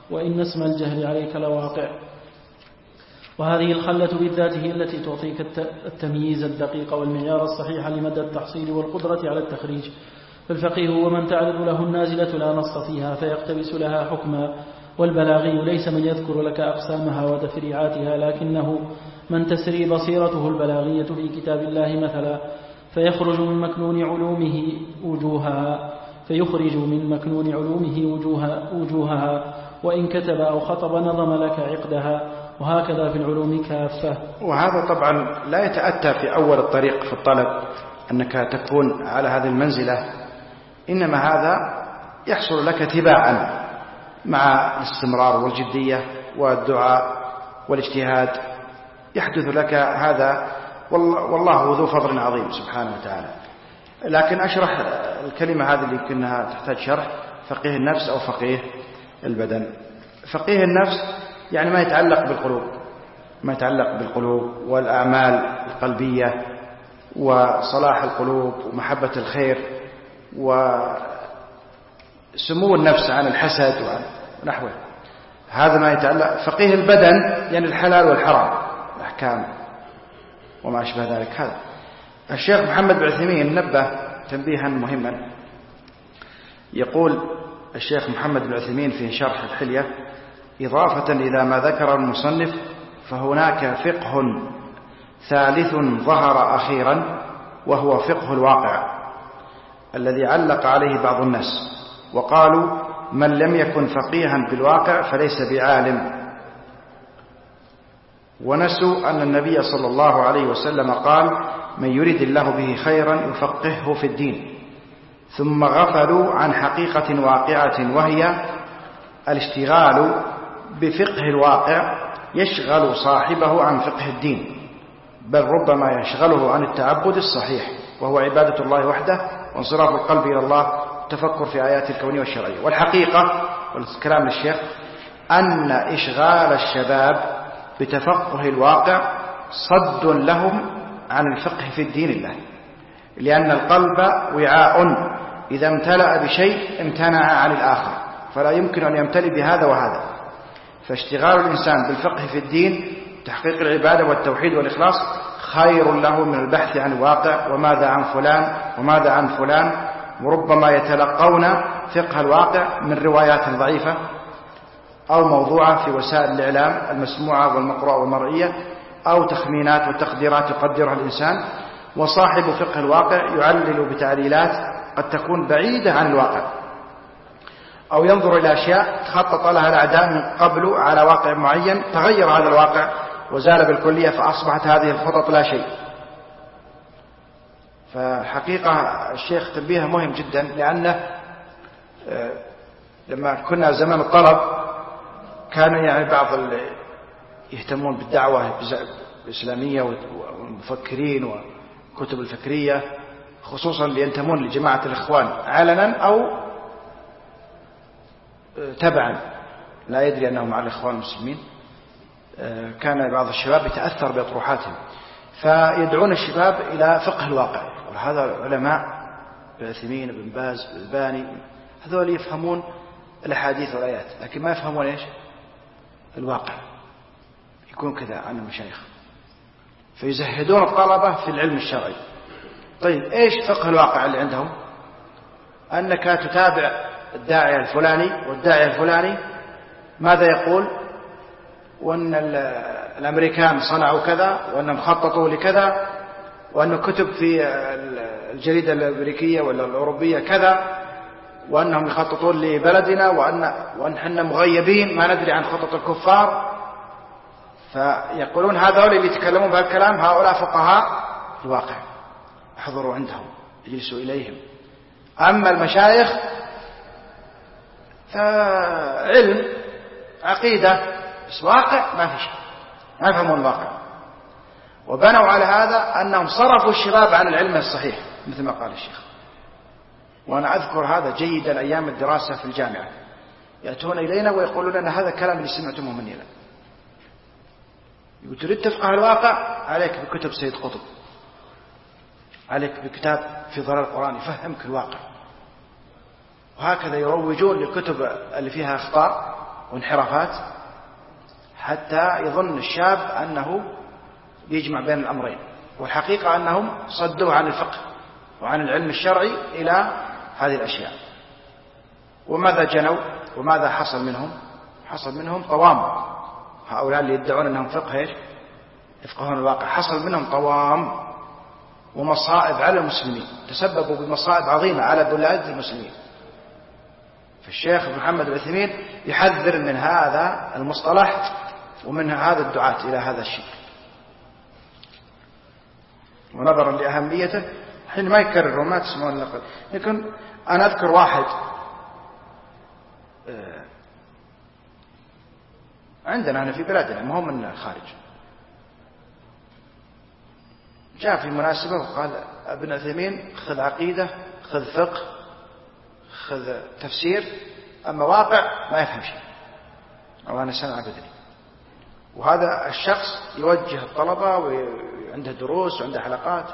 وإن اسم الجهل عليك لواقع. وهذه الخلة بالذات هي التي تعطيك التمييز الدقيق والمعيار الصحيح لمدى التحصيل والقدرة على التخريج. فالفقيه هو من تعرض له النازلة لا نص فيها فيقتبس لها حكما، والبلاغي ليس من يذكر لك أقسامها وتفريعاتها، لكنه من تسري بصيرته البلاغية في كتاب الله مثلا فيخرج من مكنون علومه وجوهها فيخرج من مكنون علومه وجوها وجوهها وإن كتب أو خطب نظم لك عقدها، وهكذا في العلوم كافة. وهذا طبعا لا يتأتى في أول الطريق في الطلب أنك تكون على هذه المنزلة، إنما هذا يحصل لك تباعا مع الاستمرار والجدية والدعاء والاجتهاد، يحدث لك هذا، والله ذو فضل عظيم سبحانه وتعالى. لكن أشرح الكلمة هذه اللي كنا تحتاج شرح، فقيه النفس أو فقيه البدن. فقيه النفس يعني ما يتعلق بالقلوب، ما يتعلق بالقلوب والأعمال القلبية وصلاح القلوب ومحبة الخير وسمو النفس عن الحسد ونحوه، هذا ما يتعلق. فقيه البدن يعني الحلال والحرام، الأحكام وما أشبه ذلك. هذا الشيخ محمد بن عثيمين نبه تنبيها مهما، يقول الشيخ محمد بن عثيمين في شرح الحلية: إضافة إلى ما ذكر المصنف فهناك فقه ثالث ظهر أخيرا، وهو فقه الواقع الذي علق عليه بعض الناس وقالوا من لم يكن فقيها بالواقع فليس بعالم، ونسوا أن النبي صلى الله عليه وسلم قال من يريد الله به خيرا يفقهه في الدين، ثم غفلوا عن حقيقة واقعة وهي الاشتغال بفقه الواقع يشغل صاحبه عن فقه الدين، بل ربما يشغله عن التعبد الصحيح وهو عبادة الله وحده وانصراف القلب إلى الله والتفكر في آيات الكونية والشرعية. والحقيقة والكلام للشيخ أن إشغال الشباب بتفقه الواقع صد لهم عن الفقه في الدين الله، لأن القلب وعاء إذا امتلأ بشيء امتنع عن الآخر، فلا يمكن أن يمتلئ بهذا وهذا. فاشتغال الإنسان بالفقه في الدين تحقيق العبادة والتوحيد والإخلاص خير له من البحث عن الواقع وماذا عن فلان وماذا عن فلان. وربما يتلقون فقه الواقع من روايات ضعيفة أو موضوعة في وسائل الإعلام المسموعة والمقروءة والمرئية، أو تخمينات وتقديرات يقدرها الإنسان، وصاحب فقه الواقع يعلل بتعليلات قد تكون بعيدة عن الواقع، أو ينظر إلى أشياء تخطط لها الأعداء من قبل على واقع معين، تغير هذا الواقع وزال بالكلية فأصبحت هذه الخطط لا شيء. فحقيقة الشيخ تنبيه مهم جدا، لأنه لما كنا زمان الطلب كان يعني بعض يهتمون بالدعوة الإسلامية والمفكرين والكتب الفكرية، خصوصا اللي ينتمون لجماعة الإخوان علنا أو تبعا لا يدري أنهم مع الإخوان المسلمين. كان بعض الشباب يتأثر بأطروحاتهم فيدعون الشباب إلى فقه الواقع. وهذا العلماء العثيمين بن باز الباني هذول يفهمون الأحاديث والآيات لكن ما يفهمون إيش الواقع، يكون كذا عن المشايخ، فيزهدون الطلبة في العلم الشرعي. طيب إيش فقه الواقع اللي عندهم؟ أنك تتابع الداعية الفلاني والداعية الفلاني ماذا يقول، وأن الأمريكان صنعوا كذا، وأنهم خططوا لكذا، وأن كتب في الجريدة الأمريكية ولا الأوروبية كذا، وأنهم يخططون لبلدنا، وأن وأن حنا مغيبين ما ندري عن خطط الكفار. فيقولون هذول اللي يتكلمون بهذا الكلام هؤلاء فقهاء الواقع، احضروا عندهم اجلسوا إليهم. أما المشايخ فعلم عقيدة بس واقع ما في شيء، ما يفهمون الواقع. وبنوا على هذا أنهم صرفوا الشباب عن العلم الصحيح مثل ما قال الشيخ. وأنا أذكر هذا جيدا أيام الدراسة في الجامعة، يأتون إلينا ويقولون لنا هذا الكلام اللي سمعتموه مني. لا، يقول تريد تفقه الواقع عليك بكتب سيد قطب، عليك بكتاب في ظلال القرآن يفهمك الواقع. وهكذا يروجون للكتب اللي فيها أخطاء وانحرافات حتى يظن الشاب أنه يجمع بين الأمرين، والحقيقة أنهم صدوه عن الفقه وعن العلم الشرعي إلى هذه الأشياء. وماذا جنوا وماذا حصل منهم؟ حصل منهم طوام. هؤلاء اللي يدعون أنهم فقه يفقهون الواقع حصل منهم طوام ومصائب على المسلمين، تسببوا بمصائب عظيمة على بلاد المسلمين. فالشيخ محمد العثيمين يحذر من هذا المصطلح ومن هذا الدعاة إلى هذا الشيء، ونظرا لأهميته حين ما يكرر وما تسمعون لقد. لكن أنا أذكر واحد عندنا هنا في بلادنا ما هو من الخارج، جاء في مناسبة وقال ابن عثيمين خذ عقيدة خذ فقه خذ تفسير، أما واقع ما يفهم شيء، أو أنا سمع بدري. وهذا الشخص يوجه الطلبة وعنده دروس وعنده حلقات،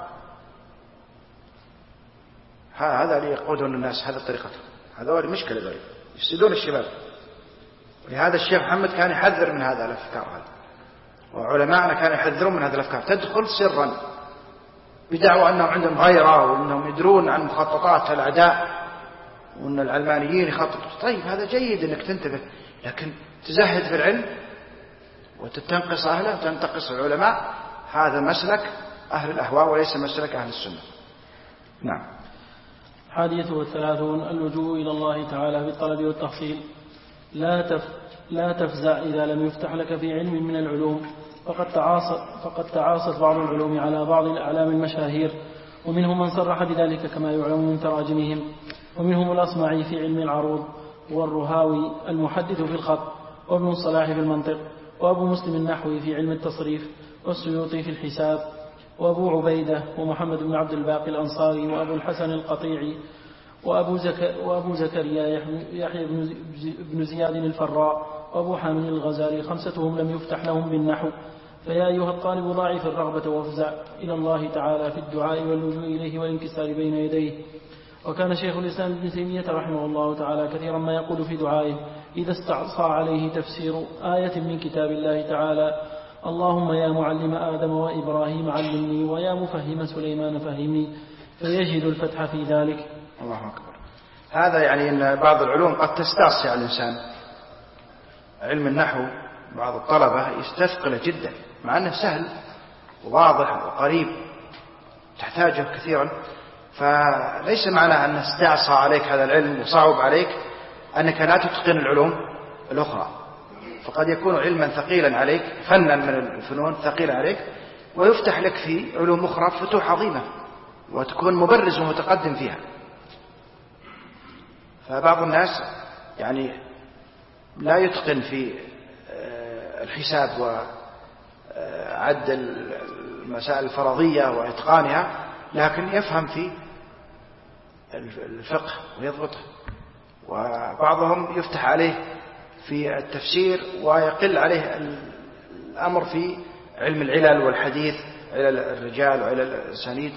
هذا اللي يقودون الناس، هذا طريقته، هذول مشكلة ذلك يفسدون الشباب. لهذا الشيخ محمد كان يحذر من هذا الأفكار هذا، وعلماءنا كانوا يحذرون من هذه الأفكار، تدخل سرا بدعوى أنهم عندهم غيرة وأنهم يدرون عن مخططات الأعداء وأن العلمانيين يخططوا. طيب هذا جيد أنك تنتبه، لكن تزهد في العلم وتتنقص أهله وتنتقص العلماء، هذا مسلك أهل الأهواء وليس مسلك أهل السنة. نعم. حادية والثلاثون اللجوء إلى الله تعالى بالطلب والتحصيل. لا تف لا تفزع إذا لم يفتح لك في علم من العلوم، فقد تعاصت, فقد تعاصت بعض العلوم على بعض الأعلام المشاهير، ومنهم من صرح بذلك كما يعلم من تراجمهم، ومنهم الأصمعي في علم العروض، والرهاوي المحدث في الخط، وابن الصلاح في المنطق، وأبو مسلم النحوي في علم التصريف، والسيوطي في الحساب، وأبو عبيدة ومحمد بن عبد الباقي الأنصاري، وأبو الحسن القطيعي، وأبو, زك... وأبو زكريا يحيى بن زياد الفراء، وأبو حامد الغزالي، خمستهم لم يفتح لهم بالنحو. فيا أيها الطالب ضاعف الرغبة وافزع إلى الله تعالى في الدعاء واللجوء إليه والانكسار بين يديه. وكان شيخ الإسلام ابن تيمية رحمه الله تعالى كثيرا ما يقول في دعائه إذا استعصى عليه تفسير آية من كتاب الله تعالى: اللهم يا معلم آدم وإبراهيم علمني، ويا مفهم سليمان فهمني، فيجد الفتح في ذلك. الله أكبر. هذا يعني أن بعض العلوم قد تستعصي على الإنسان. علم النحو بعض الطلبة يستثقل جدا مع أنه سهل وواضح وقريب تحتاجه كثيرا، فليس معنى أن استعصى عليك هذا العلم وصعب عليك أنك لا تتقن العلوم الأخرى، فقد يكون علما ثقيلا عليك، فنا من الفنون ثقيلا عليك، ويفتح لك في علوم أخرى فتوح عظيمة وتكون مبرز ومتقدم فيها. فبعض الناس يعني لا يتقن في الحساب وعد المسائل الفرضية وإتقانها، لكن يفهم في الفقه ويضبطه، وبعضهم يفتح عليه في التفسير ويقل عليه الأمر في علم العلل والحديث، علل الرجال وعلل الأسانيد.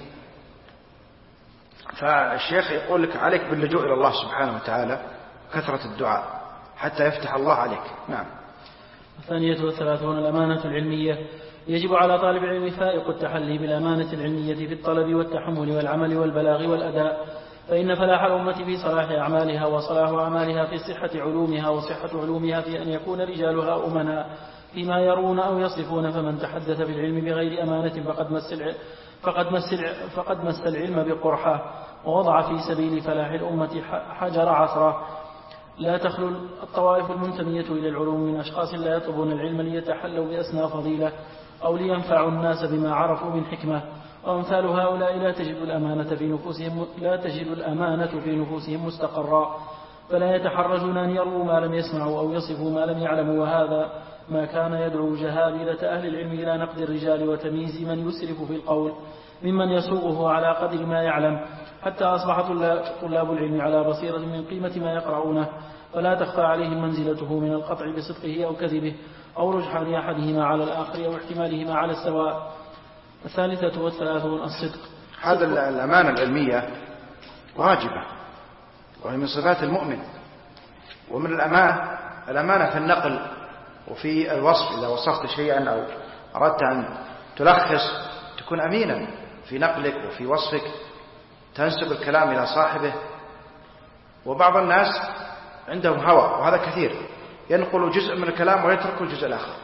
فالشيخ يقول لك عليك باللجوء إلى الله سبحانه وتعالى، كثرة الدعاء حتى يفتح الله عليك. نعم. الثانية والثلاثون الأمانة العلمية. يجب على طالب العلم فائق التحلي بالأمانة العلمية في الطلب والتحمل والعمل والبلاغ والأداء، فإن فلاح الأمة في صلاح أعمالها وصلاح أعمالها في صحة علومها وصحة علومها في أن يكون رجالها أمناء فيما يرون أو يصفون. فمن تحدث بالعلم بغير أمانة فقد مس العلم فقد مس فقد مس العلم بقرحه، ووضع في سبيل فلاح الأمة حجر عثرة. لا تخلو الطوائف المنتمية إلى العلوم من أشخاص لا يطلبون العلم ليتحلوا بأسنى فضيلة أو لينفعوا الناس بما عرفوا من حكمة، وأمثال هؤلاء لا تجد الأمانة في نفوسهم لا تجد الأمانة في نفوسهم مستقرا، فلا يتحرجون أن يروا ما لم يسمعوا أو يصفوا ما لم يعلموا. وهذا ما كان يدعو جهابلة أهل العلم إلى نقد الرجال وتمييز من يسرف في القول ممن يسوغه على قدر ما يعلم، حتى أصبح طلاب العلم على بصيرة من قيمة ما يقرؤونه، فلا تخفى عليهم منزلته من القطع بصدقه أو كذبه أو رجحان أحدهما على الآخر أو احتمالهما على السواء. الثالثة والثلاثون الصدق. هذا الأمانة العلمية واجبة، وهي من صفات المؤمن. ومن الأمانة الأمانة في النقل وفي الوصف. إذا وصفت شيئا أو أردت أن تلخص تكون أمينا في نقلك وفي وصفك، تنسب الكلام إلى صاحبه. وبعض الناس عندهم هوى، وهذا كثير، ينقل جزء من الكلام ويترك الجزء الآخر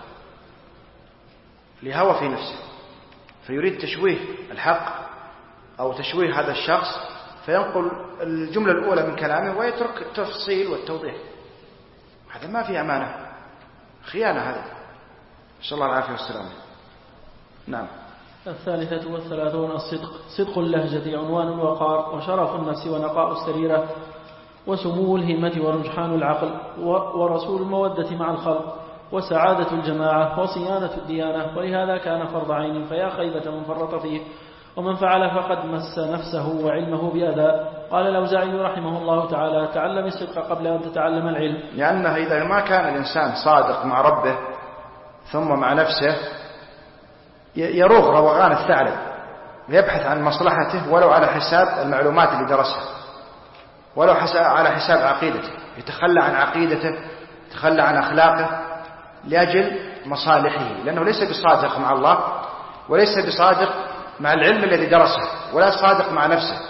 لهوى في نفسه، فيريد تشويه الحق أو تشويه هذا الشخص، فينقل الجملة الأولى من كلامه ويترك التفصيل والتوضيح. هذا ما في أمانة، خيانة هذا، نسأل الله العافية والسلامة. نعم. الثالثة والثلاثون الصدق. صدق اللهجة عنوان الوقار وشرف النفس ونقاء السريرة وسمو الهمة ورجحان العقل ورسول المودة مع الخلق وسعادة الجماعة وصيانة الديانة، ولهذا كان فرض عين، فيا خيبة من فرط فيه، ومن فعل فقد مس نفسه وعلمه بأداء. قال الأوزاعي رحمه الله تعالى: تعلم الصدق قبل أن تتعلم العلم. لأنه إذا ما كان الإنسان صادق مع ربه ثم مع نفسه يروغ روغان الثعلب، يبحث عن مصلحته ولو على حساب المعلومات اللي درسها، ولو على حساب عقيدته، يتخلى عن عقيدته، يتخلى عن أخلاقه لأجل مصالحه، لأنه ليس بصادق مع الله، وليس بصادق مع العلم الذي درسه، ولا صادق مع نفسه.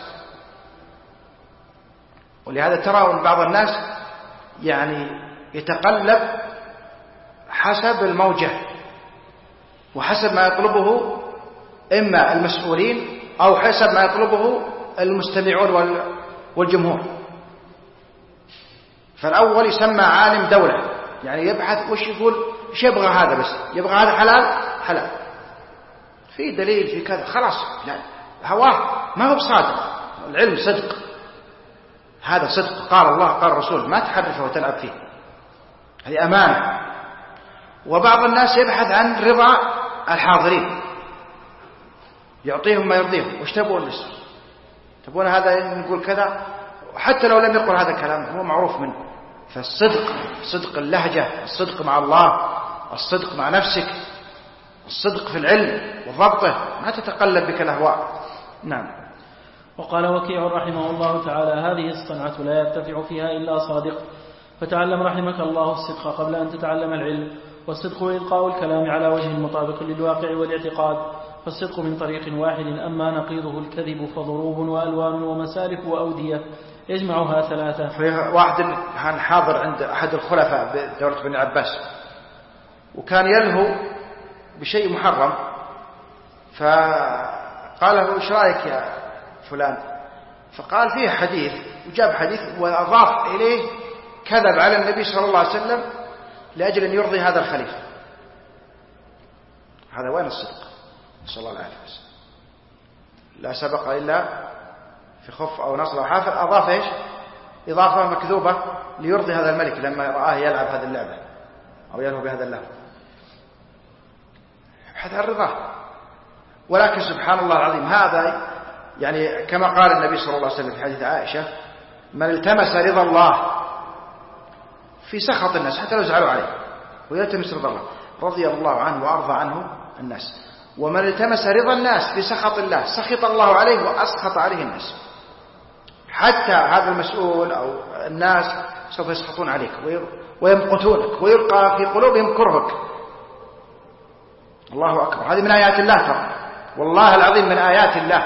ولهذا ترى أن بعض الناس يعني يتقلب حسب الموجة وحسب ما يطلبه إما المسؤولين أو حسب ما يطلبه المستمعون والجمهور. فالأول يسمى عالم دولة، يعني يبحث وش يقول، ايش يبغى هذا، بس يبغى هذا حلال حلال، في دليل في كذا، خلاص يعني هواه ما هو بصادق. العلم صدق، هذا صدق، قال الله قال الرسول، ما تحرفه وتلعب فيه، هذه أمانة. وبعض الناس يبحث عن رضا الحاضرين، يعطيهم ما يرضيهم، وش تبون لسه تبون هذا نقول كذا، حتى لو لم يقل هذا الكلام هو معروف منه. فالصدق، صدق اللهجة، الصدق مع الله، الصدق مع نفسك، الصدق في العلم وضبطه، ما تتقلب بك الأهواء. نعم. وقال وكيع رحمه الله تعالى: هذه الصنعة لا يرتفع فيها إلا صادق، فتعلم رحمك الله الصدق قبل أن تتعلم العلم. والصدق إلقاء الكلام على وجه مطابق للواقع والاعتقاد، فالصدق من طريق واحد، أما نقيضه الكذب فضروب وألوان ومسالك وأودية يجمعها ثلاثة. في واحد كان حاضر عند أحد الخلفاء بدولة بني عباس، وكان يلهو بشيء محرم، فقال له: ايش رايك يا فلان؟ فقال: فيه حديث، وجاب حديث وأضاف إليه كذب على النبي صلى الله عليه وسلم لأجل أن يرضي هذا الخليفة. هذا وين الصدق؟ صلى الله عليه وسلم لا سبق إلا في خف أو نصر أو حافر، أضاف إيش؟ إضافة مكذوبة ليرضي هذا الملك لما رآه يلعب هذه اللعبة أو يلهو بهذا اللعب. يبحث عن الرضا. ولكن سبحان الله العظيم، هذا يعني كما قال النبي صلى الله عليه وسلم في حديث عائشة: من التمس رضا الله في سخط الناس حتى لو زعلوا عليه، ويلتمس رضا الله رضي الله عنه وأرضى عنه الناس. ومن التمس رضا الناس في سخط الله سخط الله عليه وأسخط عليه الناس. حتى هذا المسؤول أو الناس سوف يسخطون عليك ويمقتونك ويلقى في قلوبهم كرهك. الله أكبر، هذه من آيات الله ترى، والله العظيم من آيات الله.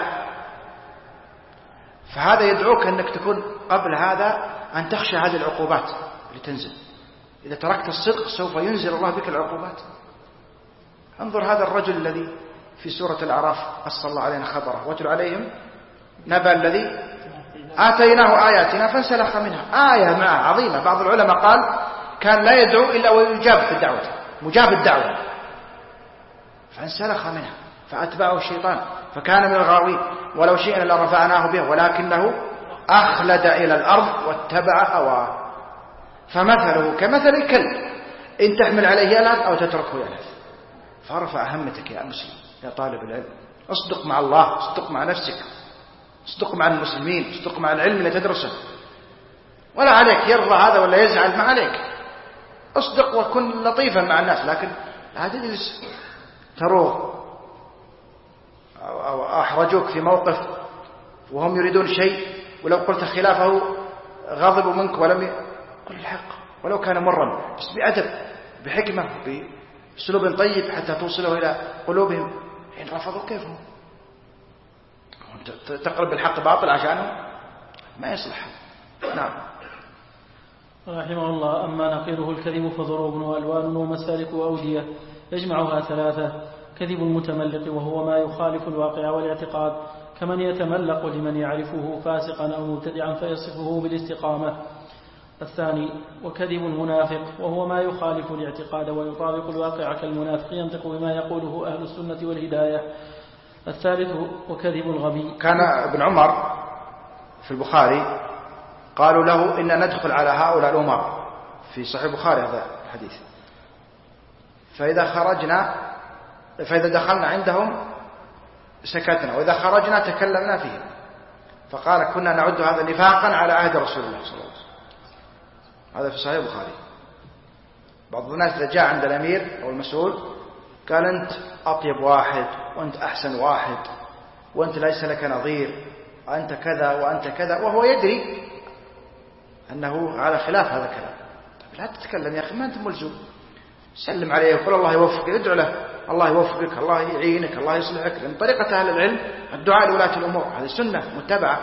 فهذا يدعوك أنك تكون قبل هذا أن تخشى هذه العقوبات اللي تنزل. إذا تركت الصدق سوف ينزل الله بك العقوبات. انظر هذا الرجل الذي في سورة الأعراف قص الله علينا خبره: واتل عليهم نبأ الذي آتيناه آياتنا فانسلخ منها. آية معه عظيمة. بعض العلماء قال كان لا يدعو إلا ويجاب في الدعوة، مجاب الدعوة، فانسلخ منها فأتبعه الشيطان فكان من الغاوين. ولو شئنا لرفعناه به ولكنه أخلد إلى الأرض واتبع هواه فمثله كمثل الكلب إن تحمل عليه يلهث أو تتركه يلهث. فارفع همتك يا مسلم يا طالب العلم، اصدق مع الله، اصدق مع نفسك، اصدق مع المسلمين، اصدق مع العلم اللي تدرسه. ولا عليك يرضى هذا ولا يزعل، ما عليك، اصدق وكن لطيفا مع الناس، لكن لا تجلس تروغ أو أحرجوك في موقف وهم يريدون شيء، ولو قلت خلافه غضبوا منك ولم يقل الحق. ولو كان مرا، بس بأدب بحكمة بأسلوب طيب حتى توصله إلى قلوبهم. إن رفضوا كيف هم تقرب الحق باطل عشانه ما يصلح. نعم. رحمه الله. أما نقيضه الكذب فضروب وألوان ومسالك وأودية يجمعها ثلاثة: كذب المتملق وهو ما يخالف الواقع والاعتقاد، كمن يتملق لمن يعرفه فاسقا أو مبتدعا فيصفه بالاستقامة. الثاني: وكذب المنافق وهو ما يخالف الاعتقاد ويطابق الواقع كالمنافق ينطق بما يقوله أهل السنة والهداية. الثالث: وكذب الغبي. كان ابن عمر في البخاري قالوا له إن ندخل على هؤلاء الأمراء في صحيح البخاري هذا الحديث، فإذا خرجنا فإذا دخلنا عندهم سكتنا وإذا خرجنا تكلمنا فيهم، فقال كنا نعد هذا نفاقا على عهد رسول الله صلى الله عليه وسلم. هذا في صحيح البخاري. بعض الناس إذا جاء عند الأمير أو المسؤول قال أنت أطيب واحد وأنت أحسن واحد وأنت ليس لك نظير وأنت كذا وأنت كذا، وهو يدري أنه على خلاف هذا الكلام. طيب لا تتكلم يا أخي، ما أنت ملزوم، سلم عليه وقل الله يوفقك، ادعو له الله يوفقك الله يعينك الله يصلحك، لأن طريقة أهل العلم الدعاء لولاة الأمور، هذه سنة متبعة،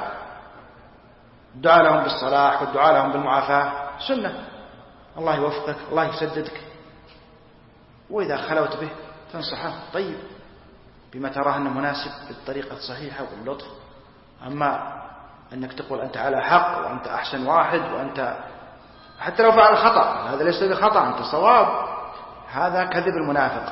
الدعاء لهم بالصلاح والدعاء لهم بالمعافاة سنة، الله يوفقك الله يسددك. وإذا خلوت به تنصحه طيب بما تراه أنه مناسب بالطريقة الصحيحة واللطف. أما أنك تقول أنت على حق وأنت أحسن واحد وأنت حتى لو فعل خطأ هذا ليس بخطأ أنت صواب، هذا كذب المنافق.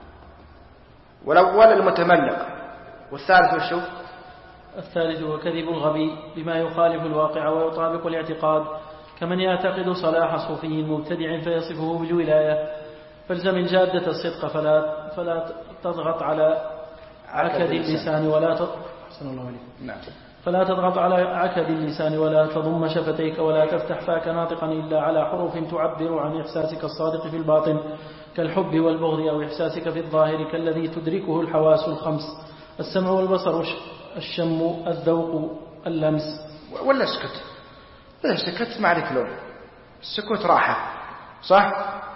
والأول المتملق. والثالث وشو؟ الثالث وكذب الغبي بما يخالف الواقع ويطابق الاعتقاد، كمن يعتقد صلاح صوفي مبتدع فيصفه بالولاية. فالزم الجادة الصدق فلا, فلا تضغط على عكد اللسان ولا تضغط نعم. فلا تضغط على عكد اللسان ولا تضم شفتيك ولا تفتح فاك ناطقا إلا على حروف تعبر عن إحساسك الصادق في الباطن كالحب والبغض، أو إحساسك في الظاهر كالذي تدركه الحواس الخمس: السمع والبصر الشم الذوق اللمس. ولا اسكت، إذا سكت ما عليك لون، السكوت راحة صح؟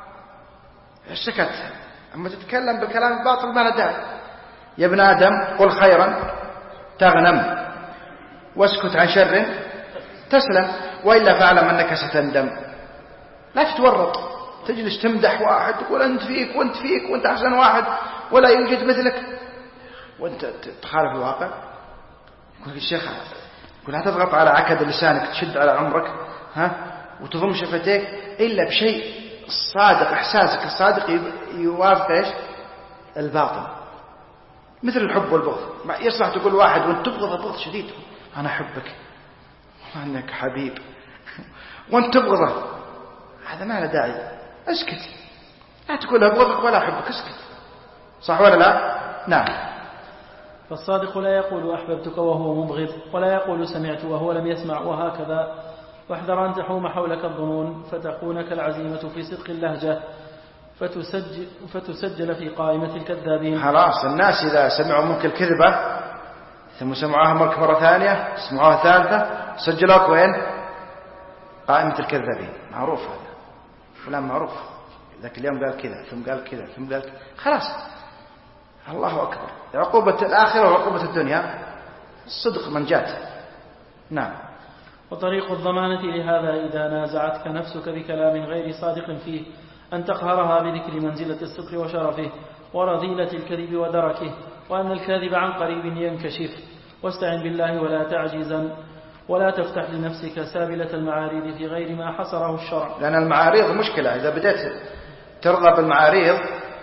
السكت. أما تتكلم بكلام باطل ما له داعي. يا ابن آدم قل خيرا تغنم واسكت عن شر تسلم، وإلا فاعلم أنك ستندم. لا تتورط تجلس تمدح واحد تقول أنت فيك وأنت فيك وأنت أحسن واحد ولا يوجد مثلك وأنت تخالف الواقع. يقول الشيخ يقول لا تضغط على عكد لسانك تشد على عمرك ها وتضم شفتيك إلا بشيء الصادق، إحساسك الصادق يوافق إيش الباطن، مثل الحب والبغض. ما يصلح تقول واحد وانت تبغضه بغض شديد أنا أحبك وأنك حبيب وانت تبغضه، هذا ما له داعي، اسكت، لا تقول أبغضك ولا أحبك، اسكت، صح ولا لا؟ نعم. فالصادق لا يقول أحببتك وهو مبغض، ولا يقول سمعت وهو لم يسمع، وهكذا. واحذر أن تحوم حولك الظنون فتكون كالعزيمة في صدق اللهجة فتسجل, فتسجل في قائمة الكذابين. خلاص الناس إذا سمعوا منك الكذبة ثم سمعوها منك مرة ثانية سمعوها ثالثة سجلوك وين؟ قائمة الكذابين. معروف هذا فلان معروف، ذاك اليوم قال كذا ثم قال كذا ثم قال كذا. خلاص الله أكبر. عقوبة الآخرة وعقوبة الدنيا الصدق من جات. نعم. وطريق الضمانة لهذا إذا نازعتك نفسك بكلام غير صادق فيه أن تقهرها بذكر منزلة الصدق وشرفه ورذيلة الكذب ودركه، وأن الكاذب عن قريب ينكشف. واستعن بالله ولا تعجزا، ولا تفتح لنفسك سابلة المعاريض في غير ما حصره الشرع، لأن المعاريض مشكلة. إذا بدأت ترغب بالمعاريض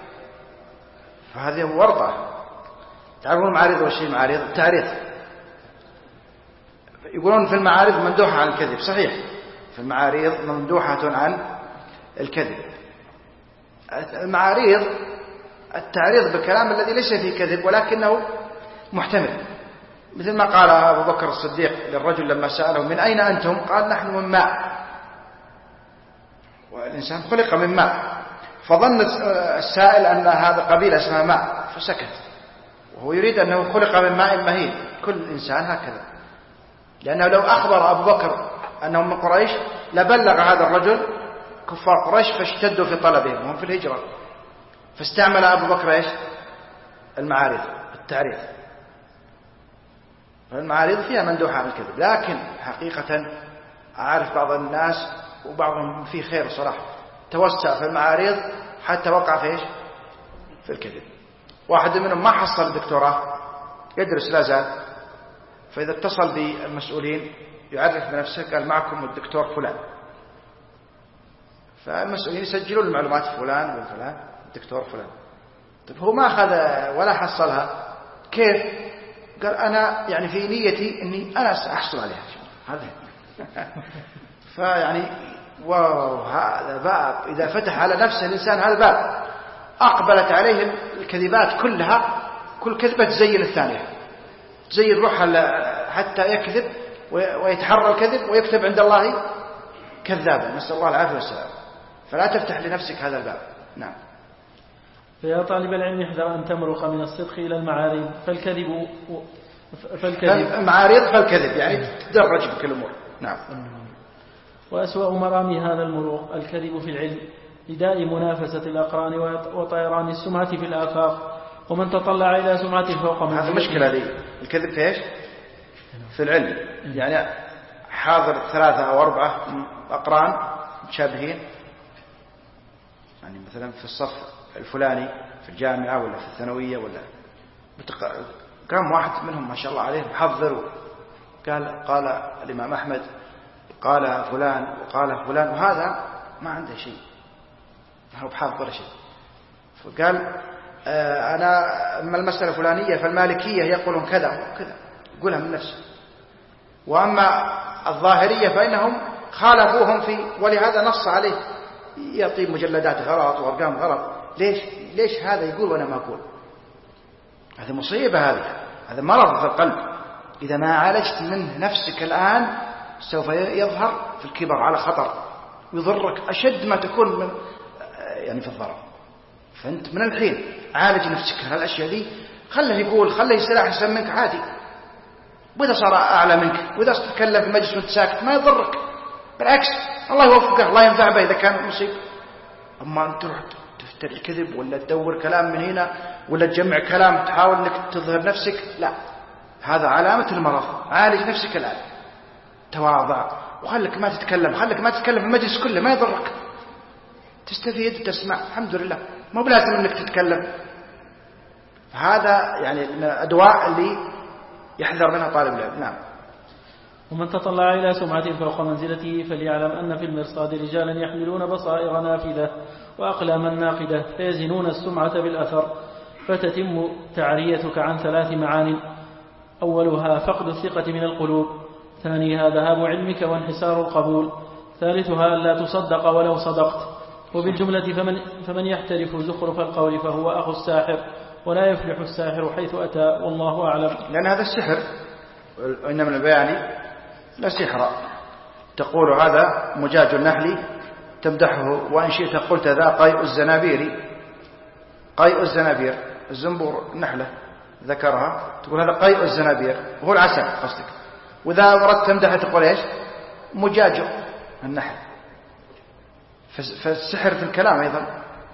فهذه ورطة. تعرفون المعاريض والشيء المعاريض التعريض، يقولون في المعارض مندوحة عن الكذب. صحيح في المعارض مندوحة عن الكذب. المعارض التعريض بالكلام الذي ليس فيه كذب ولكنه محتمل، مثل ما قال أبو بكر الصديق للرجل لما سأله من أين أنتم؟ قال نحن من ماء، والإنسان خلق من ماء، فظن السائل أن هذا قبيلة اسمها ماء فسكت، وهو يريد أنه خلق من ماء مهين. كل إنسان هكذا، لأنه لو أخبر أبو بكر أنهم من قريش لبلغ هذا الرجل كفار قريش فاشتدوا في طلبهم وهم في الهجرة، فاستعمل أبو بكر إيش؟ المعارض، التعريض. فالمعارض فيها مندوحة من الكذب، لكن حقيقة أعرف بعض الناس وبعضهم فيه خير صراحة توسع في المعارض حتى وقع في إيش؟ في الكذب. واحد منهم ما حصل دكتوراه، يدرس لا زال، فإذا اتصل بالمسؤولين يعرف بنفسه قال معكم الدكتور فلان، فالمسؤولين يسجلون المعلومات فلان وفلان الدكتور فلان. طيب هو ما أخذ ولا حصلها، كيف؟ قال أنا يعني في نيتي أني أنا سأحصل عليها هذا. فيعني واو، هذا باب إذا فتح على نفسه الإنسان هذا باب أقبلت عليه الكذبات كلها، كل كذبة تزين الثانية، تزين روحها حتى يكذب ويتحرى الكذب ويكتب عند الله كذابا، نسأل الله العافية والسلام. فلا تفتح لنفسك هذا الباب. نعم. فيا طالب العلم احذر أن تمرق من الصدق إلى المعارض، فالكذب فالكذب المعارض فالكذب يعني تدرج في كل الأمور. نعم. وأسوأ مرامي هذا المروق الكذب في العلم لداء منافسة الأقران وطيران السمعة في الآفاق، ومن تطلع إلى سمعته فوق من هذا مشكلة لي. الكذب في إيش؟ في العلم، يعني حاضر ثلاثة أو أربعة أقران متشابهين، يعني مثلا في الصف الفلاني في الجامعة ولا في الثانوية ولا بتق... قام واحد منهم ما شاء الله عليه محضر، قال قال الإمام أحمد قال فلان وقال فلان، وهذا ما عنده شيء، ما هو بحافظ ولا شيء. فقال آه أنا أما المسألة الفلانية فالمالكية يقولون كذا وكذا، يقولها من نفسه، وأما الظاهرية فإنهم خالفوهم في، ولهذا نص عليه يعطي مجلدات غلط وأرقام غلط. ليش ليش هذا يقول وأنا ما أقول؟ هذا مصيبة، هذا هذا مرض في القلب. إذا ما عالجت منه نفسك الآن سوف يظهر في الكبر على خطر ويضرك أشد ما تكون من يعني في الضرر. فأنت من الحين عالج نفسك هالأشياء دي، خله يقول، خله يصير أحسن منك عادي، وإذا صار أعلى منك وإذا تتكلم في مجلس وانت ساكت ما يضرك، بالعكس الله يوفقه، الله ينفع به إذا كان مصيب. أما أنت تروح تفتر الكذب ولا تدور كلام من هنا ولا تجمع كلام تحاول أنك تظهر نفسك، لا، هذا علامة المرض. عالج نفسك الآن، تواضع وخلك ما تتكلم، خلك ما تتكلم في المجلس كله، ما يضرك، تستفيد وتسمع الحمد لله، ما بلازم أنك تتكلم. هذا يعني من الأدواء اللي يحذر منها طالب العلم. نعم. ومن تطلع إلى سمعة فوق منزلته فليعلم أن في المرصاد رجالا يحملون بصائر نافذة وأقلاما ناقدة فيزنون السمعة بالأثر، فتتم تعريتك عن ثلاث معان: أولها فقد الثقة من القلوب، ثانيها ذهاب علمك وانحسار القبول، ثالثها ألا تصدق ولو صدقت. وبالجملة فمن, فمن يحترف زخرف القول فهو أخو الساحر، ولا يفلح الساحر حيث أتى، والله أعلم. لأن هذا السحر، وإن من البيان لا سحر. تقول هذا مجاج النحل تمدحه، وإن شئت قلت ذا قيء الزنابير. قيء الزنابير الزنبور النحلة ذكرها، تقول هذا قيء الزنابير وهو العسل قصدك. وإذا أردت تمدحه تقول إيش؟ مجاج النحل. فالسحر في الكلام أيضا،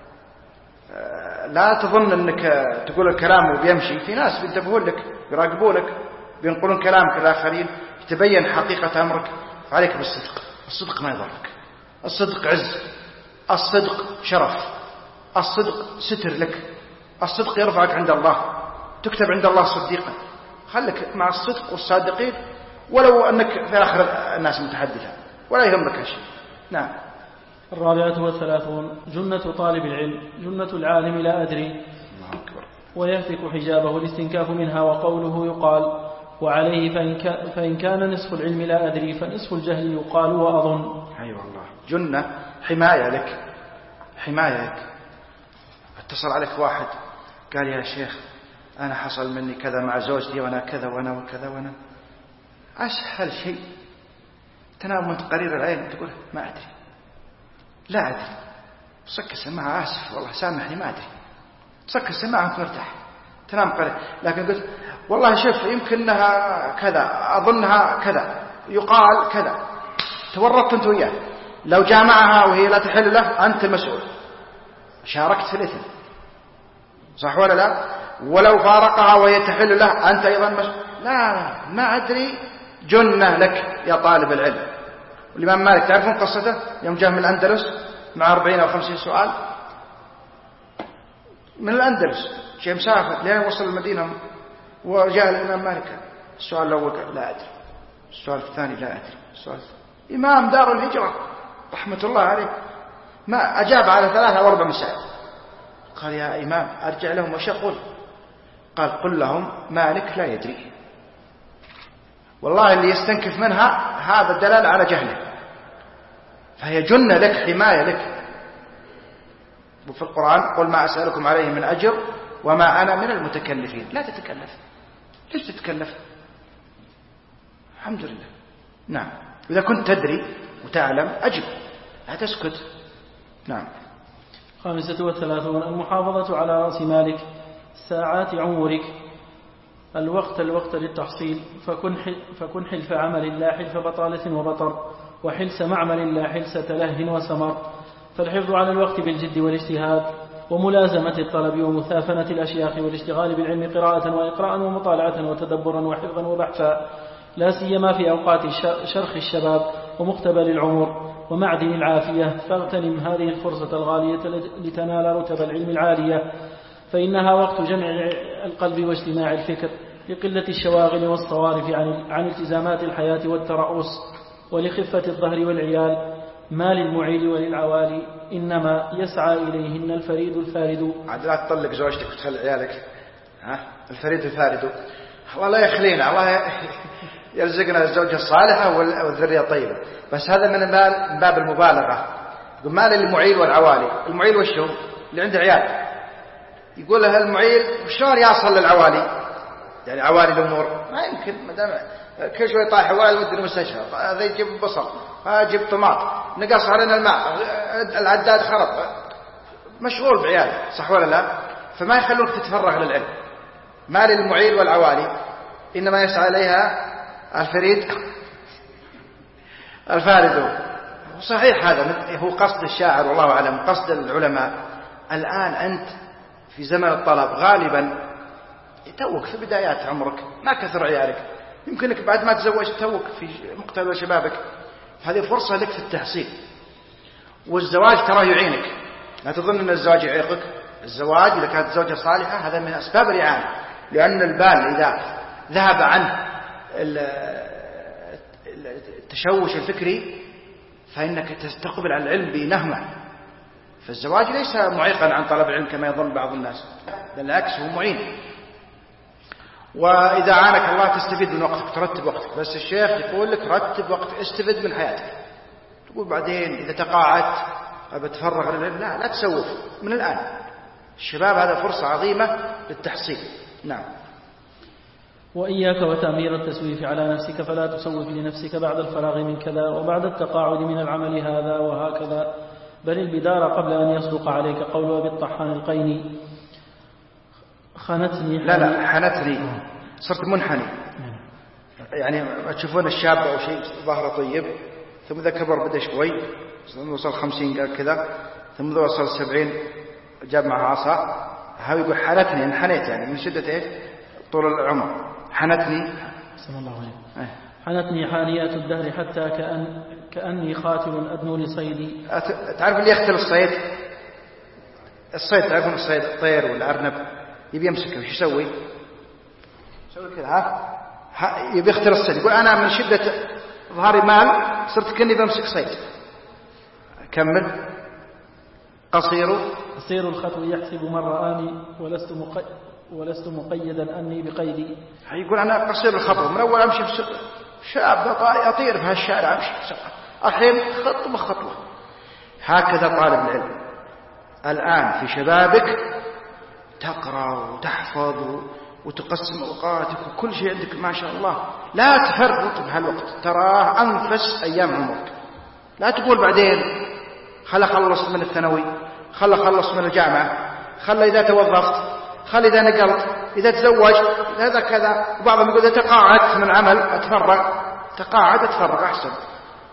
لا تظن أنك تقول الكلام وبيمشي، في ناس بينتبهون لك يراقبونك بينقلون كلامك الآخرين تبين حقيقة أمرك. فعليك بالصدق، الصدق ما يضرك، الصدق عز، الصدق شرف، الصدق ستر لك، الصدق يرفعك عند الله، تكتب عند الله صديقا. خلك مع الصدق والصادقين ولو أنك في آخر الناس متحدثا، ولا يهمك شيء. نعم. الرابعة والثلاثون جنة طالب العلم، جنة العالم لا أدري، الله أكبر، ويهتك حجابه الاستنكاف منها، وقوله يقال وعليه فإن, كان فإن كان نصف العلم لا أدري فنصف الجهل يقال وأظن. أيوة الله، جنة حماية لك، حماية لك. اتصل عليك واحد قال يا شيخ أنا حصل مني كذا مع زوجتي وأنا كذا وأنا وكذا وأنا، أسهل شيء تنام تقرير العين تقول ما أدري، لا أدري، صك السماعة آسف والله سامحني ما أدري، صك السماعة أنت مرتاح تنام قرير. لكن قلت والله شوف يمكنها كذا، أظنها كذا، يقال كذا، تورطت أنت وياه، لو جامعها وهي لا تحل له أنت المسؤول، شاركت في الإثم، صح ولا لا؟ ولو فارقها وهي تحل له أنت أيضا مسؤول. لا ما أدري جنة لك يا طالب العلم. والإمام مالك تعرفون قصته يوم جاء من الأندلس مع أربعين أو خمسين سؤال من الأندلس، شيء مسافر لين وصل المدينة وجاء الإمام مالك. السؤال الأول قال لا أدري، السؤال الثاني لا أدري، السؤال الثاني. إمام دار الهجرة رحمة الله عليه ما أجاب على ثلاثة أو أربع مسائل. قال يا إمام أرجع لهم وش أقول؟ قال قل لهم مالك لا يدري. والله اللي يستنكف منها هذا الدلالة على جهله، فهي جنة لك، حماية لك. وفي القرآن قل ما أسألكم عليه من أجر وما أنا من المتكلفين. لا تتكلف، ليش تتكلف؟ الحمد لله. نعم إذا كنت تدري وتعلم أجب، لا تسكت. نعم. خامسة والثلاثون المحافظة على رأس مالك، ساعات عمرك، الوقت الوقت للتحصيل، فكن فكن حلف عمل لا حلف بطالة وبطر، وحلس معمل لا حلس تله وسمر. فالحفظ على الوقت بالجد والاجتهاد وملازمة الطلب ومثافنة الأشياخ والاشتغال بالعلم قراءة وإقراء ومطالعة وتدبرا وحفظا وبحثا، لا سيما في أوقات شرخ الشباب ومقتبل العمر ومعدن العافية. فاغتنم هذه الفرصة الغالية لتنال رتب العلم العالية، فإنها وقت جمع القلب واجتماع الفكر لقلة الشواغل والصوارف عن عن التزامات الحياة والترأس، ولخفة الظهر والعيال. ما للمعيل وللعوالي إنما يسعى إليهن الفريد الفارد. عاد لا تطلق زوجتك وتخلي عيالك، ها الفريد الفارد. والله يخلينا، الله يرزقنا الزوجة الصالحة والذرية الطيبة، بس هذا من باب المبالغة. يقول ما للمعيل والعوالي. المعيل وشو؟ اللي عنده عيال. يقول له المعيل شلون يصل للعوالي؟ يعني عوالي الأمور ما يمكن، ما دام كل شوي طايح عوالي ودي المستشفى، هذا يجيب بصل، هذا يجيب طماط، نقص علينا الماء، العداد خرب، مشغول بعياله، صح ولا لا؟ فما يخلونك تتفرغ للعلم. ما للمعيل والعوالي إنما يسعى إليها الفريد الفارد. صحيح هذا هو قصد الشاعر والله أعلم، قصد العلماء. الآن أنت في زمن الطلب غالبا توك في بدايات عمرك، ما كثر عيالك، يمكنك بعد ما تزوجت توك في مقتبل شبابك، هذه فرصة لك في التحصيل. والزواج ترى يعينك، لا تظن أن الزواج يعيقك. الزواج إذا كانت زوجة صالحة هذا من أسباب الإعانة، لأن البال إذا ذهب عنه التشوش الفكري فإنك تستقبل على العلم بنهمة. فالزواج ليس معيقا عن طلب العلم كما يظن بعض الناس، بالعكس هو معين. وإذا عانك الله تستفيد من وقتك، ترتب وقتك. بس الشيخ يقول لك رتب وقتك، استفد من حياتك. تقول بعدين إذا تقاعدت بتفرغ للعلم، لا لا تسوف من الآن. الشباب هذا فرصة عظيمة للتحصيل. نعم. وإياك وتأمير التسويف على نفسك، فلا تسوف لنفسك بعد الفراغ من كذا وبعد التقاعد من العمل هذا وهكذا، بل البدار قبل أن يصدق عليك قول أبي الطحان القيني خنتني. لا لا حنتني، صرت منحني. يعني تشوفون الشاب أو شيء ظهره طيب، ثم إذا كبر بدأ شوي، ثم وصل خمسين قال كذا، ثم إذا وصل سبعين جاب معه عصا، هاو يقول حنتني، انحنيت يعني من شدة إيه طول العمر. حنتني صلى الله عليه أيه. حنتني حانيات الدهر حتى كأن كأني خاتل أدنو لصيدي. تعرف اللي يختل الصيد، الصيد تعرفون الصيد، الطير والأرنب يبي يمسكه وش يسوي؟ يسوي كذا، ها يبي يختل الصيد. يقول أنا من شدة ظهري مال صرت كأني بمسك صيد. كمل. قصير قصير الخطو يحسب من رآني ولست مقيد ولست مقيدا أني بقيدي. يقول أنا قصير الخطو، من أول أمشي بسرعة، شاب أطير في هالشارع أمشي بسرعة، الحين خطوة خطوة. هكذا طالب العلم الآن في شبابك تقرأ وتحفظ وتقسم أوقاتك وكل شيء عندك ما شاء الله، لا تفرط بهالوقت، تراه أنفس أيام عمرك. لا تقول بعدين خل أخلص من الثانوي، خل أخلص من الجامعة، خل إذا توظفت، خل إذا نقلت، إذا تزوجت، هذا كذا. وبعضهم يقول إذا تقاعدت من عمل أتفرغ، تقاعد أتفرغ أحسن.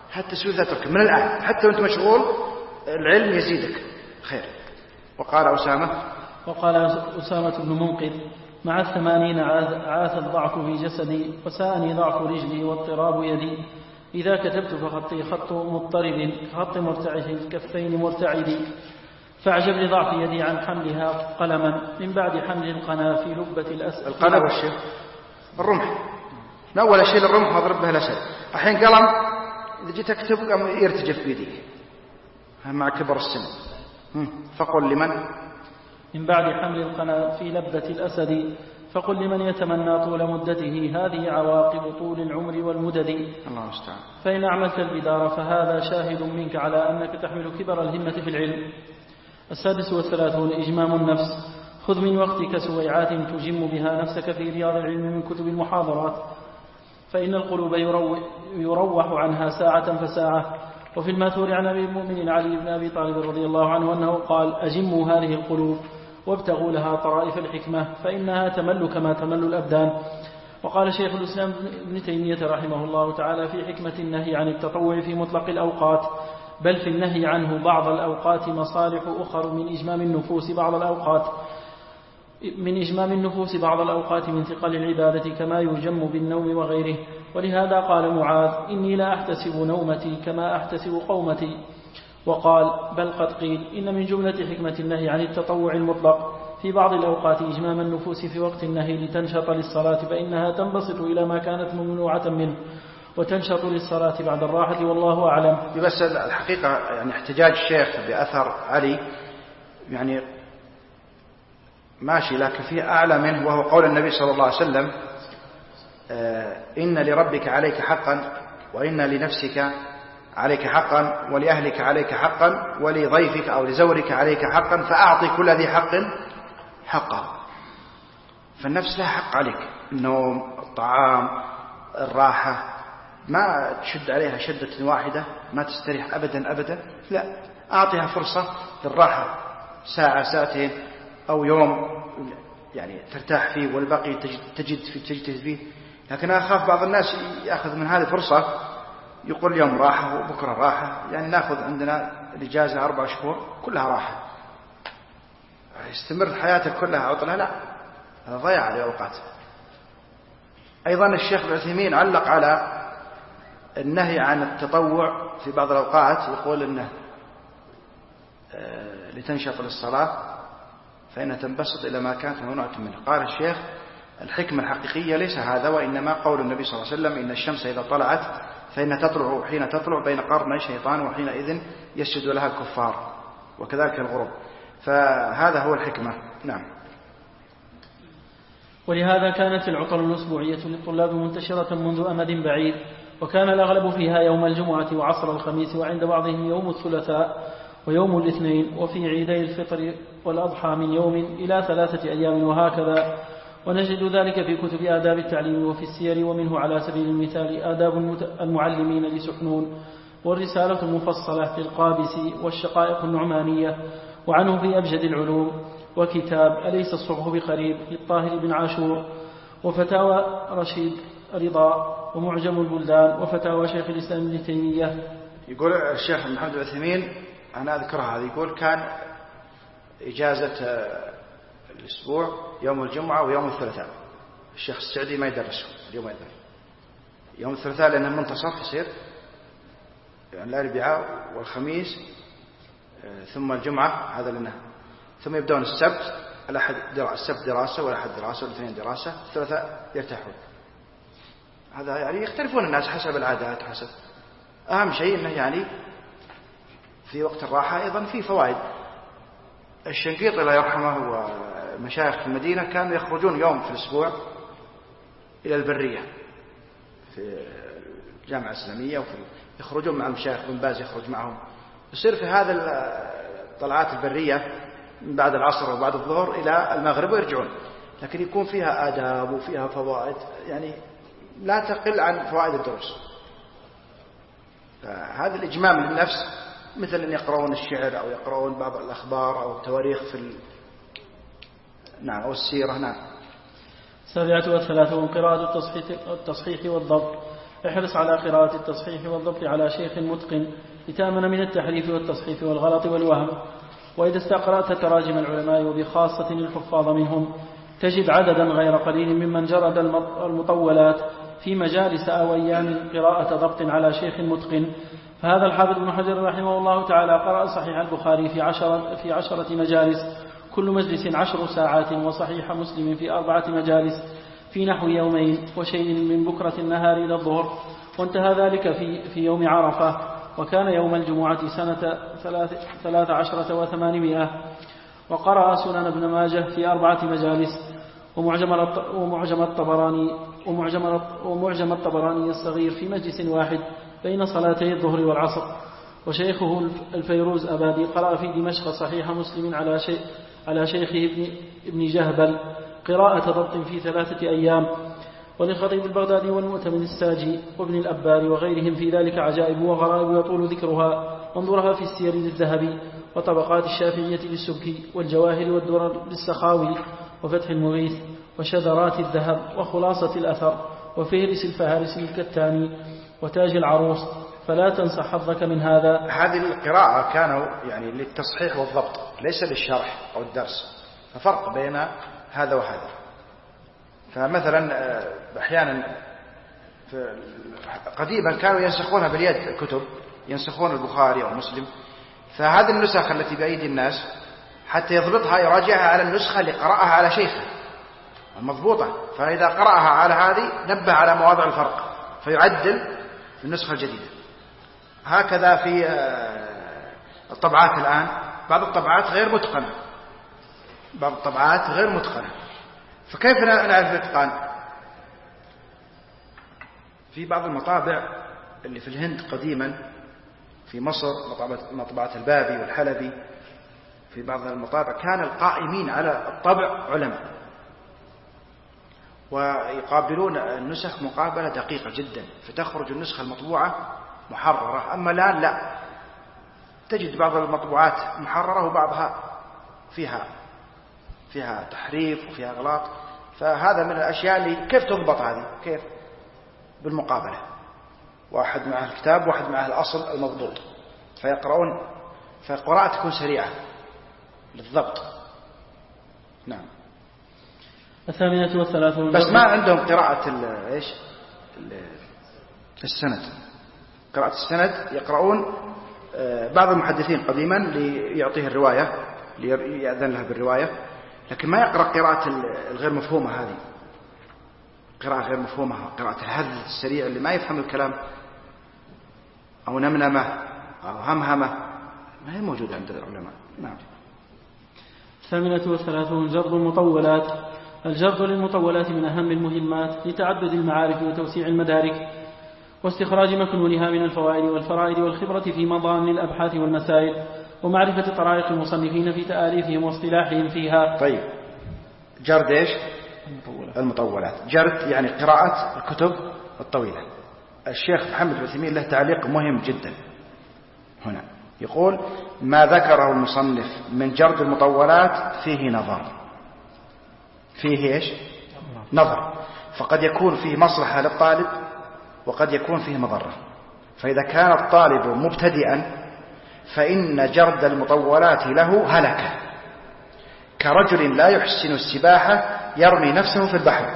هذا التسويف لا تركب من الآن، حتى وأنت مشغول العلم يزيدك خير. وقال أسامة وقال أسامة بن منقذ: مع الثمانين عاث الضعف في جسدي وساءني ضعف رجلي واضطراب يدي. إذا كتبت فخطي خط مضطرب خط مرتعش الكفين مرتعدي. فاعجب لضعف يدي عن حملها قلما من بعد حمل القنا في لبة الأسد. القلم والشيء الرمح، من أول شيء للرمح واضرب به الأسد. الحين قلم إذا جيت أكتب يرتجف بيدي مع كبر السن. فقل لمن من بعد حمل القنا في لبة الأسد. فقل لمن يتمنى طول مدته هذه عواقب طول العمر والمدد. الله استعان. فإن أعملت البدار فهذا شاهد منك على أنك تحمل كبر الهمة في العلم. السادس والثلاثون إجمام النفس. خذ من وقتك سويعات تجم بها نفسك في رياض العلم من كتب المحاضرات، فإن القلوب يروح, يروح عنها ساعة فساعة. وفي الماثور عن أبي المؤمنين علي بن أبي طالب رضي الله عنه أنه قال: أجموا هذه القلوب وابتغوا لها طرائف الحكمة فإنها تمل كما تمل الأبدان. وقال شيخ الإسلام ابن تيمية رحمه الله تعالى في حكمة النهي عن التطوع في مطلق الأوقات: بل في النهي عنه بعض الأوقات مصالح أخر من إجمام النفوس بعض الأوقات من إجمام النفوس بعض الأوقات من ثقل العبادة كما يجم بالنوم وغيره. ولهذا قال معاذ: إني لا أحتسب نومتي كما أحتسب قومتي. وقال: بل قد قيل إن من جملة حكمة النهي عن التطوع المطلق في بعض الأوقات إجمام النفوس في وقت النهي لتنشط للصلاة، فإنها تنبسط إلى ما كانت ممنوعة منه وتنشط للصلاة بعد الراحة، والله أعلم. بس الحقيقة يعني احتجاج الشيخ بأثر علي يعني ماشي، لكن فيه أعلى منه، وهو قول النبي صلى الله عليه وسلم: إن لربك عليك حقا وإن لنفسك عليك حقا ولأهلك عليك حقا ولضيفك أو لزورك عليك حقا فأعطي كل ذي حق حقه. فالنفس لها حق عليك، النوم، الطعام، الراحة، ما تشد عليها شدة واحدة، ما تستريح أبدا أبدا، لا، أعطيها فرصة للراحة ساعة ساعتين أو يوم يعني ترتاح فيه، والباقي تجد في تجتهد فيه. لكن أخاف بعض الناس يأخذ من هذه الفرصة، يقول اليوم راحة وبكرة راحة، يعني نأخذ عندنا الإجازة أربع شهور كلها راحة، يستمر حياتك كلها عطلة، لا، هذا ضياع لأوقات. أيضا الشيخ ابن عثيمين علق على النهي عن التطوع في بعض الأوقات، يقول إنه لتنشط للصلاة فإنها تنبسط إلى ما كانت ممنوعة منه. قال الشيخ: الحكمة الحقيقية ليس هذا، وإنما قول النبي صلى الله عليه وسلم: إن الشمس إذا طلعت فإن تطلع حين تطلع بين قرني شيطان وحينئذ يسجد لها الكفار، وكذلك الغروب. فهذا هو الحكمة. نعم. ولهذا كانت العطل الأسبوعية للطلاب منتشرة منذ أمد بعيد، وكان الأغلب فيها يوم الجمعة وعصر الخميس، وعند بعضهم يوم الثلاثاء ويوم الاثنين، وفي عيدي الفطر والأضحى من يوم إلى ثلاثة أيام، وهكذا. ونجد ذلك في كتب آداب التعليم وفي السير. ومنه على سبيل المثال آداب المعلمين لسحنون، والرسالة المفصلة للقابسي، والشقائق النعمانية، وعنه في أبجد العلوم، وكتاب أليس الصبح بقريب للطاهر بن عاشور، وفتاوى رشيد رضا، ومعجم البلدان، وفتاوى شيخ الإسلام ابن تيمية. يقول الشيخ محمد العثيمين، أنا أذكرها هذه، يقول كان إجازة الأسبوع يوم الجمعة ويوم الثلاثاء. الشيخ السعدي ما يدرسه اليوم، ما يدرس يوم الثلاثاء لأنه منتصف يصير يعني الأربعاء والخميس ثم الجمعة، هذا لأنه ثم يبدون السبت، الأحد السبت دراسة والأحد دراسة والاثنين دراسة، الثلاثاء يرتاحون. هذا يعني يختلفون الناس حسب العادات، حسب. أهم شيء أنه يعني في وقت الراحة أيضا في فوائد. الشنقيطي الله يرحمه ومشايخ في المدينة كانوا يخرجون يوم في الأسبوع إلى البرية في الجامعة الإسلامية، وفي يخرجون مع المشايخ، بن باز يخرج معهم، يصير في هذا الطلعات البرية من بعد العصر وبعد الظهر إلى المغرب ويرجعون، لكن يكون فيها آداب وفيها فوائد يعني لا تقل عن فوائد الدروس. هذا الإجمام للنفس، مثل أن يقرؤون الشعر أو يقرؤون بعض الأخبار أو التواريخ في ال... نعم أو السيرة. نعم. سابعة والثلاثون قراءة التصحيح, التصحيح والضبط. احرص على قراءة التصحيح والضبط على شيخ متقن لتأمن من التحريف والتصحيف والغلط والوهم. وإذا استقرأت تراجم العلماء وبخاصة الحفاظ منهم تجد عددا غير قليل ممن جرد المطولات في مجالس أو أيام قراءة ضبط على شيخ متقن. فهذا الحافظ ابن حجر رحمه الله تعالى قرأ صحيح البخاري في عشرة, في عشرة مجالس كل مجلس عشر ساعات، وصحيح مسلم في أربعة مجالس في نحو يومين وشيء من بكرة النهار إلى الظهر، وانتهى ذلك في, في يوم عرفة، وكان يوم الجمعة سنة ثلاث عشرة وثمانمائة. وقرأ سنن ابن ماجه في أربعة مجالس، ومعجم الطبراني ومعجم, ومعجم الطبراني الصغير في مجلس واحد بين صلاتي الظهر والعصر. وشيخه الفيروز أبادي قرأ في دمشق صحيح مسلم على, شيخ على شيخه ابن, ابن جهبل قراءة ضبط في ثلاثة أيام. وللخطيب البغدادي والمؤتمن الساجي وابن الأبار وغيرهم في ذلك عجائب وغرائب يطول ذكرها، وانظرها في السير للذهبي، وطبقات الشافعية للسبكي، والجواهر والدرر للسخاوي، وفتح المغيث، وشذرات الذهب، وخلاصة الأثر، وفهرس الفهارس للكتاني، وتاج العروس، فلا تنسى حظك من هذا. هذه القراءة كانوا يعني للتصحيح والضبط ليس للشرح أو الدرس، ففرق بين هذا وهذا. فمثلا أحيانا قديما كانوا ينسخونها باليد الكتب، ينسخون البخاري أو مسلم، فهذه النسخ التي بأيدي الناس حتى يضبطها يراجعها على النسخة اللي قرأها على شيخه المضبوطة، فإذا قرأها على هذه نبه على مواضع الفرق فيعدل في النسخة الجديدة. هكذا في الطبعات الآن بعض الطبعات غير متقنة، بعض الطبعات غير متقنة، فكيف نعرف الإتقان؟ في بعض المطابع اللي في الهند قديما، في مصر مطبعة البابي والحلبي، في بعض المطابع كان القائمين على الطبع علماء ويقابلون النسخ مقابلة دقيقة جدا، فتخرج النسخة المطبوعة محررة. أما الآن لا، تجد بعض المطبوعات محررة وبعضها فيها فيها تحريف وفيها غلط. فهذا من الأشياء اللي كيف تضبط هذه؟ كيف؟ بالمقابلة، واحد معه الكتاب واحد معه الأصل المضبوط، فيقرؤون، فالقراءة تكون سريعة للضبط. نعم. الثامنة والثلاثون. بس ما عندهم قراءة ايش السند، قراءة السند يقرؤون. بعض المحدثين قديما ليعطيه الرواية، ليأذن له بالرواية، لكن ما يقرأ قراءة الغير مفهومة، هذه قراءة غير مفهومة، قراءة الهذ السريع اللي ما يفهم الكلام، أو نمنمة أو همهمة، ما هي موجودة عند العلماء. نعم. الثامنة والثلاثون. جرد المطولات. الجرد للمطولات من أهم المهمات لتعدد المعارف وتوسيع المدارك، واستخراج مكنونها من الفوائد والفرائد والخبرة في مضامن الأبحاث والمسائل، ومعرفة طرائق المصنفين في تآليفهم واصطلاحهم فيها. طيب، جرد إيش؟ المطولات. المطولات جرد يعني قراءة الكتب الطويلة. الشيخ محمد بن عثيمين له تعليق مهم جدا هنا، يقول: ما ذكره المصنف من جرد المطولات فيه نظر، فيه إيش؟ نظر، فقد يكون فيه مصلحة للطالب وقد يكون فيه مضرة. فإذا كان الطالب مبتدئا فإن جرد المطولات له هلكة، كرجل لا يحسن السباحة يرمي نفسه في البحر.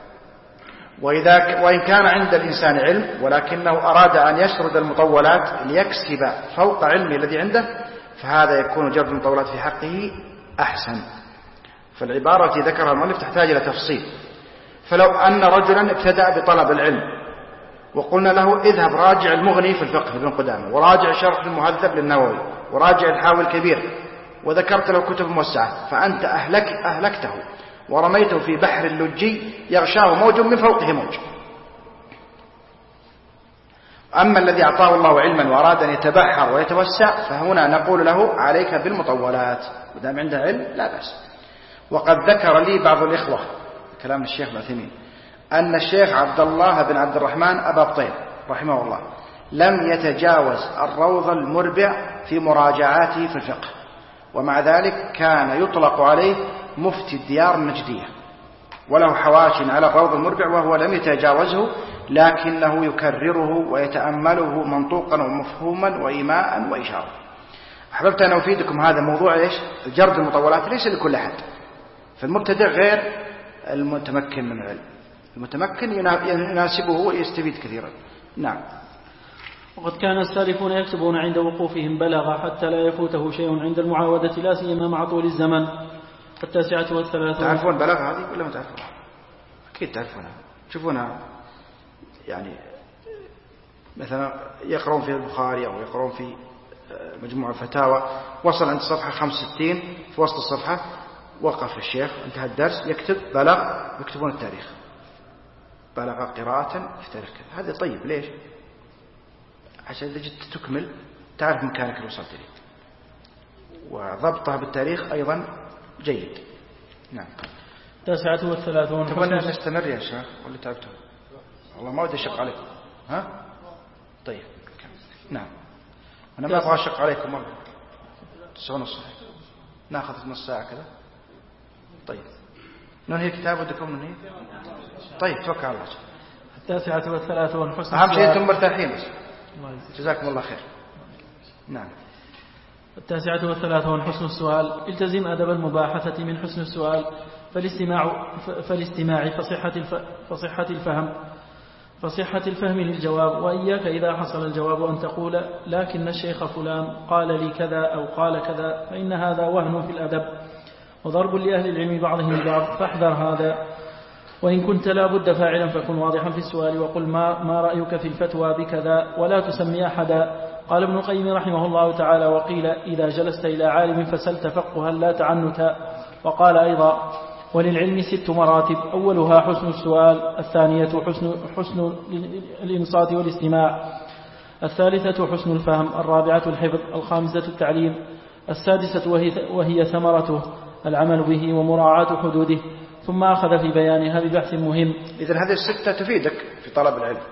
وإذا وإن كان عند الإنسان علم ولكنه أراد أن يسرد المطولات ليكسب فوق علمه الذي عنده، فهذا يكون جرد المطولات في حقه أحسن. فالعبارة التي ذكرها المؤلف تحتاج إلى تفصيل. فلو أن رجلا ابتدأ بطلب العلم وقلنا له: اذهب راجع المغني في الفقه ابن قدامة، وراجع شرح المهذب للنووي، وراجع الحاوي الكبير، وذكرت له كتب موسعة، فأنت أهلك أهلكته ورميته في بحر اللجي يغشاه موج من فوقه موج. أما الذي أعطاه الله علما وأراد أن يتبحر ويتوسع، فهنا نقول له: عليك بالمطولات، ودام عنده علم لا بأس. وقد ذكر لي بعض الإخوة، كلام الشيخ ابن عثيمين، أن الشيخ عبد الله بن عبد الرحمن أبا بطيل رحمه الله لم يتجاوز الروض المربع في مراجعاته في الفقه، ومع ذلك كان يطلق عليه مفتي الديار النجدية، وله حواش على الروض المربع وهو لم يتجاوزه، لكنه يكرره ويتأمله منطوقا ومفهوما وإيماء وإشارة. أحببت أن أفيدكم هذا موضوع إيش؟ الجرد المطولات ليس لكل أحد، فالمبتدئ غير المتمكن من العلم، المتمكن يناسبه ويستفيد كثيرا. نعم. وقد كان السالفون يكتبون عند وقوفهم بلغ حتى لا يفوته شيء عند المعاودة، لا سيما مع طول الزمن. التاسعة والثلاثون. تعرفون بلغ هذه ولا ما تعرفونها؟ أكيد تعرفونها، تشوفونها يعني مثلا يقرؤون في البخاري أو يقرؤون في مجموعة فتاوى، وصل عند صفحة خمسة وستين في وسط الصفحة وقف الشيخ انتهى الدرس يكتب بلغ، يكتبون التاريخ، بلغ قراءة في تاريخ كذا. هذا طيب ليش؟ عشان إذا جيت تكمل تعرف مكانك اللي وصلت إليه، وضبطها بالتاريخ أيضا جيد. نعم. التاسعة والثلاثون. تبغى نستمر يا شيخ ولا تعبتم؟ والله ما ودي أشق عليكم. ها؟ طيب. نعم. أنا ما أبغى أشق عليكم مرة. تسعة ونص. نأخذ نص ساعة كذا. طيب. ننهي الكتاب ودكم ننهي؟ طيب توكل على الله. التاسعة والثلاثون. حسن أهم شيء أنتم مرتاحين بس. جزاكم الله خير. نعم. التاسعة والثلاثون. حسن السؤال. التزم أدب المباحثة من حسن السؤال، فالاستماع فالاستماع فصحة الف فصحة الفهم فصحة الفهم للجواب، وإياك إذا حصل الجواب أن تقول لكن الشيخ فلان قال لي كذا أو قال كذا، فإن هذا وهن في الأدب وضرب لأهل العلم بعضهم البعض، فاحذر هذا. وإن كنت لا بد فاعلا فكن واضحا في السؤال، وقل ما, ما رأيك في الفتوى بكذا، ولا تسمي أحدا. قال ابن القيم رحمه الله تعالى: وقيل إذا جلست إلى عالم فسل تفقها لا تعنتا. وقال أيضا: وللعلم ست مراتب، أولها حسن السؤال، الثانية حسن, حسن الإنصات والاستماع، الثالثة حسن الفهم، الرابعة الحفظ، الخامسة التعليم، السادسة وهي, وهي ثمرته العمل به ومراعاة حدوده. ثم أخذ في بيانها ببحث مهم. إذن هذه الستة تفيدك في طلب العلم،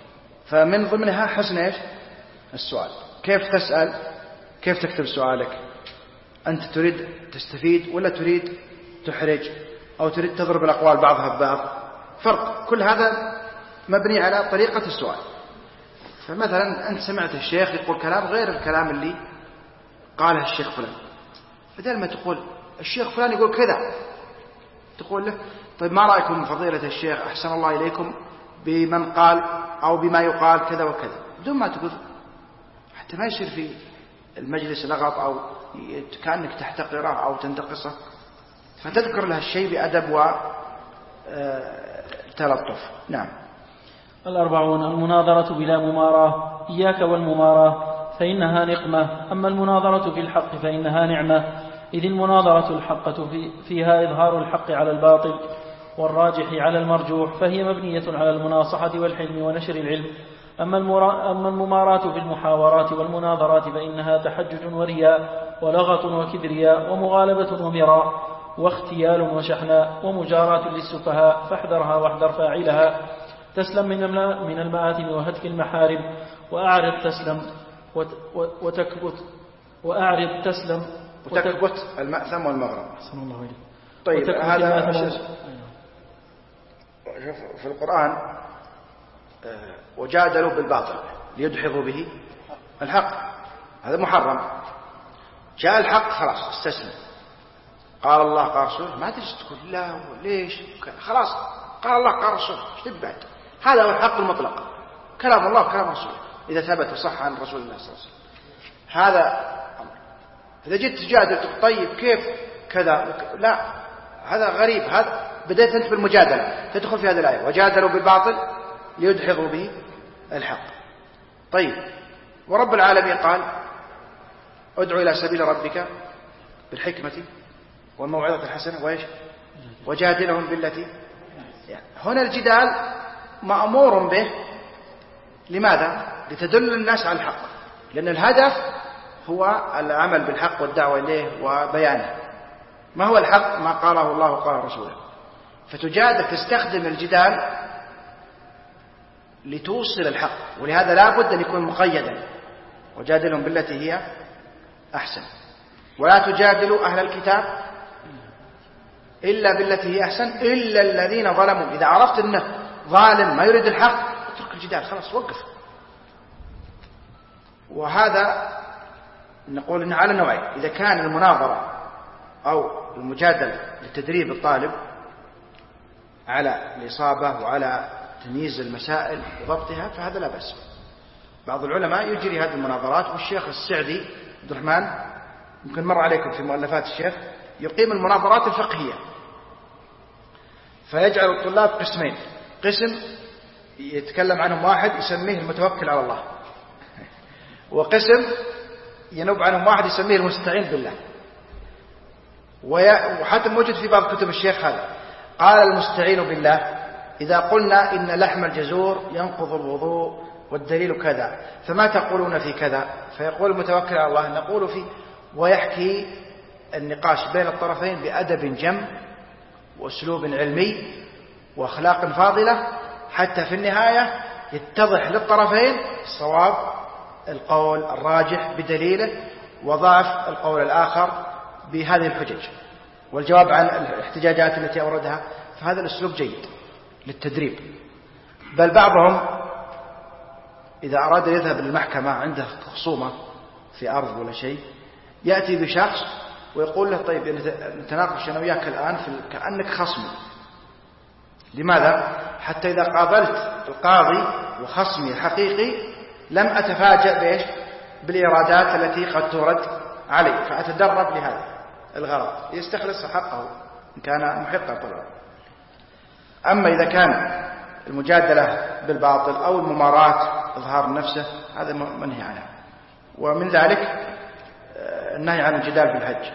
فمن ضمنها حسن إيش؟ السؤال. كيف تسأل؟ كيف تكتب سؤالك؟ أنت تريد تستفيد ولا تريد تحرج أو تريد تضرب الأقوال بعضها ببعض؟ فرق. كل هذا مبني على طريقة السؤال. فمثلا أنت سمعت الشيخ يقول كلام غير الكلام اللي قاله الشيخ فلان، بدل ما تقول الشيخ فلان يقول كذا تقول له طيب ما رأيكم فضيلة الشيخ أحسن الله إليكم بمن قال أو بما يقال كذا وكذا، بدون ما تقول، حتى ما يصير في المجلس لغط أو كأنك تحتقره أو تنتقصه، فتذكر له الشيء بأدب وتلطف. نعم. الأربعون. المناظرة بلا مماراة. إياك والمماراة فإنها نقمة، أما المناظرة في الحق فإنها نعمة، إذ المناظرة الحقة في فيها إظهار الحق على الباطل والراجح على المرجوح، فهي مبنية على المناصحة والحلم ونشر العلم. أما, أما المماراة في المحاورات والمناظرات فإنها تحجج ورياء ولغط وكبرياء ومغالبة ومراء واختيال وشحناء ومجاراة للسفهاء، فاحذرها واحذر فاعلها. تسلم من المآثم وهتك المحارم، وأعرض تسلم وتكبت وأعرض تسلم وتكبت المأثم والمغرم. أحسن الله إليك. طيب هذا في القرآن وجادلوا بالباطل ليدحضوا به الحق، هذا محرم. جاء الحق خلاص استسلم، قال الله قال رسوله، ما تجي تقول لا ليش، خلاص قال الله قال رسوله ايش تبعد. هذا هو الحق المطلق، كلام الله وكلام رسوله إذا ثبت وصح عن رسول الله صلى الله عليه وسلم. هذا إذا جيت تجادل طيب كيف كذا، لا هذا غريب. هذا بدأت أنت بالمجادلة، تدخل في هذه الآية وجادلوا بالباطل ليدحضوا به الحق. طيب ورب العالمين قال ادعو إلى سبيل ربك بالحكمة والموعظة الحسنة وإيش وجادلهم بالتي يعني. هنا الجدال مأمور به، لماذا؟ لتدل الناس على الحق، لأن الهدف هو العمل بالحق والدعوة إليه وبيانه. ما هو الحق؟ ما قاله الله وقال رسوله. فتجادل تستخدم الجدال لتوصل الحق، ولهذا لا بد أن يكون مقيدا، وجادلهم بالتي هي أحسن. ولا تجادلوا أهل الكتاب إلا بالتي هي أحسن إلا الذين ظلموا. إذا عرفت أنه ظالم ما يريد الحق اترك الجدال، خلاص وقف. وهذا نقول إنه على نوعين: إذا كان المناظرة أو المجادلة لتدريب الطالب على الإصابة وعلى تمييز المسائل وضبطها فهذا لا بأس. بعض العلماء يجري هذه المناظرات، والشيخ السعدي عبد الرحمن يمكن مر عليكم في مؤلفات الشيخ يقيم المناظرات الفقهية، فيجعل الطلاب قسمين: قسم يتكلم عنهم واحد يسميه المتوكل على الله، وقسم ينوب عنهم واحد يسميه المستعين بالله. وحتى موجود في بعض كتب الشيخ هذا. قال المستعين بالله: إذا قلنا إن لحم الجزور ينقض الوضوء والدليل كذا فما تقولون في كذا؟ فيقول المتوكل على الله: نقول في، ويحكي النقاش بين الطرفين بأدب جم وأسلوب علمي وأخلاق فاضلة، حتى في النهاية يتضح للطرفين صواب القول الراجح بدليله وضعف القول الآخر بهذه الحجج والجواب عن الاحتجاجات التي أوردها. فهذا الأسلوب جيد للتدريب. بل بعضهم إذا أراد يذهب للمحكمة عنده خصومة في أرض ولا شيء يأتي بشخص ويقول له: طيب نتناقش أنا وياك الآن في كأنك خصمي. لماذا؟ حتى إذا قابلت القاضي وخصمي الحقيقي لم أتفاجأ بإيش؟ بالإيرادات التي قد تورد علي، فأتدرب لهذا الغرض يستخلص حقه إن كان محقا طبعا. أما إذا كان المجادلة بالباطل أو المماراة إظهار نفسه هذا منهي عنه. ومن ذلك النهي عن الجدال في الحج،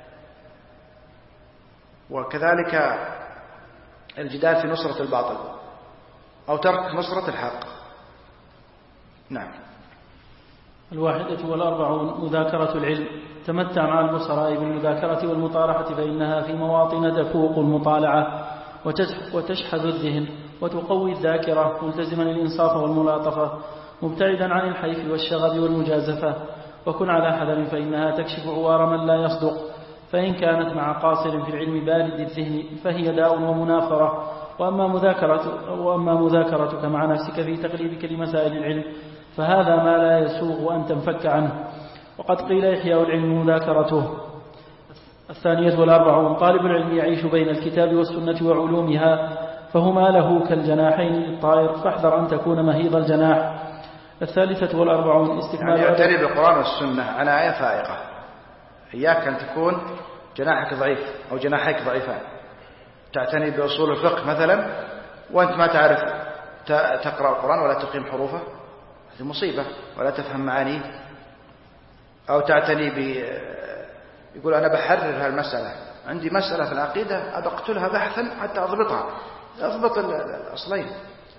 وكذلك الجدال في نصرة الباطل أو ترك نصرة الحق. نعم. الواحدة والأربعون: مذاكرة العلم. تمتع مع البصراء بالمذاكرة والمطارحة فإنها في مواطن تفوق المطالعة وتشحذ الذهن وتقوي الذاكرة، ملتزما الإنصاف والملاطفة، مبتعدا عن الحيف والشغب والمجازفة، وكن على حذر فإنها تكشف عوار من لا يصدق، فإن كانت مع قاصر في العلم بارد الذهن فهي داء ومنافرة. وأما, مذاكرة وأما مذاكرتك مع نفسك في تقليدك لمسائل العلم فهذا ما لا يسوغ أن تنفك عنه، وقد قيل إحياء العلم مذاكرته. الثانية والأربعون: طالب العلم يعيش بين الكتاب والسنة وعلومها، فهما له كالجناحين للطائر، فاحذر أن تكون مهيض الجناح. الثالثة والأربعون: استكمال يعني يعتني بالقرآن والسنة على آية فائقة. إياك أن تكون جناحك ضعيف أو جناحيك ضعيفان، تعتني بأصول الفقه مثلا وأنت ما تعرف تقرأ القرآن ولا تقيم حروفه، هذه مصيبة، ولا تفهم معانيه. أو تعتني ب يقول أنا بحرر هالمسألة، عندي مسألة في العقيدة أبقتلها بحثا حتى أضبطها، أضبط الأصلين.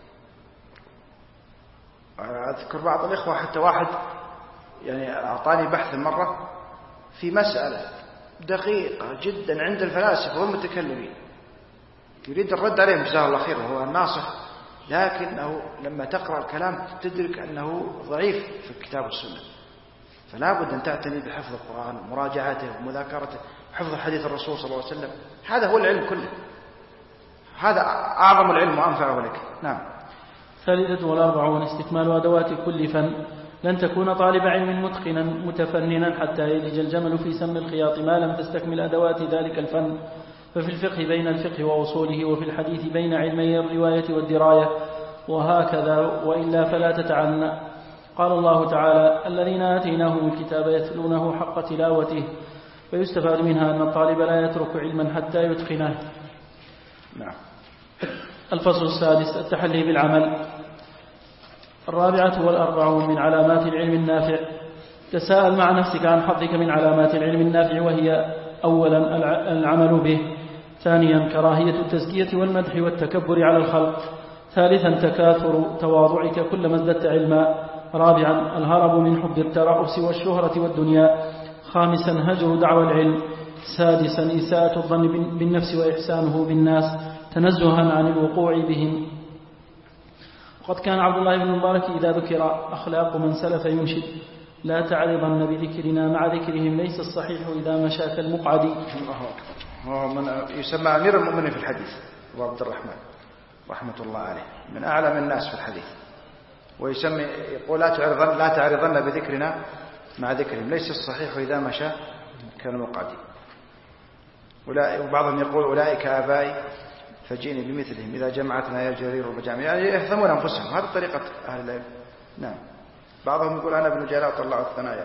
أذكر بعض الإخوة حتى واحد يعني أعطاني بحث مرة في مسألة دقيقة جدا عند الفلاسفة والمتكلمين، يريد الرد عليهم جزاه الله خير وهو الناصح، لكنه لما تقرأ الكلام تدرك أنه ضعيف في الكتاب والسنة. فلا بد أن تعتني بحفظ القرآن ومراجعته ومذاكرته وحفظ حديث الرسول صلى الله عليه وسلم. هذا هو العلم كله، هذا أعظم العلم وأنفعه لك. نعم. الثالثة والأربعون: استكمال أدوات كل فن. لن تكون طالب علم متقنا متفننا حتى يلج الجمل في سم الخياط ما لم تستكمل أدوات ذلك الفن. ففي الفقه بين الفقه وأصوله، وفي الحديث بين علمي الرواية والدراية، وهكذا، وإلا فلا تتعنى. قال الله تعالى: الذين آتيناهم الكتاب يتلونه حق تلاوته. فيستفاد منها أن الطالب لا يترك علما حتى يتقنه. نعم. الفصل السادس: التحلي بالعمل. الرابعة والأربعون: من علامات العلم النافع. تساءل مع نفسك عن حظك من علامات العلم النافع، وهي: أولا العمل به، ثانيا كراهية التزكية والمدح والتكبر على الخلق، ثالثا تكاثر تواضعك كلما ازددت علما، رابعا الهرب من حب الترأس والشهرة والدنيا، خامسا هجر دعوى العلم، سادسا إساءة الظن بالنفس وإحسانه بالناس تنزها عن الوقوع بهم. وقد كان عبد الله بن المبارك إذا ذكر أخلاق من سلف ينشد: لا تعرضن بذكرنا مع ذكرهم، ليس الصحيح إذا مشاك المقعد. هو من يسمى أمير المؤمنين في الحديث، أبو عبد الرحمن رحمة الله عليه، من أعلم الناس في الحديث، ويسمي يقول لا تعرضن لا تعرضن بذكرنا مع ذكرهم، ليس الصحيح إذا مشى كان مقعدين. وبعضهم يقول أولئك آبائي فجئني بمثلهم إذا جمعتنا يا جرير وبجامع، يعني يهثمون أنفسهم. هذه طريقة أهل العلم. نعم. بعضهم يقول أنا ابن جلاء طلعوا الثنايا.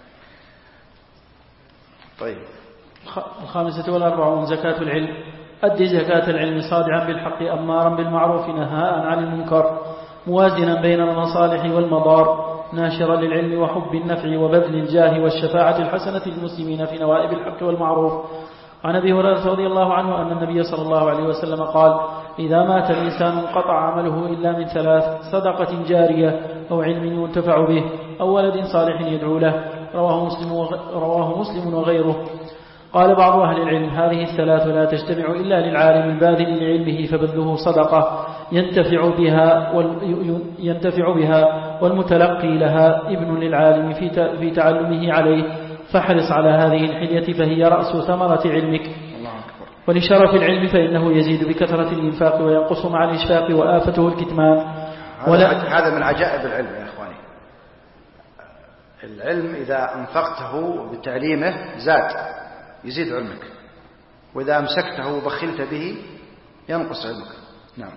طيب. الخامسة والأربعون زكاة العلم. أدي زكاة العلم صادعا بالحق أمارا بالمعروف نهاء عن المنكر موازنا بين المصالح والمضار ناشرا للعلم وحب النفع وبذل الجاه والشفاعة الحسنة للمسلمين في نوائب الحق والمعروف. عن أبي هريرة رضي الله عنه أن النبي صلى الله عليه وسلم قال: إذا مات الإنسان انقطع عمله إلا من ثلاث: صدقة جارية أو علم ينتفع به أو ولد صالح يدعو له. رواه مسلم, رواه مسلم وغيره. قال بعض أهل العلم: هذه الثلاث لا تجتمع إلا للعالم الباذل لعلمه فبذله صدقة ينتفع بها, ينتفع بها والمتلقي لها ابن للعالم في تعلمه عليه، فاحرص على هذه الحلية فهي رأس ثمرة علمك. ولشرف العلم فإنه يزيد بكثرة الإنفاق وينقص مع الإشفاق وآفته الكتمان. هذا من عجائب العلم يا إخواني. العلم إذا أنفقته بتعليمه زاد يزيد علمك، وإذا أمسكته وبخلت به ينقص علمك. نعم.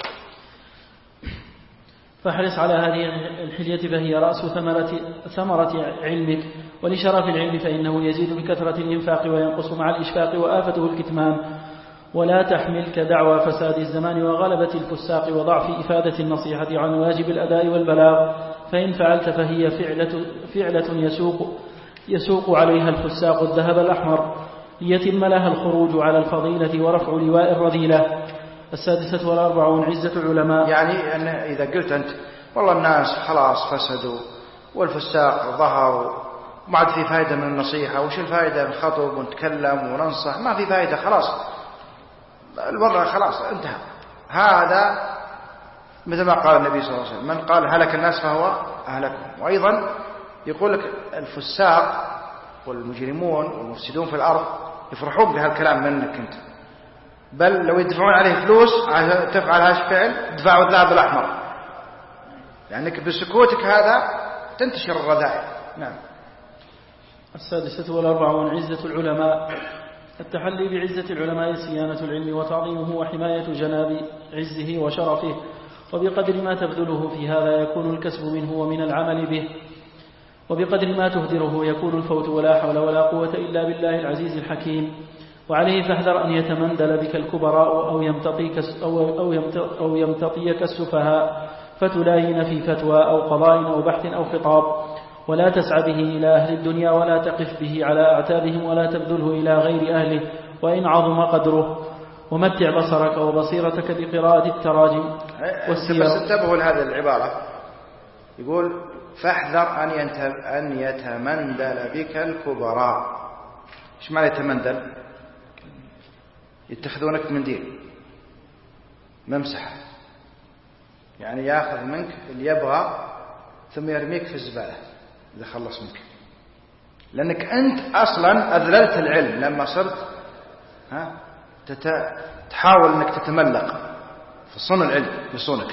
فاحرص على هذه الحلية فهي رأس ثمرة, ثمرة علمك. ولشرف العلم فإنه يزيد بكثرة الإنفاق وينقص مع الإشفاق وآفته الكتمان. ولا تحملك دعوى فساد الزمان وغلبة الفساق وضعف إفادة النصيحة عن واجب الأداء والبلاغ، فإن فعلت فهي فعلة, فعلة يسوق, يسوق عليها الفساق الذهب الأحمر ليتم لها الخروج على الفضيلة ورفع لواء الرذيلة. السادسة والأربعون عزة العلماء. يعني أن إذا قلت أنت والله الناس خلاص فسدوا والفساق ظهروا ما عاد في فائدة من النصيحة، وش الفائدة نخطب ونتكلم وننصح؟ ما في فائدة، خلاص الوضع خلاص انتهى. هذا مثل ما قال النبي صلى الله عليه وسلم: من قال هلك الناس فهو أهلكهم. وأيضا يقول لك الفساق والمجرمون والمفسدون في الأرض يفرحون بهالكلام منك أنت، بل لو يدفعون عليه فلوس تفعل هذا الفعل دفعوا الذهب الأحمر، لأنك بسكوتك هذا تنتشر الرذائل. نعم. السادسة والأربعون عزة العلماء. التحلي بعزة العلماء صيانة العلم وتعظيمه وحماية جناب عزه وشرفه، وبقدر ما تبذله في هذا يكون الكسب منه ومن العمل به، وبقدر ما تهدره يكون الفوت، ولا حول ولا قوة إلا بالله العزيز الحكيم. وعليه فاحذر أن يتمندل بك الكبراء أو يمتطيك, أو أو أو يمتطيك السفهاء فتلاين في فتوى أو قضاء أو بحث أو خطاب، ولا تسعى به إلى أهل الدنيا ولا تقف به على أعتابهم ولا تبذله إلى غير أهله وإن عظم قدره. ومتع بصرك وبصيرتك بقراءة التراجم والسير. بس انتبهوا لهذه العبارة، يقول فاحذر أن يتمندل بك الكبراء. إيش معنى يتمندل؟ يتخذونك منديل ممسح، يعني ياخذ منك اللي يبغى ثم يرميك في الزبالة إذا خلص منك، لأنك أنت أصلا أذللت العلم لما صرت ها تحاول أنك تتملق في صون العلم بصونك.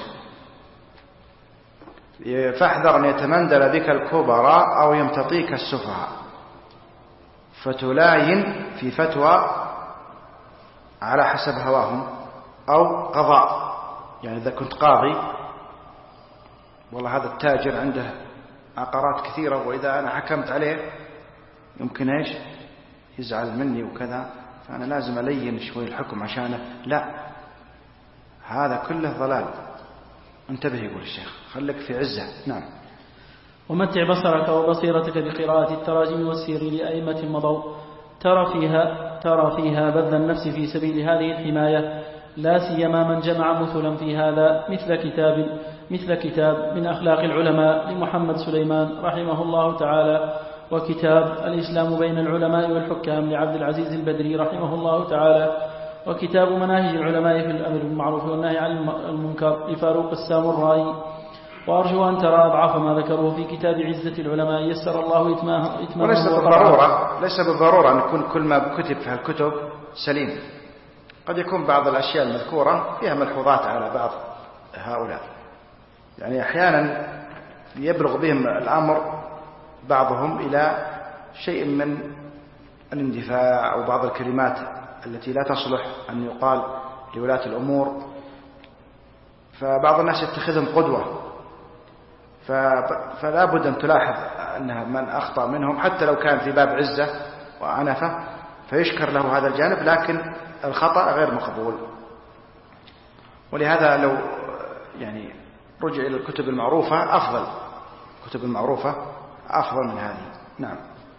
فاحذر أن يتمندل بك الكبراء أو يمتطيك السفهاء فتلاين في فتوى على حسب هواهم أو قضاء، يعني إذا كنت قاضي والله هذا التاجر عنده عقارات كثيرة وإذا أنا حكمت عليه يمكن إيش يزعل مني وكذا، فأنا لازم ألين شوي الحكم عشانه. لا، هذا كله ضلال. انتبه يقول الشيخ، خلك في عزة. نعم. ومتع بصرك وبصيرتك بقراءة التراجم والسير لأئمة مضوا، ترى فيها ترى فيها بذل النفس في سبيل هذه الحماية، لا سيما من جمع مثلا في هذا مثل كتاب مثل كتاب من أخلاق العلماء لمحمد سليمان رحمه الله تعالى، وكتاب الإسلام بين العلماء والحكام لعبد العزيز البدري رحمه الله تعالى، وكتاب مناهج العلماء في الأمر بالمعروف والنهي عن المنكر لفاروق السامرائي. وأرجو أن ترى أضعاف ما ذكروه في كتاب عزة العلماء يسر الله إتمامه. وليس بالضرورة ليس بالضرورة أن يكون كل ما كتب في الكتب سليم. قد يكون بعض الأشياء المذكورة فيها ملحوظات على بعض هؤلاء، يعني أحيانا يبلغ بهم الأمر بعضهم إلى شيء من الاندفاع أو بعض الكلمات التي لا تصلح أن يقال لولاة الأمور، فبعض الناس يتخذهم قدوة، فلا بد أن تلاحظ أنها من أخطأ منهم حتى لو كان في باب عزة وعنفة فيشكر له هذا الجانب، لكن الخطأ غير مقبول. ولهذا لو يعني رجع إلى الكتب المعروفة أفضل، الكتب المعروفة أفضل من هذه. نعم.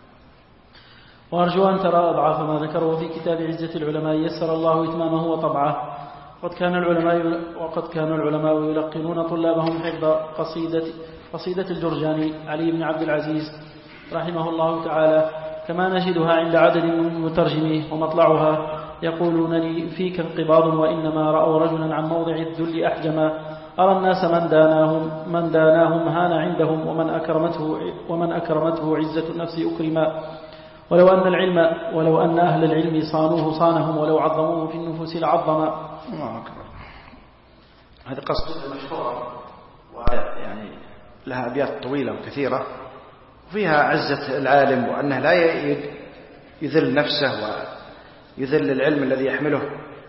وأرجو أن ترى أضعاف ما ذكره في كتاب عزة العلماء يسر الله إتمامه وطبعه. وقد كان العلماء وقد كان العلماء يلقنون طلابهم حفظ قصيدة قصيدة الجرجاني علي بن عبد العزيز رحمه الله تعالى، كما نجدها عند عدد من مترجميه، ومطلعها يقولون لي فيك انقباض وإنما رأوا رجلا عن موضع الذل أحجما، أرى الناس من داناهم من داناهم هان عندهم، ومن أكرمته ومن أكرمته عزة النفس أكرما، ولو أن العلم ولو أن أهل العلم صانوه صانهم، ولو عظموه في النفوس لعظما. الله أكبر. هذه قصيدة مشهورة ويعني لها أبيات طويلة وكثيرة وفيها عزة العالم، وأنه لا يذل نفسه ويذل العلم الذي يحمله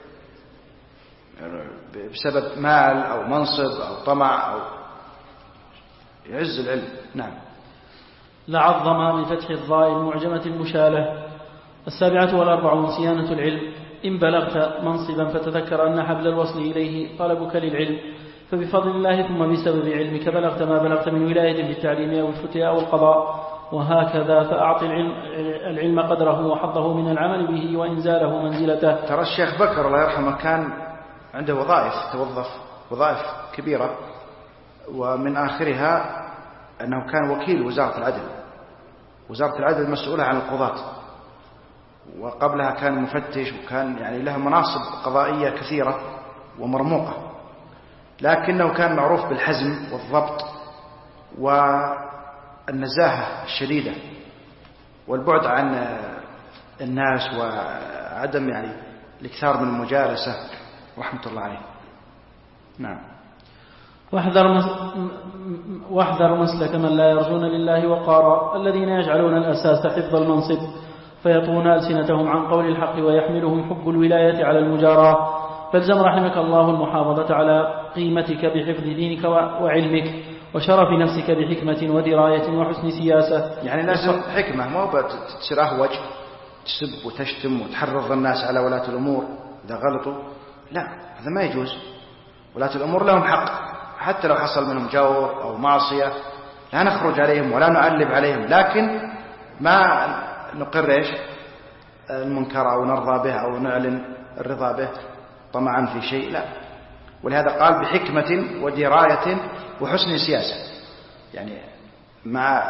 بسبب مال أو منصب أو طمع، أو يعز العلم. نعم. لعظم بفتح الضاء المعجمة المشالة. السابعة والأربعون صيانة العلم. إن بلغت منصبا فتذكر أن حبل الوصل إليه طلبك للعلم، فبفضل الله ثم بسبب علمك بلغت ما بلغت من ولاية بالتعليم أو الفتيا أو القضاء، وهكذا فأعطي العلم, العلم قدره وحظه من العمل به وإنزاله منزلته. ترى الشيخ بكر الله يرحمه كان عنده وظائف، توظف وظائف كبيرة، ومن آخرها أنه كان وكيل وزارة العدل. وزارة العدل مسؤولة عن القضاة، وقبلها كان مفتش، وكان يعني له مناصب قضائية كثيرة ومرموقة، لكنه كان معروف بالحزم والضبط والنزاهة الشديدة والبعد عن الناس وعدم يعني الاكثار من المجالسة رحمة الله عليه. نعم. واحذر واحذر مسلك من لا يرجون لله وقارا، الذين يجعلون الأساس حفظ المنصب فيطون ألسنتهم عن قول الحق ويحملهم حب الولاية على المجاراة. فالزم رحمك الله المحافظة على قيمتك بحفظ دينك وعلمك وشرف نفسك بحكمة ودراية وحسن سياسة. يعني لازم حكمة، ما هو تصير أهوج تسب وتشتم وتحرض الناس على ولاة الأمور إذا غلطوا، لا، هذا ما يجوز. ولاة الأمور لهم حق، حتى لو حصل منهم جور أو معصية لا نخرج عليهم ولا نعلب عليهم، لكن ما نقر إيش المنكر أو نرضى به أو نعلن الرضا به طمعا في شيء، لا. ولهذا قال بحكمة ودراية وحسن سياسة، يعني مع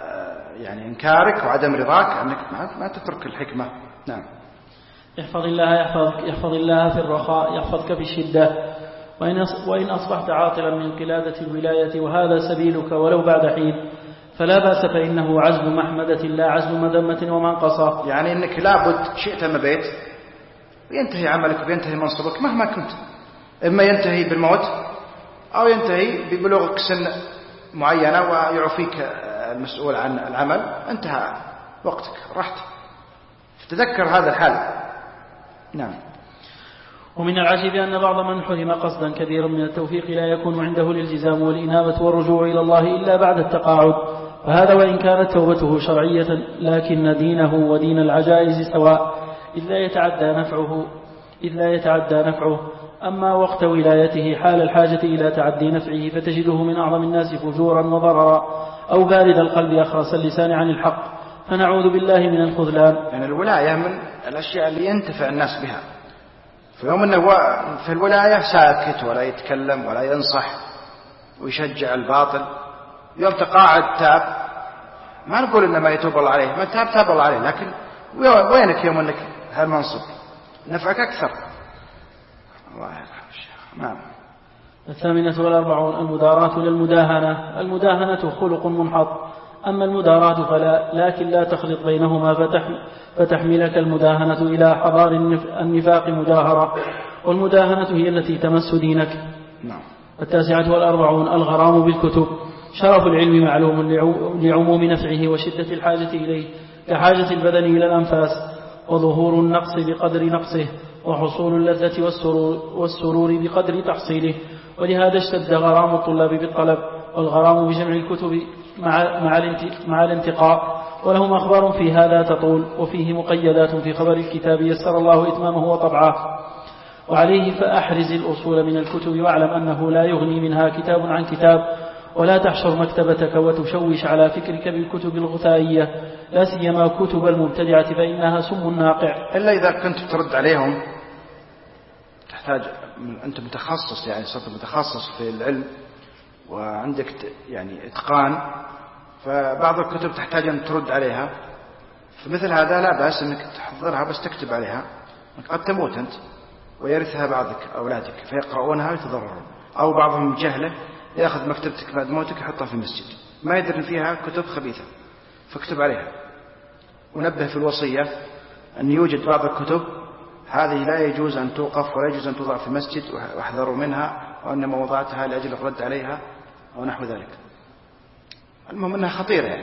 يعني إنكارك وعدم رضاك أنك ما تترك الحكمة. نعم. يحفظ الله يحفظك، يحفظ الله في الرخاء يحفظك في الشدة. وإن أصبحت عاطلا من قلادة الولاية وهذا سبيلك ولو بعد حين فلا بأس، فإنه عزل محمدة لا عزل مذمة ومنقصة. يعني أنك لابد شئت ما بيت وينتهي عملك وينتهي منصبك مهما كنت، إما ينتهي بالموت أو ينتهي ببلوغك سن معينة ويعفيك المسؤول عن العمل، انتهى وقتك رحت، فتذكر هذا الحال. نعم. ومن العجيب أن بعض من حرم قصدا كبيرا من التوفيق لا يكون عنده الالتزام والإنابة والرجوع إلى الله إلا بعد التقاعد، فهذا وإن كانت توبته شرعية لكن دينه ودين العجائز سواء، إذ لا يتعدى نفعه إذ لا يتعدى نفعه. أما وقت ولايته حال الحاجة إلى تعدي نفعه فتجده من أعظم الناس فجورا وضررا، أو بارد القلب أخرس اللسان عن الحق، فنعوذ بالله من الخذلان. يعني الولاية من الأشياء اللي ينتفع الناس بها، في يوم أنه في الولاية ساكت ولا يتكلم ولا ينصح ويشجع الباطل، يوم تقاعد تاب، ما نقول إنه ما يتوب الله عليه، ما تاب تاب الله عليه، لكن وينك يوم أنك هالمنصب نفعك أكثر. الله يرحمه. نعم. الثامنة والأربعون المداراة للمداهنة. المداهنة خلق منحط أما المداراة فلا، لكن لا تخلط بينهما فتحملك المداهنة إلى حضار النفاق مجاهرة، والمداهنة هي التي تمس دينك. نعم. التاسعة والأربعون الغرام بالكتب. شرف العلم معلوم لعموم نفعه وشدة الحاجة إليه، كحاجة البدن إلى الأنفاس، وظهور النقص بقدر نقصه، وحصول اللذة والسرور, والسرور بقدر تحصيله. ولهذا اشتد غرام الطلاب بالطلب، والغرام بجمع الكتب مع, مع الانتقاء. ولهم أخبار في هذا تطول، وفيه مقيدات في خبر الكتاب يسر الله إتمامه وطبعه. وعليه فأحرز الأصول من الكتب، واعلم أنه لا يغني منها كتاب عن كتاب، ولا تحشر مكتبتك وتشوش على فكرك بالكتب الغثائية، لا سيما كتب المبتدعة فإنها سم ناقع. إلا إذا كنت ترد عليهم تحتاج، أنت متخصص، يعني صرت متخصص في العلم وعندك يعني إتقان، فبعض الكتب تحتاج أن ترد عليها. فمثل هذا لا بأس أنك تحضرها بس تكتب عليها، قد تموت أنت ويرثها بعضك أولادك فيقرؤونها ويتضررون، أو بعضهم جهله يأخذ مكتبتك بعد موتك يحطها في المسجد ما يدري فيها كتب خبيثة فاكتب عليها. ونبه في الوصية أن يوجد بعض الكتب هذه لا يجوز أن توقف ولا يجوز أن توضع في المسجد، واحذروا منها، وأنما وضعتها لأجل الرد عليها ونحو ذلك. المهم أنها خطيرة يعني.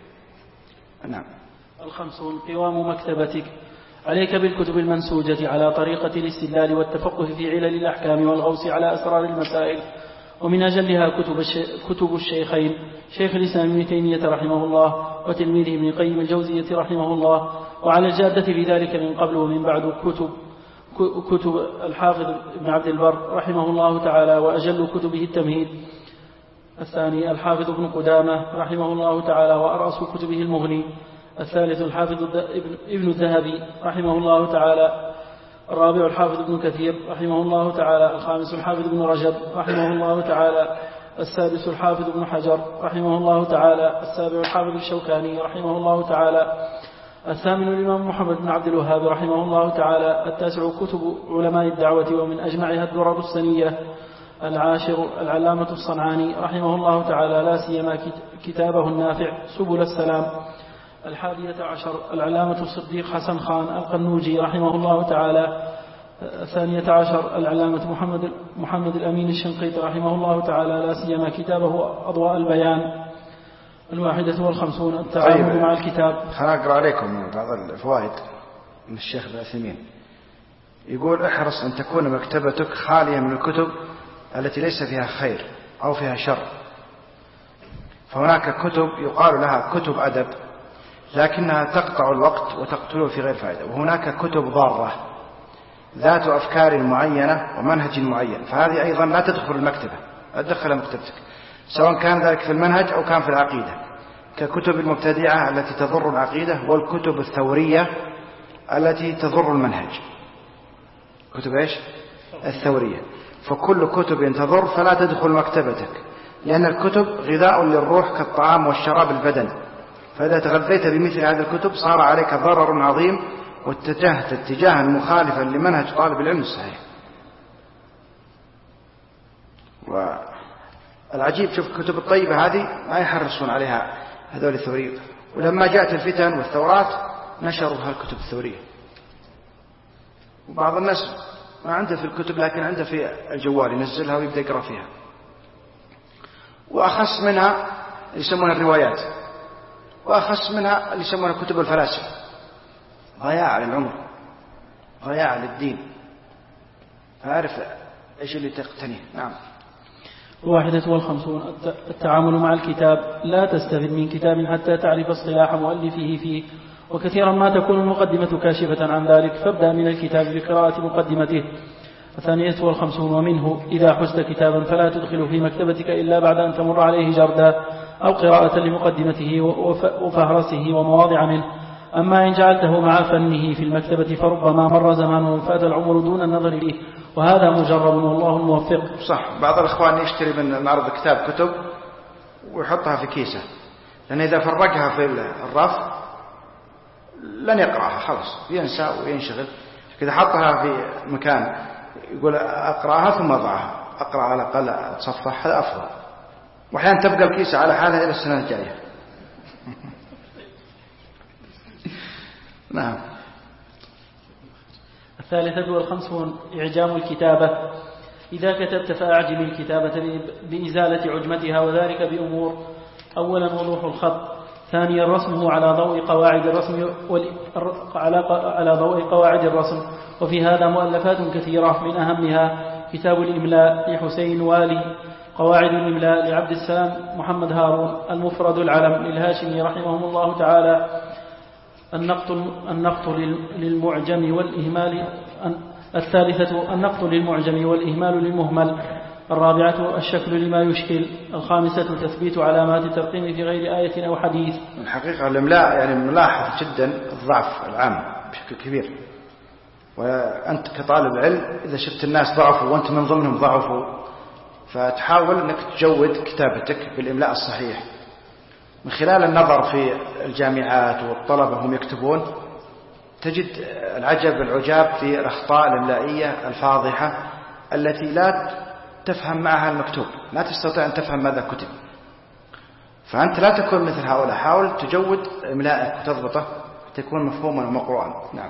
نعم. الخمسون قوام مكتبتك. عليك بالكتب المنسوجة على طريقة الاستدلال والتفقه في علل الأحكام والغوص على أسرار المسائل، ومن أجلها كتب, كتب الشيخين شيخ الإسلام ابن تيمية رحمه الله وتلميذه ابن قيم الجوزية رحمه الله، وعلى الجادة في ذلك من قبل ومن بعد كتب كتب الحافظ ابن عبد البر رحمه الله تعالى، وأجل كتبه التمهيد. الثاني الحافظ ابن قدامة رحمه الله تعالى وأرأس كتبه المغني. الثالث الحافظ ابن الذهبي رحمه الله تعالى. الرابع الحافظ ابن كثير رحمه الله تعالى. الخامس الحافظ ابن رجب رحمه الله تعالى. السادس الحافظ ابن حجر رحمه الله تعالى. السابع الحافظ الشوكاني رحمه الله تعالى. الثامن الإمام محمد بن عبد الوهاب رحمه الله تعالى. التاسع كتب علماء الدعوة ومن أجمعها الدرر السنية. العاشر العلامة الصنعاني رحمه الله تعالى، لا سيما كتابه النافع سبل السلام. الحادية عشر العلامة الصديق حسن خان القنوجي رحمه الله تعالى. الثانية عشر العلامة محمد, محمد الأمين الشنقيطي رحمه الله تعالى، لا سيما كتابه أضواء البيان. الواحدة والخمسون التعامل طيب. مع الكتاب. خلنا أقرأ عليكم بعض الفوائد من الشيخ ابن عثيمين. يقول احرص أن تكون مكتبتك خالية من الكتب التي ليس فيها خير أو فيها شر، فهناك كتب يقال لها كتب أدب لكنها تقطع الوقت وتقتله في غير فائدة، وهناك كتب ضارة ذات أفكار معينة ومنهج معين، فهذه أيضا لا تدخل المكتبة، لا تدخل مكتبتك، سواء كان ذلك في المنهج أو كان في العقيدة، ككتب المبتدعة التي تضر العقيدة، والكتب الثورية التي تضر المنهج. كتب إيش؟ الثورية. فكل كتب تضر فلا تدخل مكتبتك، لأن الكتب غذاء للروح كالطعام والشراب البدن، فإذا تغذيت بمثل هذه الكتب صار عليك ضرر عظيم واتجهت اتجاها مخالفا لمنهج طالب العلم الصحيح. والعجيب شوف الكتب الطيبة هذه ما يحرصون عليها هذول الثوريين، ولما جاءت الفتن والثورات نشروا هالكتب الثورية. وبعض الناس ما عنده في الكتب لكن عنده في الجوال ينزلها ويبدأ يقرأ فيها، وأخص منها يسمونها الروايات، وأخص منها اللي يسمونها كتب الفلاسفة. ضياع للعمر، ضياع للدين، فأعرف إيش اللي تقتنيه. نعم. الواحدة والخمسون التعامل مع الكتاب. لا تستفد من كتاب حتى تعرف اصطلاح مؤلفه فيه، وكثيرا ما تكون المقدمة كاشفة عن ذلك، فابدأ من الكتاب بقراءة مقدمته. الثانية والخمسون ومنه إذا حزت كتابا فلا تدخل في مكتبتك إلا بعد أن تمر عليه جردا أو قراءة لمقدمته وفهرسه ومواضع منه. أما إن جعلته مع فنه في المكتبة فربما مر زمان وفات العمر دون النظر فيه، وهذا مجرب والله الموفق. صح. بعض الأخوان يشتري من معرض كتاب كتب ويحطها في كيسة، لأن إذا فرقها في الرف لن يقرأها، خلاص ينسى وينشغل. إذا حطها في مكان يقول أقرأها ثم أضعها، أقرأ على الأقل أتصفح، هذا أفضل. وأحيانا تبقى الكيسة على حالها إلى السنة الجاية. نعم. الثالثة والخمسون إعجام الكتابة. إذا كتبت فأعجم الكتابة بإزالة عجمتها، وذلك بأمور: أولا وضوح الخط، ثانيا رسمه على ضوء قواعد الرسم على ضوء قواعد الرسم. وفي هذا مؤلفات كثيرة، من أهمها كتاب الإملاء لحسين والي، قواعد الإملاء لعبد السلام محمد هارون، المفرد العلم للهاشمي رحمه الله تعالى، النقط النقط للمعجم والإهمال. الثالثة النقط للمعجم والإهمال للمهمل. الرابعة الشكل لما يشكل. الخامسة تثبيت علامات الترقيم في غير آية أو حديث. الحقيقة الإملاء يعني ملاحظ جدا الضعف العام بشكل كبير، وأنت كطالب علم إذا شفت الناس ضعفوا وأنت من ضمنهم ضعفوا، فتحاول أنك تجود كتابتك بالإملاء الصحيح من خلال النظر في الجامعات والطلبة هم يكتبون، تجد العجب العجاب في الأخطاء الإملائية الفاضحة التي لا تفهم معها المكتوب، لا تستطيع أن تفهم ماذا كتب. فأنت لا تكون مثل هؤلاء، حاول تجود إملائك وتضبطه تكون مفهوما ومقروءا. نعم.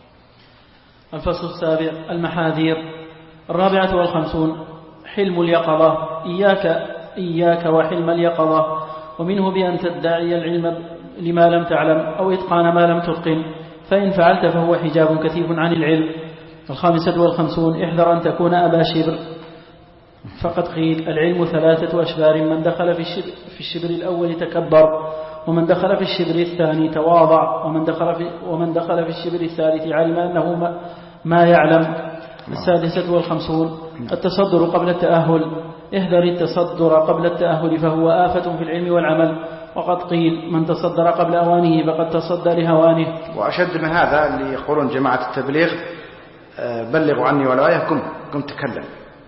الفصل السابع المحاذير. الرابعة والخمسون حلم اليقظة. إياك إياك وحلم اليقظة، ومنه بأن تدعي العلم لما لم تعلم أو إتقان ما لم تتقن، فإن فعلت فهو حجاب كثيف عن العلم. الخامسة والخمسون احذر أن تكون أبا شبر، فقد قيل العلم ثلاثة أشبار: من دخل في الشبر, في الشبر الأول تكبر، ومن دخل في الشبر الثاني تواضع، ومن دخل في, ومن دخل في الشبر الثالث علم أنه ما, ما يعلم. السادسة والخمسون التصدر قبل التأهل. احذر التصدر قبل التأهل فهو آفة في العلم والعمل، وقد قيل من تصدر قبل أوانه فقد تصدى لهوانه. وأشد من هذا اللي يقولون جماعة التبليغ بلغوا عني ولا آية، قم قم تكلم،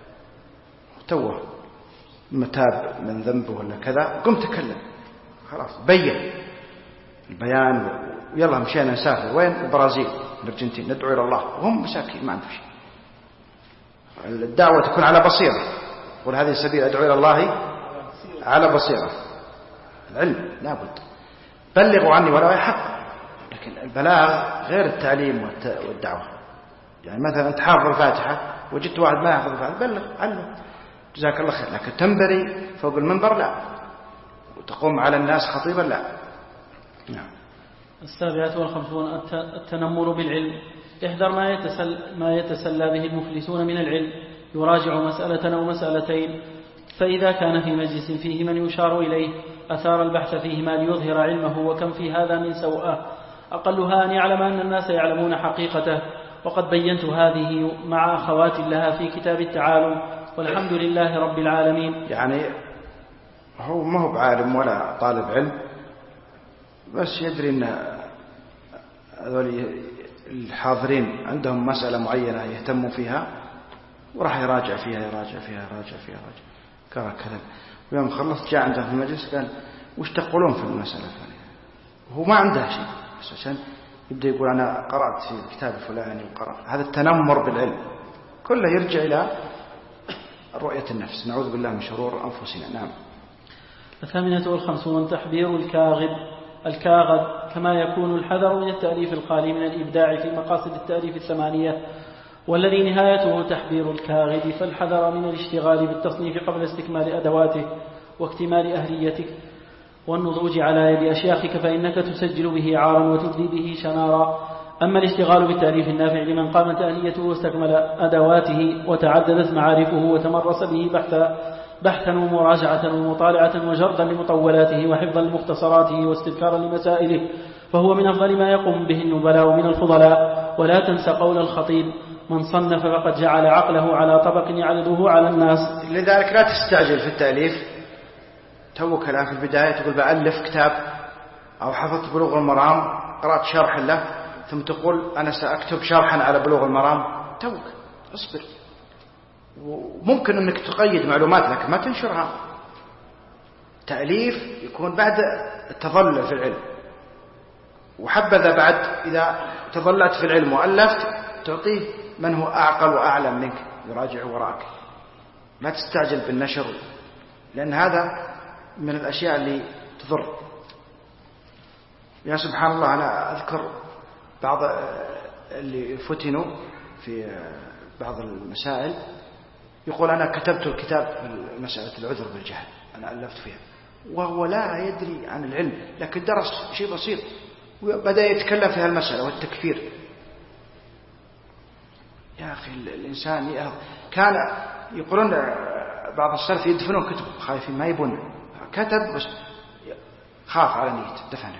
توه متاب من ذنبه ولا كذا، قم تكلم، خلاص بين البيان ويلا مشينا نسافر. وين؟ البرازيل، الأرجنتين، ندعو إلى الله وهم مساكين ما عندهم شيء. الدعوة تكون على بصيرة، قل هذه سبيل أدعو إلى الله على بصيرة. العلم لابد بلغوا عني ولا يحق، لكن البلاغ غير التعليم والدعوة. يعني مثلا أنت حافظ الفاتحة وجدت واحد ما يحفظ الفاتحة، بلغ علم جزاك الله خير، لكن تنبري فوق المنبر لا، وتقوم على الناس خطيبا لا. نعم. السابعة والخمسون التنمر بالعلم. احذر ما يتسل ما يتسلى به المفلسون من العلم، يراجع مسألة أو مسألتين، فإذا كان في مجلس فيه من يشار إليه أثار البحث فيهما ليظهر علمه، وكم في هذا من سوءة. أقلها أن يعلم أن الناس يعلمون حقيقته، وقد بينت هذه مع أخوات لها في كتاب التعالم، والحمد لله رب العالمين. يعني هو ما هو بعالم ولا طالب علم، بس يدري أن هذول الحاضرين عندهم مسألة معينة يهتموا فيها، وراح يراجع فيها يراجع فيها يراجع فيها يراجع كذا كذا. ويوم خلص جاء عنده في المجلس قال وش تقولون في المسألة الفلانية؟ هو ما عنده شيء، بس عشان يبدأ يقول أنا قرأت في الكتاب الفلاني وقرأت. هذا التنمر بالعلم كله يرجع إلى رؤية النفس، نعوذ بالله من شرور أنفسنا. نعم. الثامنة والخمسون تحذير الكاغد. الكاغد كما يكون الحذر من التأليف الخالي من الإبداع في مقاصد التأليف الثمانية، والذي نهايته تحذير الكاغد، فالحذر من الاشتغال بالتصنيف قبل استكمال أدواته واكتمال أهليتك والنضوج على يد أشياخك، فإنك تسجل به عارا وتبدي به شنارا. أما الاشتغال بالتأليف النافع لمن قامت أهليته واستكمل أدواته وتعددت معارفه وتمرس به بحثا بحثا ومراجعة ومطالعة وجردا لمطولاته وحفظا لمختصراته واستذكارا لمسائله، فهو من أفضل ما يقوم به النبلاء من الفضلاء. ولا تنس قول الخطيب: من صنف فقد جعل عقله على طبق يعرضه على الناس. لذلك لا تستعجل في التأليف. توك الآن في البداية تقول بألف كتاب، أو حفظت بلوغ المرام قرأت شرح له، ثم تقول أنا سأكتب شرحا على بلوغ المرام. توك اصبر، وممكن أنك تقيد معلومات لكن ما تنشرها. تأليف يكون بعد التظلل في العلم، وحبذا بعد إذا تظللت في العلم وألفت تعطيه من هو أعقل وأعلم منك يراجع وراك. لا تستعجل بالنشر، لأن هذا من الأشياء اللي تضر. يا سبحان الله، أنا أذكر بعض اللي فتنوا في بعض المسائل يقول أنا كتبت الكتاب في مسألة العذر بالجهل، أنا ألفت فيها، وهو لا يدري عن العلم، لكن درس شيء بسيط وبدأ يتكلم في هالمسألة والتكفير. يا أخي الإنسان كان يقولون بعض السلف يدفنون كتب خايفين ما يبون، كتب بس خاف على نية دفنك.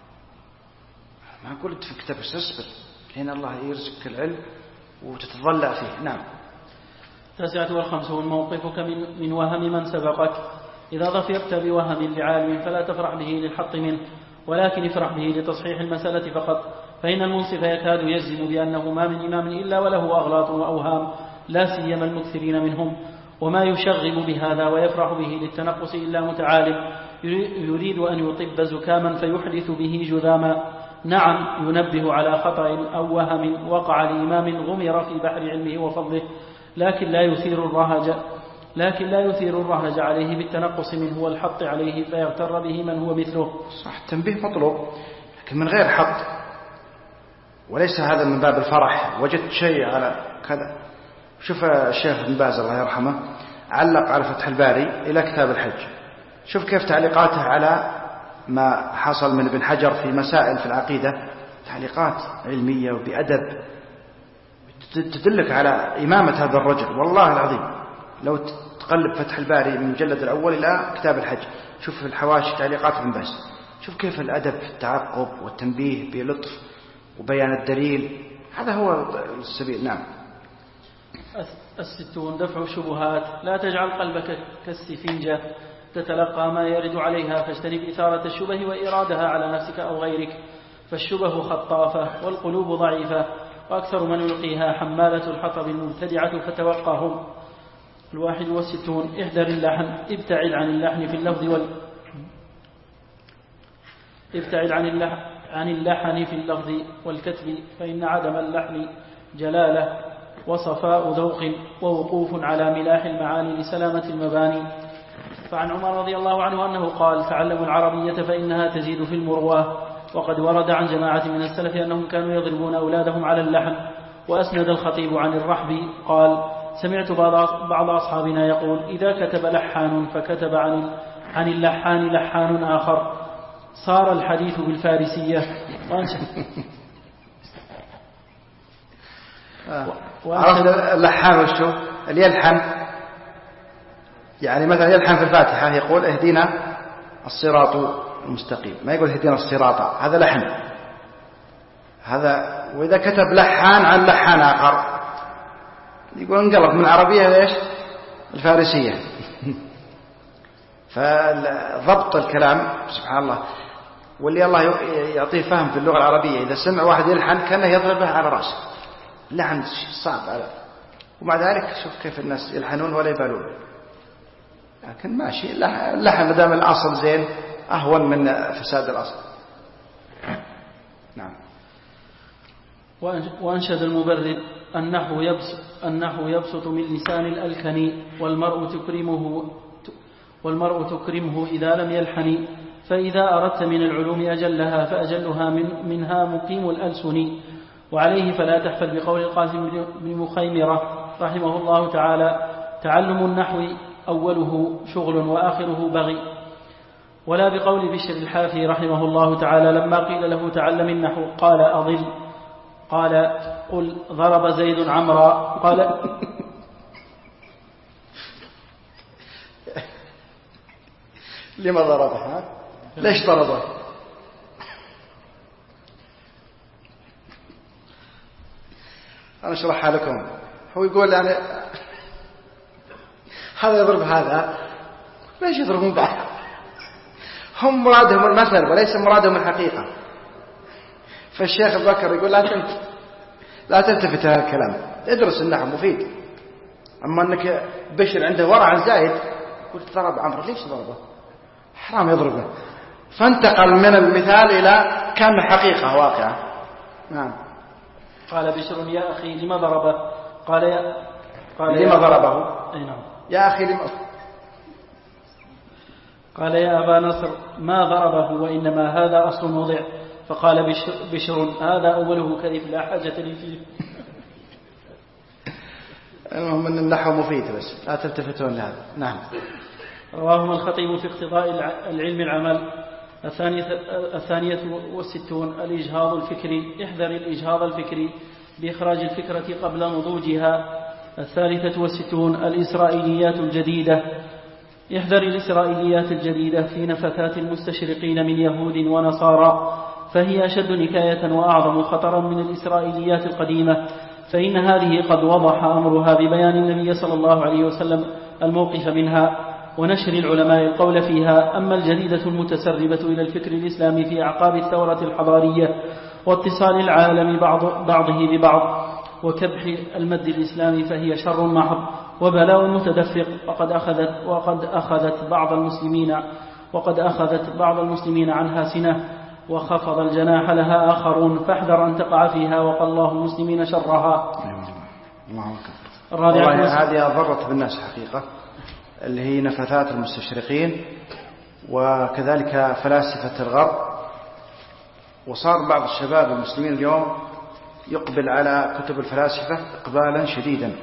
ما قلت في كتاب استصبر لأن الله يرزقك العلم وتتضلع فيه. نعم. التاسعة والخمسون موقفك من, من وهم من سبقك. إذا ظفرت بوهم لعالم فلا تفرح به للحق منه، ولكن افرح به لتصحيح المسألة فقط، فإن المنصف يكاد يجزم بأنه ما من إمام إلا وله أغلاط وأوهام، لا سيما المكثرين منهم، وما يشغب بهذا ويفرح به للتنقص إلا متعالم يريد أن يطب زكاما فيحدث به جذاما. نعم، ينبه على خطأ أو وهم وقع لإمام غمر في بحر علمه وفضله، لكن لا يثير الرهج لكن لا يثير الرهج عليه بالتنقص منه والحط عليه فيغتر به من هو مثله. صح، التنبيه مطلوب لكن من غير حط، وليس هذا من باب الفرح وجدت شيء على كذا. شوف الشيخ ابن باز الله يرحمه علق على فتح الباري إلى كتاب الحج، شوف كيف تعليقاته على ما حصل من ابن حجر في مسائل في العقيدة، تعليقات علمية وبأدب تدلك على إمامة هذا الرجل. والله العظيم لو تقلب فتح الباري من المجلد الأول إلى كتاب الحج، شوف في الحواشي تعليقات ابن باز، شوف كيف الأدب في التعقب والتنبيه بلطف وبيان الدليل، هذا هو السبيل. نعم. الستون دفع الشبهات. لا تجعل قلبك كالسفنجة تتلقى ما يرد عليها، فاجتنب إثارة الشبه وإرادها على نفسك أو غيرك، فالشبه خطافة والقلوب ضعيفة، وأكثر من يلقيها حمالة الحطب المبتدعة فتوقاهم. الواحد والستون احذر اللحن. ابتعد عن اللحن في اللفظ وال ابتعد عن اللحن عن اللحن في اللفظ والكتب، فإن عدم اللحن جلالة وصفاء ذوق ووقوف على ملاح المعاني لسلامة المباني. فعن عمر رضي الله عنه أنه قال: تعلموا العربية فإنها تزيد في المروة. وقد ورد عن جماعة من السلف أنهم كانوا يضربون أولادهم على اللحن. وأسند الخطيب عن الرحبي قال: سمعت بعض أصحابنا يقول: إذا كتب لحان فكتب عن عن اللحان لحان آخر صار الحديث بالفارسية. عرفت اللحان وشو اللي يلحن؟ يعني مثلا يلحن في الفاتحة يقول اهدنا الصراط المستقيم، ما يقول اهدنا الصراط، هذا لحن هذا. وإذا كتب لحان عن لحان آخر يقول انقلب من العربية ليش الفارسية. فضبط الكلام سبحان الله، واللي الله يعطيه فهم في اللغة العربية إذا سمع واحد يلحن كأنه يضربه على رأسه، لحن صعب على، ومع ذلك شوف كيف الناس يلحنون ولا يبالون. لكن ماشي، اللحن مدام الأصل زين أهون من فساد الأصل. نعم. وأنشد المبرد: النحو يبسط, النحو يبسط من لسان الألكن، والمرء تكرمه, والمرء تكرمه إذا لم يلحن، فإذا أردت من العلوم أجلها فأجلها من منها مقيم الألسن. وعليه فلا تحفل بقول القاسم بن مخيمرة رحمه الله تعالى: تعلم النحو أوله شغل وآخره بغي. ولا بقول بشر الحافي رحمه الله تعالى لما قيل له تعلم النحو قال أضل، قال: قل ضرب زيد عمرا. قال: لما ضربها؟ ليش ضربه؟ أنا أشرحها لكم. هو يقول يعني هذا يضرب هذا، ليش يضربون بعض؟ هم مرادهم المثل وليس مرادهم الحقيقة. فالشيخ بكر يقول لا تلتفت لا تلتفت هذا الكلام، ادرس النحو مفيد. أما أنك بشر عنده ورع زايد قلت ضرب عمرو، ليش ضربه؟ حرام يضربه. فانتقل من المثال إلى كان حقيقة واقعة. نعم. قال بشر: يا أخي لما ضربه؟ قال: يا قال لما ضربه؟ أي نعم. يا أخي لما قال: يا أبا نصر ما ضربه، وإنما هذا أصل وضع، فقال بشر, بشر هذا أوله كذب لا حاجة لي فيه. المهم أن النحو مفيد بس لا تلتفتون لهذا. نعم. رواهما الخطيب في اقتضاء العلم العمل. الثانية, الثانية والستون الإجهاض الفكري. احذر الإجهاض الفكري بإخراج الفكرة قبل نضوجها. الثالثة والستون الإسرائيليات الجديدة. احذر الإسرائيليات الجديدة في نفثات المستشرقين من يهود ونصارى، فهي أشد نكاية وأعظم خطرا من الإسرائيليات القديمة، فإن هذه قد وضح أمرها ببيان النبي صلى الله عليه وسلم الموقف منها ونشر العلماء القول فيها. أما الجديدة المتسربة إلى الفكر الإسلامي في أعقاب الثورة الحضارية واتصال العالم بعض بعضه ببعض وكبح المد الإسلامي فهي شر محض وبلاء متدفق، وقد أخذت وقد أخذت بعض المسلمين وقد أخذت بعض المسلمين عنها سنة وخفض الجناح لها آخرون، فاحذر أن تقع فيها وقى الله المسلمين شرها. الله أكبر. هذه ضرت بالناس حقيقة، اللي هي نفثات المستشرقين وكذلك فلاسفة الغرب. وصار بعض الشباب المسلمين اليوم يقبل على كتب الفلاسفة إقبالا شديدا،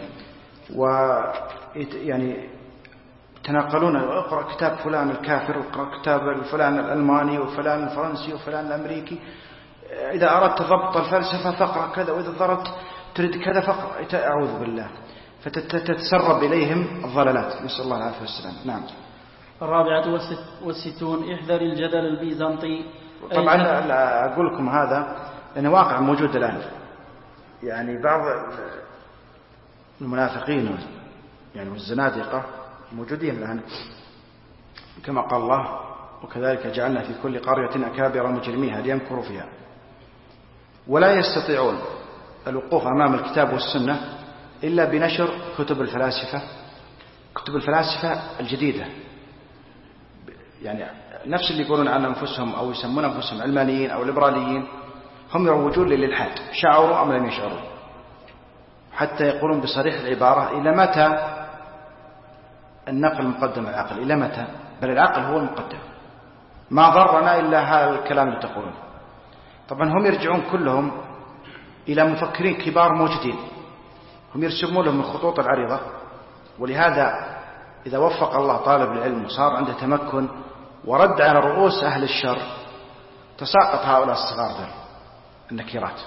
ويعني تناقلون اقرأ كتاب فلان الكافر واقرأ كتاب فلان الألماني وفلان الفرنسي وفلان الأمريكي، إذا أردت ضبط الفلسفة فاقرأ كذا، وإذا أردت تريد كذا فاقرأ. أعوذ بالله، فتتسرب إليهم الضلالات، نسأل الله العافية والسلام. نعم. الرابعة والستون احذر الجدل البيزنطي. طبعا أقول لكم هذا لأنه واقع موجود الآن، يعني بعض المنافقين يعني والزنادقة موجودين الآن كما قال الله وكذلك جعلنا في كل قرية أكابر مجرميها ليمكروا فيها، ولا يستطيعون الوقوف أمام الكتاب والسنة إلا بنشر كتب الفلاسفة كتب الفلاسفة الجديدة، يعني نفس اللي يقولون عن أنفسهم أو يسمون أنفسهم علمانيين أو ليبراليين، هم يروجون للإلحاد شعروا أم لم يشعروا، حتى يقولون بصريح العبارة إلى متى النقل مقدم العقل، إلى متى؟ بل العقل هو المقدم، ما ضرنا إلا هذا الكلام اللي تقولون. طبعا هم يرجعون كلهم إلى مفكرين كبار موجودين، هم يرسمون لهم الخطوط العريضة، ولهذا إذا وفق الله طالب العلم وصار عنده تمكن ورد على رؤوس أهل الشر تساقط هؤلاء الصغار ذل النكيرات.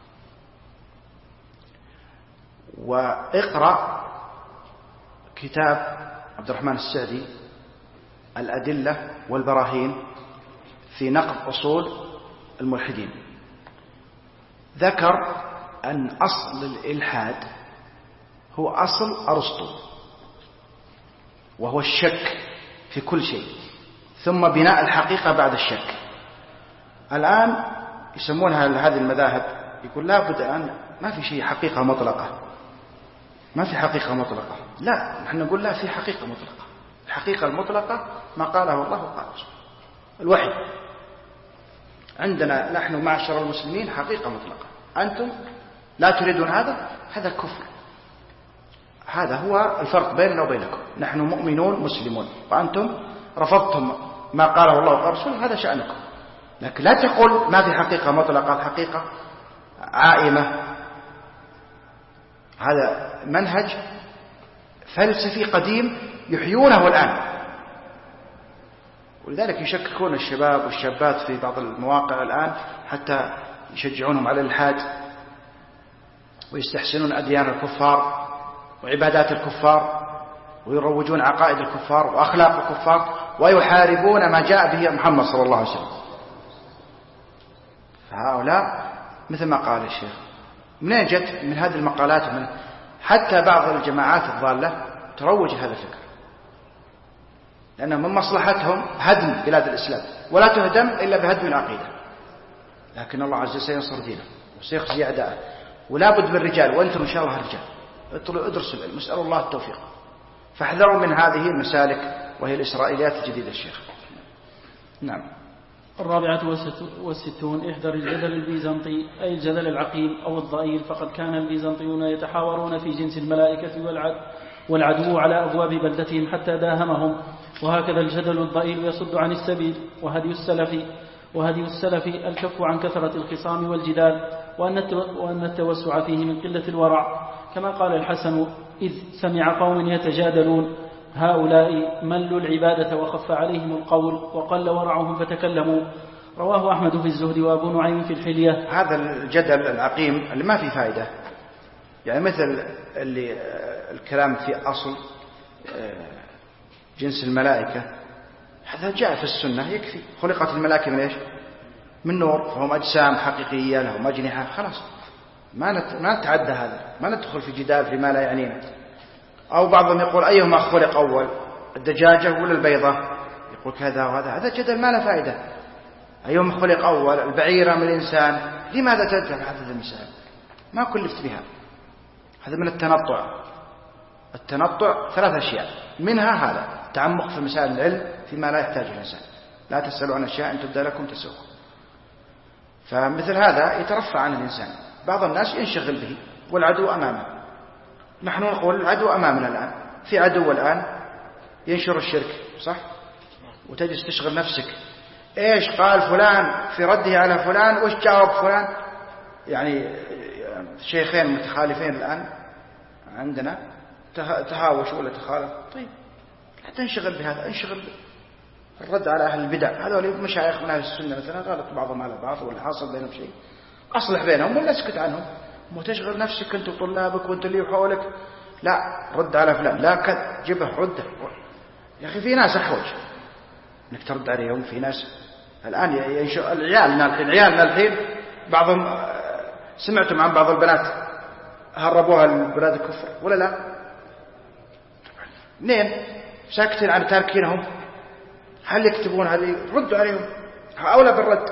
واقرأ كتاب عبد الرحمن السعدي الأدلة والبراهين في نقد أصول الملحدين، ذكر أن أصل الإلحاد هو أصل أرسطو، وهو الشك في كل شيء ثم بناء الحقيقة بعد الشك. الآن يسمونها هذه المذاهب، يقول لا بد أن ما في شيء حقيقة مطلقة، ما في حقيقة مطلقة. لا، نحن نقول لا، في حقيقة مطلقة. الحقيقة المطلقة ما قاله الله وقال رسوله، الوحي. عندنا نحن معشر المسلمين حقيقة مطلقة، أنتم لا تريدون هذا، هذا كفر. هذا هو الفرق بيننا وبينكم، نحن مؤمنون مسلمون وأنتم رفضتم ما قاله الله وقال رسوله، هذا شأنكم. لكن لا تقول ما في حقيقة مطلقة، الحقيقة عائمة. هذا منهج فلسفي قديم يحيونه الآن، ولذلك يشككون الشباب والشابات في بعض المواقع الآن حتى يشجعونهم على الإلحاد، ويستحسنون أديان الكفار وعبادات الكفار، ويروجون عقائد الكفار وأخلاق الكفار، ويحاربون ما جاء به محمد صلى الله عليه وسلم. فهؤلاء مثل ما قال الشيخ، منين جت من هذه المقالات؟ من حتى بعض الجماعات الضالة تروج هذا الفكر، لأن من مصلحتهم هدم بلاد الإسلام، ولا تهدم إلا بهدم العقيدة. لكن الله عز وجل سينصر دينه وسيخزي أعداءه، ولا بد من الرجال، وأنتم إن شاء الله رجال ادرسوا العلم، اسألوا الله التوفيق. فاحذروا من هذه المسالك وهي الإسرائيليات الجديدة. الشيخ نعم. الرابعة والستون احذر الجدل البيزنطي، أي الجدل العقيم أو الضئيل، فقد كان البيزنطيون يتحاورون في جنس الملائكة والعدو على أبواب بلدتهم حتى داهمهم، وهكذا الجدل الضئيل يصد عن السبيل وهدي السلف وهدي السلف الكف عن كثرة الخصام والجدال، وأن التوسع فيه من قلة الورع، كما قال الحسن إذ سمع قوم يتجادلون: هؤلاء ملوا العبادة وخف عليهم القول وقل ورعهم فتكلموا. رواه أحمد في الزهد وأبو نعيم في الحلية. هذا الجدل العقيم اللي ما فيه فائدة، يعني مثل اللي الكلام في أصل جنس الملائكة، هذا جاء في السنة يكفي. خلقت الملائكة من إيش؟ من نور، فهم أجسام حقيقية لهم أجنحة، خلاص ما ما نتعدى هذا، ما ندخل في جدال فيما لا يعنينا. أو بعضهم يقول أيهما خلق أول، الدجاجة ولا البيضة؟ يقول كذا وهذا، هذا جدل ما له فائدة. أيهما خلق أول، البعيرة من الإنسان؟ لماذا تذهب هذا المسائل؟ ما كلفت بها. هذا من التنطع. التنطع ثلاث أشياء، منها هذا تعمق في مسائل العلم فيما لا يحتاج الإنسان. لا تسألوا عن أشياء إن تبدى لكم تسؤكم. فمثل هذا يترفع عن الإنسان. بعض الناس ينشغل به والعدو أمامه. نحن نقول العدو أمامنا الآن، في عدو الآن ينشر الشرك، صح؟ وتجلس تشغل نفسك إيش قال فلان في رده على فلان، وإيش جاوب فلان. يعني شيخين متخالفين الآن عندنا، تهاوش ولا تخالف، طيب لا تنشغل بهذا، انشغل الرد على أهل البدع. هذول مشايخ من أهل السنة مثلا غلط بعضهم على بعض ولا حاصل بينهم شيء، أصلح بينهم ولا اسكت عنهم. مو تشغل نفسك أنت وطلابك وأنت اللي حولك، لا رد على فلان، لا كذا جبه رده. يا أخي في ناس أحوج انك ترد عليهم. في ناس الآن ينشأ العيالنا الحين عيالنا الحين بعضهم سمعتم عن بعض البنات هربوها البلاد الكفر ولا لا؟ منين؟ ساكتين عن تاركينهم. هل يكتبون هل ردوا عليهم؟ أولى بالرد.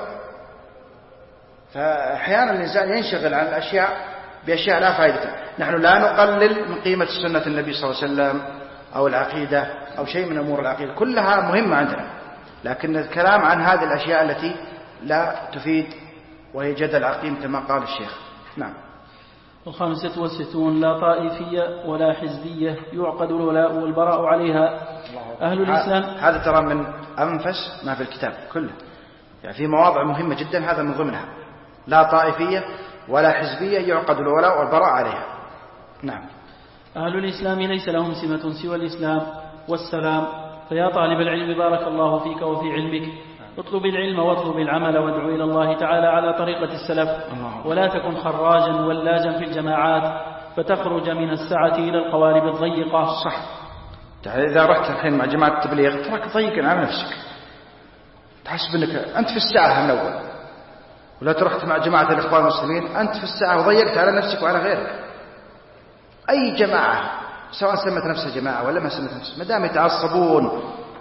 فأحيانا الإنسان ينشغل عن الأشياء بأشياء لا فائدة. نحن لا نقلل من قيمة سنة النبي صلى الله عليه وسلم أو العقيدة أو شيء من أمور العقيدة، كلها مهمة عندنا، لكن الكلام عن هذه الأشياء التي لا تفيد وهي جدل عقيم كما قال الشيخ. نعم. الخامسة والستون: لا طائفية ولا حزبية يعقد الولاء والبراء عليها. أهل الإسلام، هذا ترى من أنفس ما في الكتاب كله، يعني في مواضع مهمة جدا، هذا من ضمنها. لا طائفية ولا حزبية يعقد الولاء والبراء عليها. نعم. أهل الإسلام ليس لهم سمة سوى الإسلام والسلام. فيا طالب العلم بارك الله فيك وفي علمك، اطلب العلم واطلب العمل وادعو إلى الله تعالى على طريقة السلف، ولا تكن خراجا ولاجا في الجماعات فتخرج من السعة إلى القوارب الضيقة. صح. إذا رحت الحين مع جماعة التبليغ تراك ضيقا على نفسك، تحسب أنك أنت في الساعة من أول. ولا ترحت مع جماعة الإخوان المسلمين أنت في الساعة وضيقت على نفسك وعلى غيرك. أي جماعة سواء سمت نفسها جماعة ولا ما سمت نفسها، ما دام يتعصبون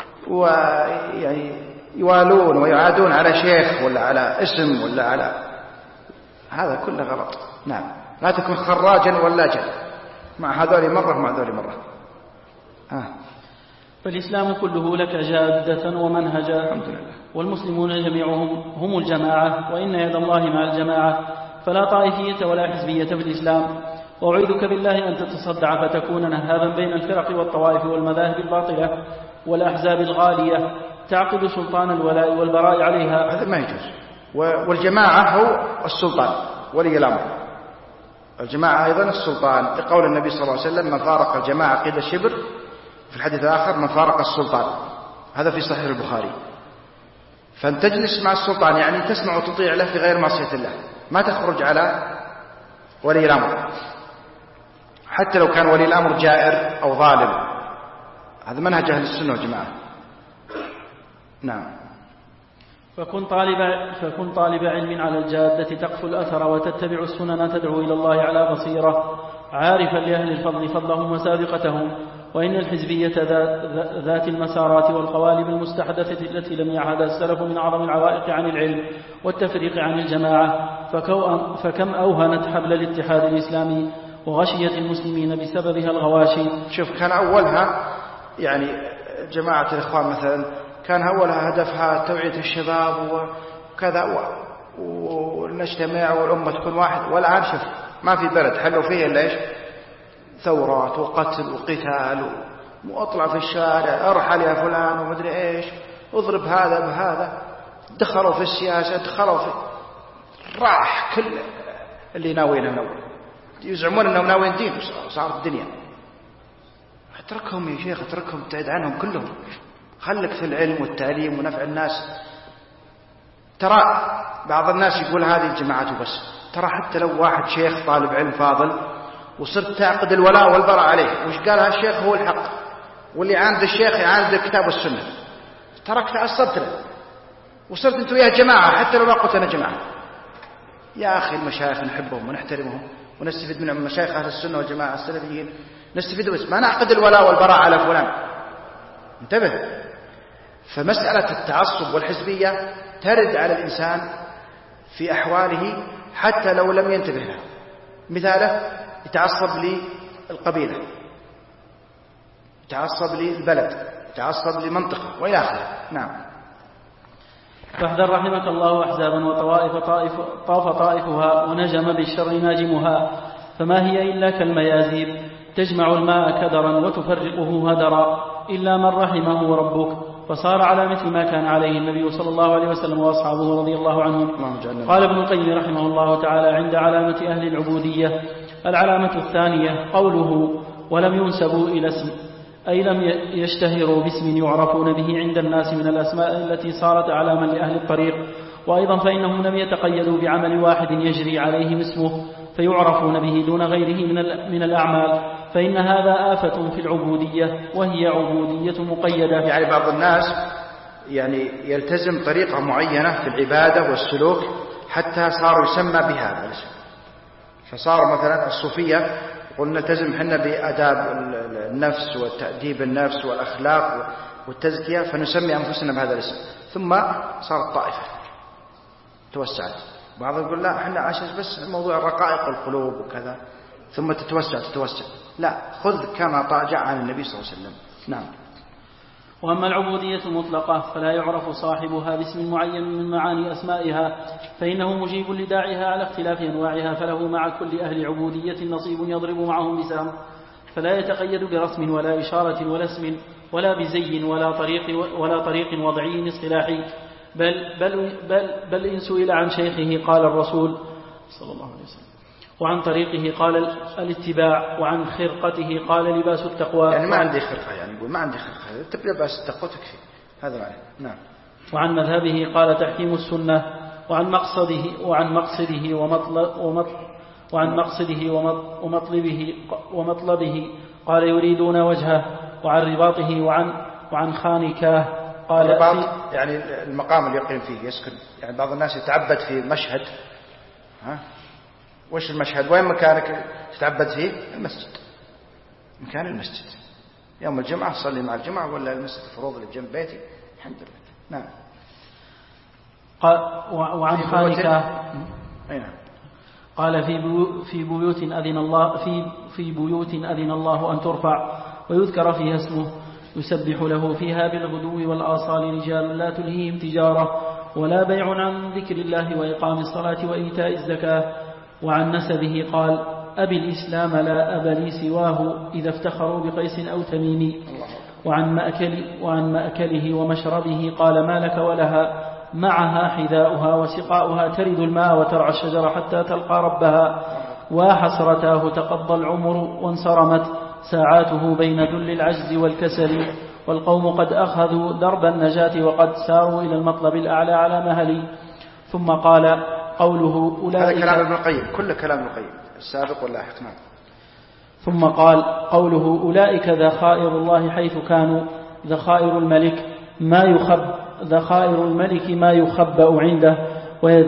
ويعني يوالون ويعادون على شيخ ولا على اسم ولا على هذا كله غلط. نعم. لا تكن خراجا ولاجا مع هذول مرة ومع هذول مرة. آه. فالإسلام كله لك جادة ومنهجا، الحمد لله. والمسلمون جميعهم هم الجماعة، وإن يد الله مع الجماعة، فلا طائفية ولا حزبية في الإسلام. وأعوذك بالله أن تتصدع فتكون نهابا بين الفرق والطوائف والمذاهب الباطلة والأحزاب الغالية تعقد سلطان الولاء والبراء عليها. هذا ما يجوز. والجماعة هو السلطان ولي الأمر. الجماعة أيضا السلطان، لقول النبي صلى الله عليه وسلم: من فارق الجماعة قيد الشبر. في الحديث الآخر: من فارق السلطان. هذا في صحيح البخاري. فأن تجلس مع السلطان يعني تسمع وتطيع له في غير معصية الله، ما تخرج على ولي الأمر حتى لو كان ولي الأمر جائر أو ظالم. هذا منهج أهل السنة والجماعة. نعم. فكن طالب, فكن طالب علم على الجادة تقفو الأثر وتتبع السنن تدعو إلى الله على بصيرة، عارفا لأهل الفضل فضلهم وسابقتهم. وإن الحزبية ذات المسارات والقوالب المستحدثة التي لم يعهدها السلف من أعظم العوائق عن العلم والتفريق عن الجماعة، فكم أوهنت حبل الاتحاد الإسلامي وغشيت المسلمين بسببها الغواشي. شوف، كان أولها يعني جماعة الإخوان مثلا كان أولها هدفها توعية الشباب وكذا ونجتمع والأمة تكون واحد. والآن شوف ما في بلد حلوا فيه إلا إيش؟ ثورات وقتل وقتال واطلع في الشارع ارحل يا فلان ومدري إيش، اضرب هذا بهذا. دخلوا في السياسة، دخلوا في راح كل اللي ناوينه ناوي، يزعمون أنهم ناويين دين وصارت الدنيا. اتركهم يا شيخ، اتركهم، ابتعد عنهم كلهم، خلك في العلم والتعليم ونفع الناس. ترى بعض الناس يقول هذه الجماعات وبس، ترى حتى لو واحد شيخ طالب علم فاضل وصرت تعقد الولاء والبراء عليه، وش قال هالشيخ هو الحق، واللي عاند الشيخ يعاند الكتاب والسنة، ترك تعصبت له وصرت انت وياه جماعة حتى لو ما قلت أنا جماعة. يا أخي المشايخ نحبهم ونحترمهم ونستفيد منهم، مشايخ أهل السنة والجماعة السلفيين نستفيد، بس ما نعقد الولاء والبراء على فلان. انتبه. فمسألة التعصب والحزبية ترد على الإنسان في أحواله حتى لو لم ينتبه لها. مثاله يتعصب للقبيلة، يتعصب للبلد، يتعصب لمنطقة وإلى آخره. نعم. فاحذر رحمك الله أحزابا وطوائف طائف طاف طائفها ونجم بالشر ناجمها، فما هي إلا كالميازيب تجمع الماء كدرا وتفرقه هدرا، إلا من رحمه ربك، فصار على مثل ما كان عليه النبي صلى الله عليه وسلم وأصحابه رضي الله عنهم. قال ابن القيم رحمه الله تعالى عند علامة أهل العبودية: العلامة الثانية قوله ولم ينسبوا إلى اسم، أي لم يشتهروا باسم يعرفون به عند الناس من الأسماء التي صارت علامة لأهل الطريق. وأيضا فإنهم لم يتقيدوا بعمل واحد يجري عليهم اسمه فيعرفون به دون غيره من الأعمال، فإن هذا آفة في العبودية، وهي عبودية مقيدة. يعني بعض الناس يعني يلتزم طريقة معينة في العبادة والسلوك حتى صار يسمى بهذا الاسم، فصار مثلا الصوفية قلنا نلتزم حنا بآداب النفس وتأديب النفس والأخلاق والتزكية، فنسمي أنفسنا بهذا الاسم، ثم صارت طائفة توسعت. بعضهم يقول لا حنا عاشت بس موضوع الرقائق والقلوب وكذا، ثم تتوسع تتوسع. لا، خذ كما جاء عن النبي صلى الله عليه وسلم. نعم. وأما العبودية المطلقة فلا يعرف صاحبها باسم معين من معاني أسمائها، فإنه مجيب لداعيها على اختلاف أنواعها، فله مع كل أهل عبودية نصيب يضرب معهم بسهم، فلا يتقيد برسم ولا إشارة ولا اسم ولا بزي ولا طريق ولا طريق وضعي اصطلاحي، بل, بل, بل, بل إن سئل عن شيخه قال الرسول صلى الله عليه وسلم، وعن طريقه قال الاتباع، وعن خرقته قال لباس التقوى. يعني ما عندي خرقة، يعني يقول ما عندي خرقة، تبقى لباس التقوى تكفي، هذا معنى. نعم. وعن مذهبه قال تحكيم السنة، وعن مقصده وعن مقصده ومطلب ومطلب وعن مقصده ومطلبه ومطلبه قال يريدون وجهه، وعن رباطه وعن وعن خانكاه قال الرباط يعني المقام اللي يقيم فيه يسكن. يعني بعض الناس يتعبد في مشهد، ها وش المشهد؟ وين مكانك تتعبد فيه؟ المسجد، مكان المسجد. يوم الجمعة صلي مع الجمعة، ولا المسجد الفروض اللي بجنب بيتي، الحمد لله. نعم. قال وعن خانكاه قال في في بيوت أذن الله في في بيوت أذن الله أن ترفع ويذكر فيها اسمه يسبح له فيها بالغدو والآصال رجال لا تلهيهم تجارة ولا بيع عن ذكر الله وإقام الصلاة وإيتاء الزكاة. وعن نسبه قال أبي الإسلام لا أب لي سواه إذا افتخروا بقيس أو تميم. وعن مأكل وعن مأكله ومشربه قال ما لك ولها معها حذاؤها وسقاؤها ترد الماء وترعى الشجر حتى تلقى ربها. وحسرتاه تقضى العمر وانصرمت ساعاته بين ذل العجز والكسل، والقوم قد أخذوا درب النجاة وقد ساروا إلى المطلب الأعلى على مهل. ثم قال قوله أولئك، هذا كلام ابن القيم، كل كلام ابن القيم السابق واللاحق. نعم. ثم قال قوله أولئك ذخائر الله حيث كانوا، ذخائر الملك ما يخب ذخائر الملك ما يخبأ عنده ويد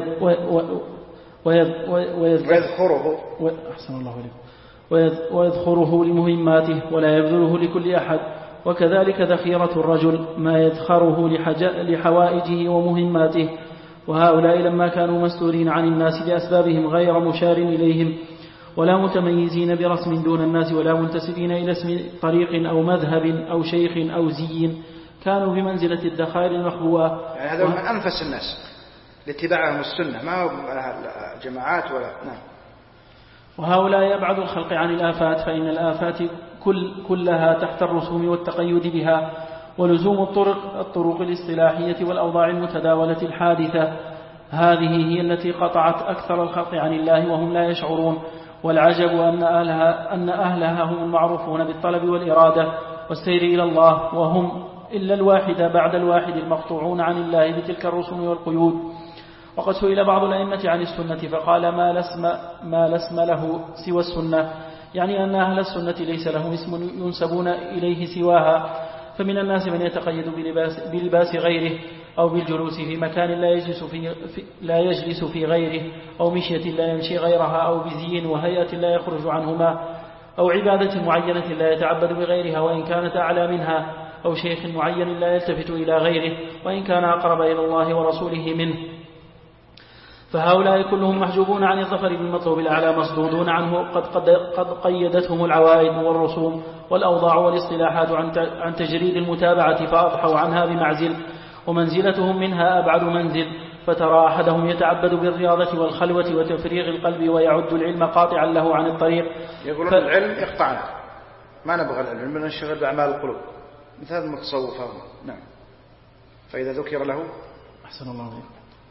ويد ويذخره أحسن الله عليكم ويذخره لمهماته ولا يبذله لكل أحد. وكذلك ذخيرة الرجل ما يذخره لحوائجه ومهماته. وهؤلاء لما كانوا مستورين عن الناس بأسبابهم غير مشار إليهم ولا متميزين برسم دون الناس ولا منتسبين إلى اسم طريق أو مذهب أو شيخ أو زي، كانوا بمنزلة الذخائر المخبوءة. يعني هذا من أنفس الناس لاتباعهم السنة، ما هو جماعات ولا. نعم. وهؤلاء يبعد الخلق عن الآفات، فإن الآفات كل كلها تحت الرسوم والتقيد بها، ولزوم الطرق, الطرق الاصطلاحية والأوضاع المتداولة الحادثة، هذه هي التي قطعت أكثر الخلق عن الله وهم لا يشعرون. والعجب أن أهلها, أن أهلها هم المعروفون بالطلب والإرادة والسير إلى الله، وهم إلا الواحد بعد الواحد المقطوعون عن الله بتلك الرسوم والقيود. وقد سئل بعض الأئمة عن السنة فقال ما لاسم, ما لاسم له سوى السنة، يعني أن أهل السنة ليس لهم اسم ينسبون إليه سواها. فمن الناس من يتقيد بلباس, بلباس غيره، أو بالجلوس في مكان لا يجلس في, في, لا يجلس في غيره، أو مشية لا يمشي غيرها، أو بزي وهيئة لا يخرج عنهما، أو عبادة معينة لا يتعبد بغيرها وإن كانت أعلى منها، أو شيخ معين لا يلتفت إلى غيره وإن كان أقرب إلى الله ورسوله منه. فهؤلاء كلهم محجوبون عن الظفر بالمطلوب الأعلى، مصدودون عنه، قد, قد, قد قيدتهم العوائد والرسوم والأوضاع والاصطلاحات عن تجريد المتابعة، فأضحوا عنها بمعزل، ومنزلتهم منها أبعد منزل. فترى أحدهم يتعبد بالرياضة والخلوة وتفريغ القلب ويعد العلم قاطعا له عن الطريق. يقولون ف... العلم يقطعنا، ما نبغى العلم، بدنا نشتغل بأعمال القلوب، مثل هذا المتصوف هذا. نعم. فإذا ذكر له أحسن الله عليك.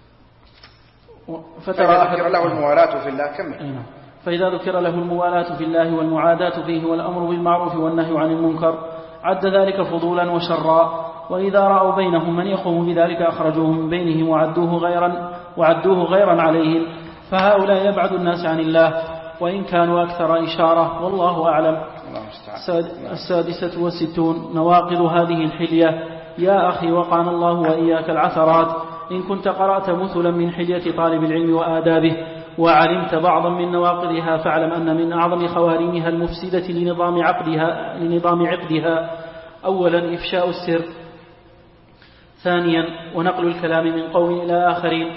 فإذا ذكر له الموالاة في الله كمل. فإذا ذكر له الموالاة في الله والمعاداة فيه والأمر بالمعروف والنهي عن المنكر عد ذلك فضولا وشرا، وإذا رأوا بينهم من يقوم بذلك أخرجوه من بينهم وعدوه غيرا, وعدوه غيرا عليهم. فهؤلاء يبعد الناس عن الله وإن كانوا أكثر إشارة، والله أعلم. السادسة والستون نواقض هذه الحلية. يا أخي وقانا الله وإياك العثرات، إن كنت قرأت مثلا من حلية طالب العلم وآدابه وعلمت بعضا من نواقضها، فاعلم أن من أعظم خوارمها المفسدة لنظام عقدها, لنظام عقدها أولا إفشاء السر، ثانيا ونقل الكلام من قوم إلى آخرين،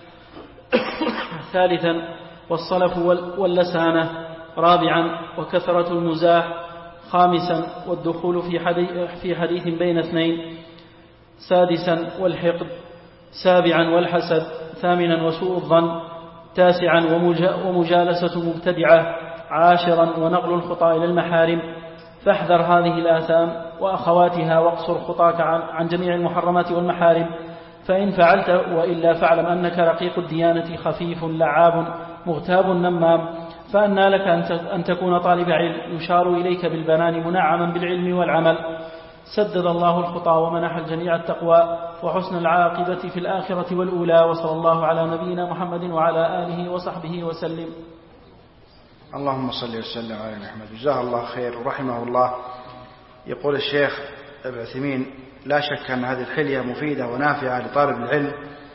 ثالثا والصلف واللسانة، رابعا وكثرة المزاح، خامسا والدخول في حديث, في حديث بين اثنين، سادسا والحقد، سابعا والحسد، ثامنا وسوء الظن، تاسعا ومجالسة مبتدعة، عاشرا ونقل الخطى إلى المحارم. فاحذر هذه الآثام وأخواتها واقصر خطاك عن جميع المحرمات والمحارم، فإن فعلت وإلا فاعلم أنك رقيق الديانة خفيف لعاب مغتاب نمام. فأنى لك أن تكون طالب علم يشار إليك بالبنان منعما بالعلم والعمل. سدد الله الخطى ومنح الجميع التقوى وحسن العاقبة في الآخرة والأولى، وصلى الله على نبينا محمد وعلى آله وصحبه وسلم. اللهم صل وسلم على محمد. جزاه الله خير ورحمه الله. يقول الشيخ ابن عثيمين: لا شك أن هذه الحلية مفيدة ونافعة لطالب العلم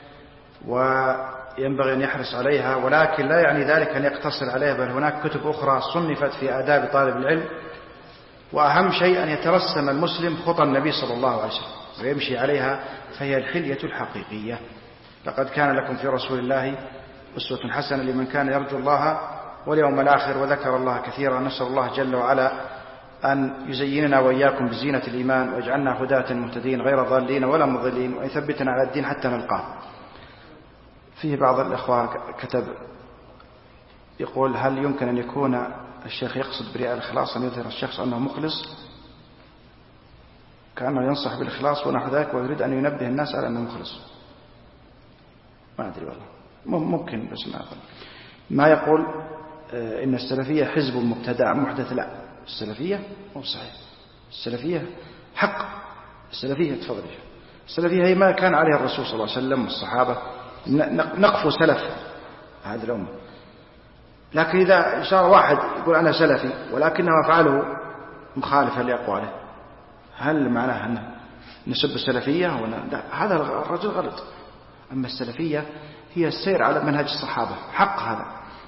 وينبغي أن يحرص عليها، ولكن لا يعني ذلك أن يقتصر عليها، بل هناك كتب أخرى صنفت في آداب طالب العلم، وأهم شيء أن يترسم المسلم خطى النبي صلى الله عليه وسلم ويمشي عليها، فهي الحلية الحقيقية. لقد كان لكم في رسول الله أسوة حسنة لمن كان يرجو الله واليوم الآخر وذكر الله كثيرا. نسأل الله جل وعلا أن يزيننا وإياكم بزينة الإيمان ويجعلنا هداة مهتدين غير ضالين ولا مضلين، ويثبتنا على الدين حتى نلقاه. فيه بعض الإخوة كتب يقول: هل يمكن أن يكون الشيخ يقصد برياء الإخلاص، أن يظهر الشخص أنه مخلص كأنه ينصح بالإخلاص ونحو ذلك ويريد أن ينبه الناس على أنه مخلص؟ ما أدري والله، ممكن، بس ما أقول. ما يقول إن السلفية حزب مبتدع محدث، لا، السلفية مو صحيح. السلفية حق، السلفية تفضل. السلفية هي ما كان عليه الرسول صلى الله عليه وسلم والصحابة، نقف سلف هذه الأمة. لكن إذا صار واحد يقول أنا سلفي ولكنه أفعاله مخالفة لأقواله، هل معناه أن نسب السلفية؟ هذا الرجل غلط. أما السلفية هي السير على منهج الصحابة، حق هذا.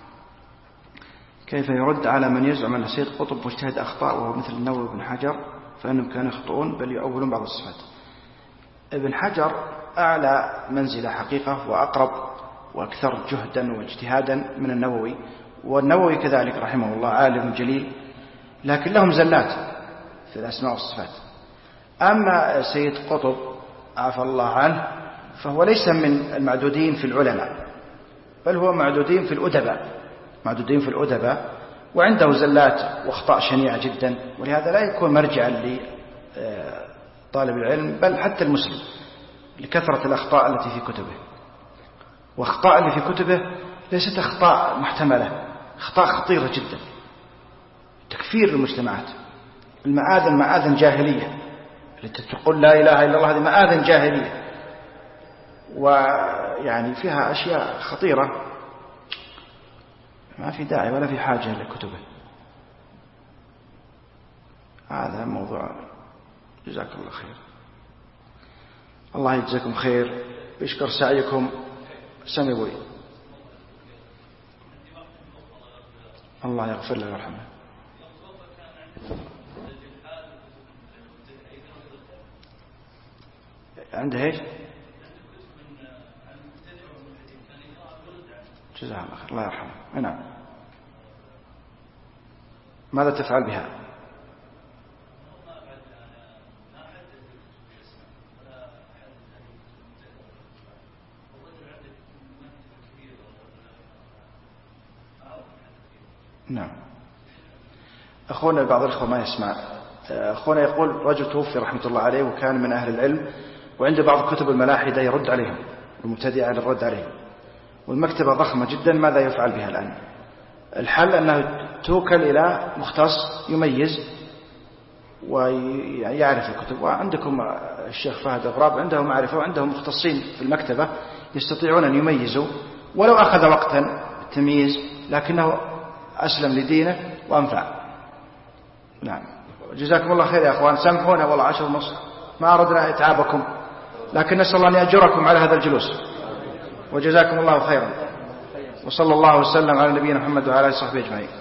كيف يرد على من يزعم أن سيد قطب واجتهد أخطاء وهو مثل النووي بن حجر فإنهم كانوا يخطئون بل يؤولون بعض الصفات؟ ابن حجر أعلى منزلة حقيقة وأقرب وأكثر جهدا واجتهادا من النووي، والنووي كذلك رحمه الله عالم جليل، لكن لهم زلات في الأسماء والصفات. أما سيد قطب عفى الله عنه فهو ليس من المعدودين في العلماء، بل هو معدودين في الأدباء، معدودين في الأدباء، وعنده زلات واخطاء شنيعة جدا، ولهذا لا يكون مرجعا طالب العلم بل حتى المسلم لكثرة الأخطاء التي في كتبه، وأخطاء اللي في كتبه ليست أخطاء محتملة، أخطاء خطيرة جدا، تكفير المجتمعات، المآذن مآذن جاهلية التي تقول لا إله إلا الله، هذه مآذن جاهلية، ويعني فيها أشياء خطيرة ما في داعي ولا في حاجة لكتبه. هذا موضوع. جزاك الله خير. الله يجزاكم خير ويشكر سعيكم. سمي بوي. الله يغفر له ويرحمه. عنده ايش؟ جزاه الله خير. الله يرحمه. نعم. ماذا تفعل بها؟ نعم. أخونا بعض الأخوة ما يسمع. أخونا يقول رجل توفي رحمة الله عليه وكان من أهل العلم، وعنده بعض كتب الملاحدة يرد عليهم، المبتدئ على الرد عليهم، والمكتبة ضخمة جدا، ماذا يفعل بها الآن؟ الحل أنه توكل إلى مختص يميز ويعرف الكتب، وعندكم الشيخ فهد غراب عنده معرفة وعندهم مختصين في المكتبة يستطيعون أن يميزوا، ولو أخذ وقتا التمييز لكنه أسلم لدينه وأنفع. نعم. جزاكم الله خير يا أخوان. سامحونا والله عشر ونص ما أردنا إتعابكم، لكن نسأل الله أن يأجركم على هذا الجلوس، وجزاكم الله خيرا، وصلى الله وسلم على نبينا محمد وعلى آله وصحبه أجمعين.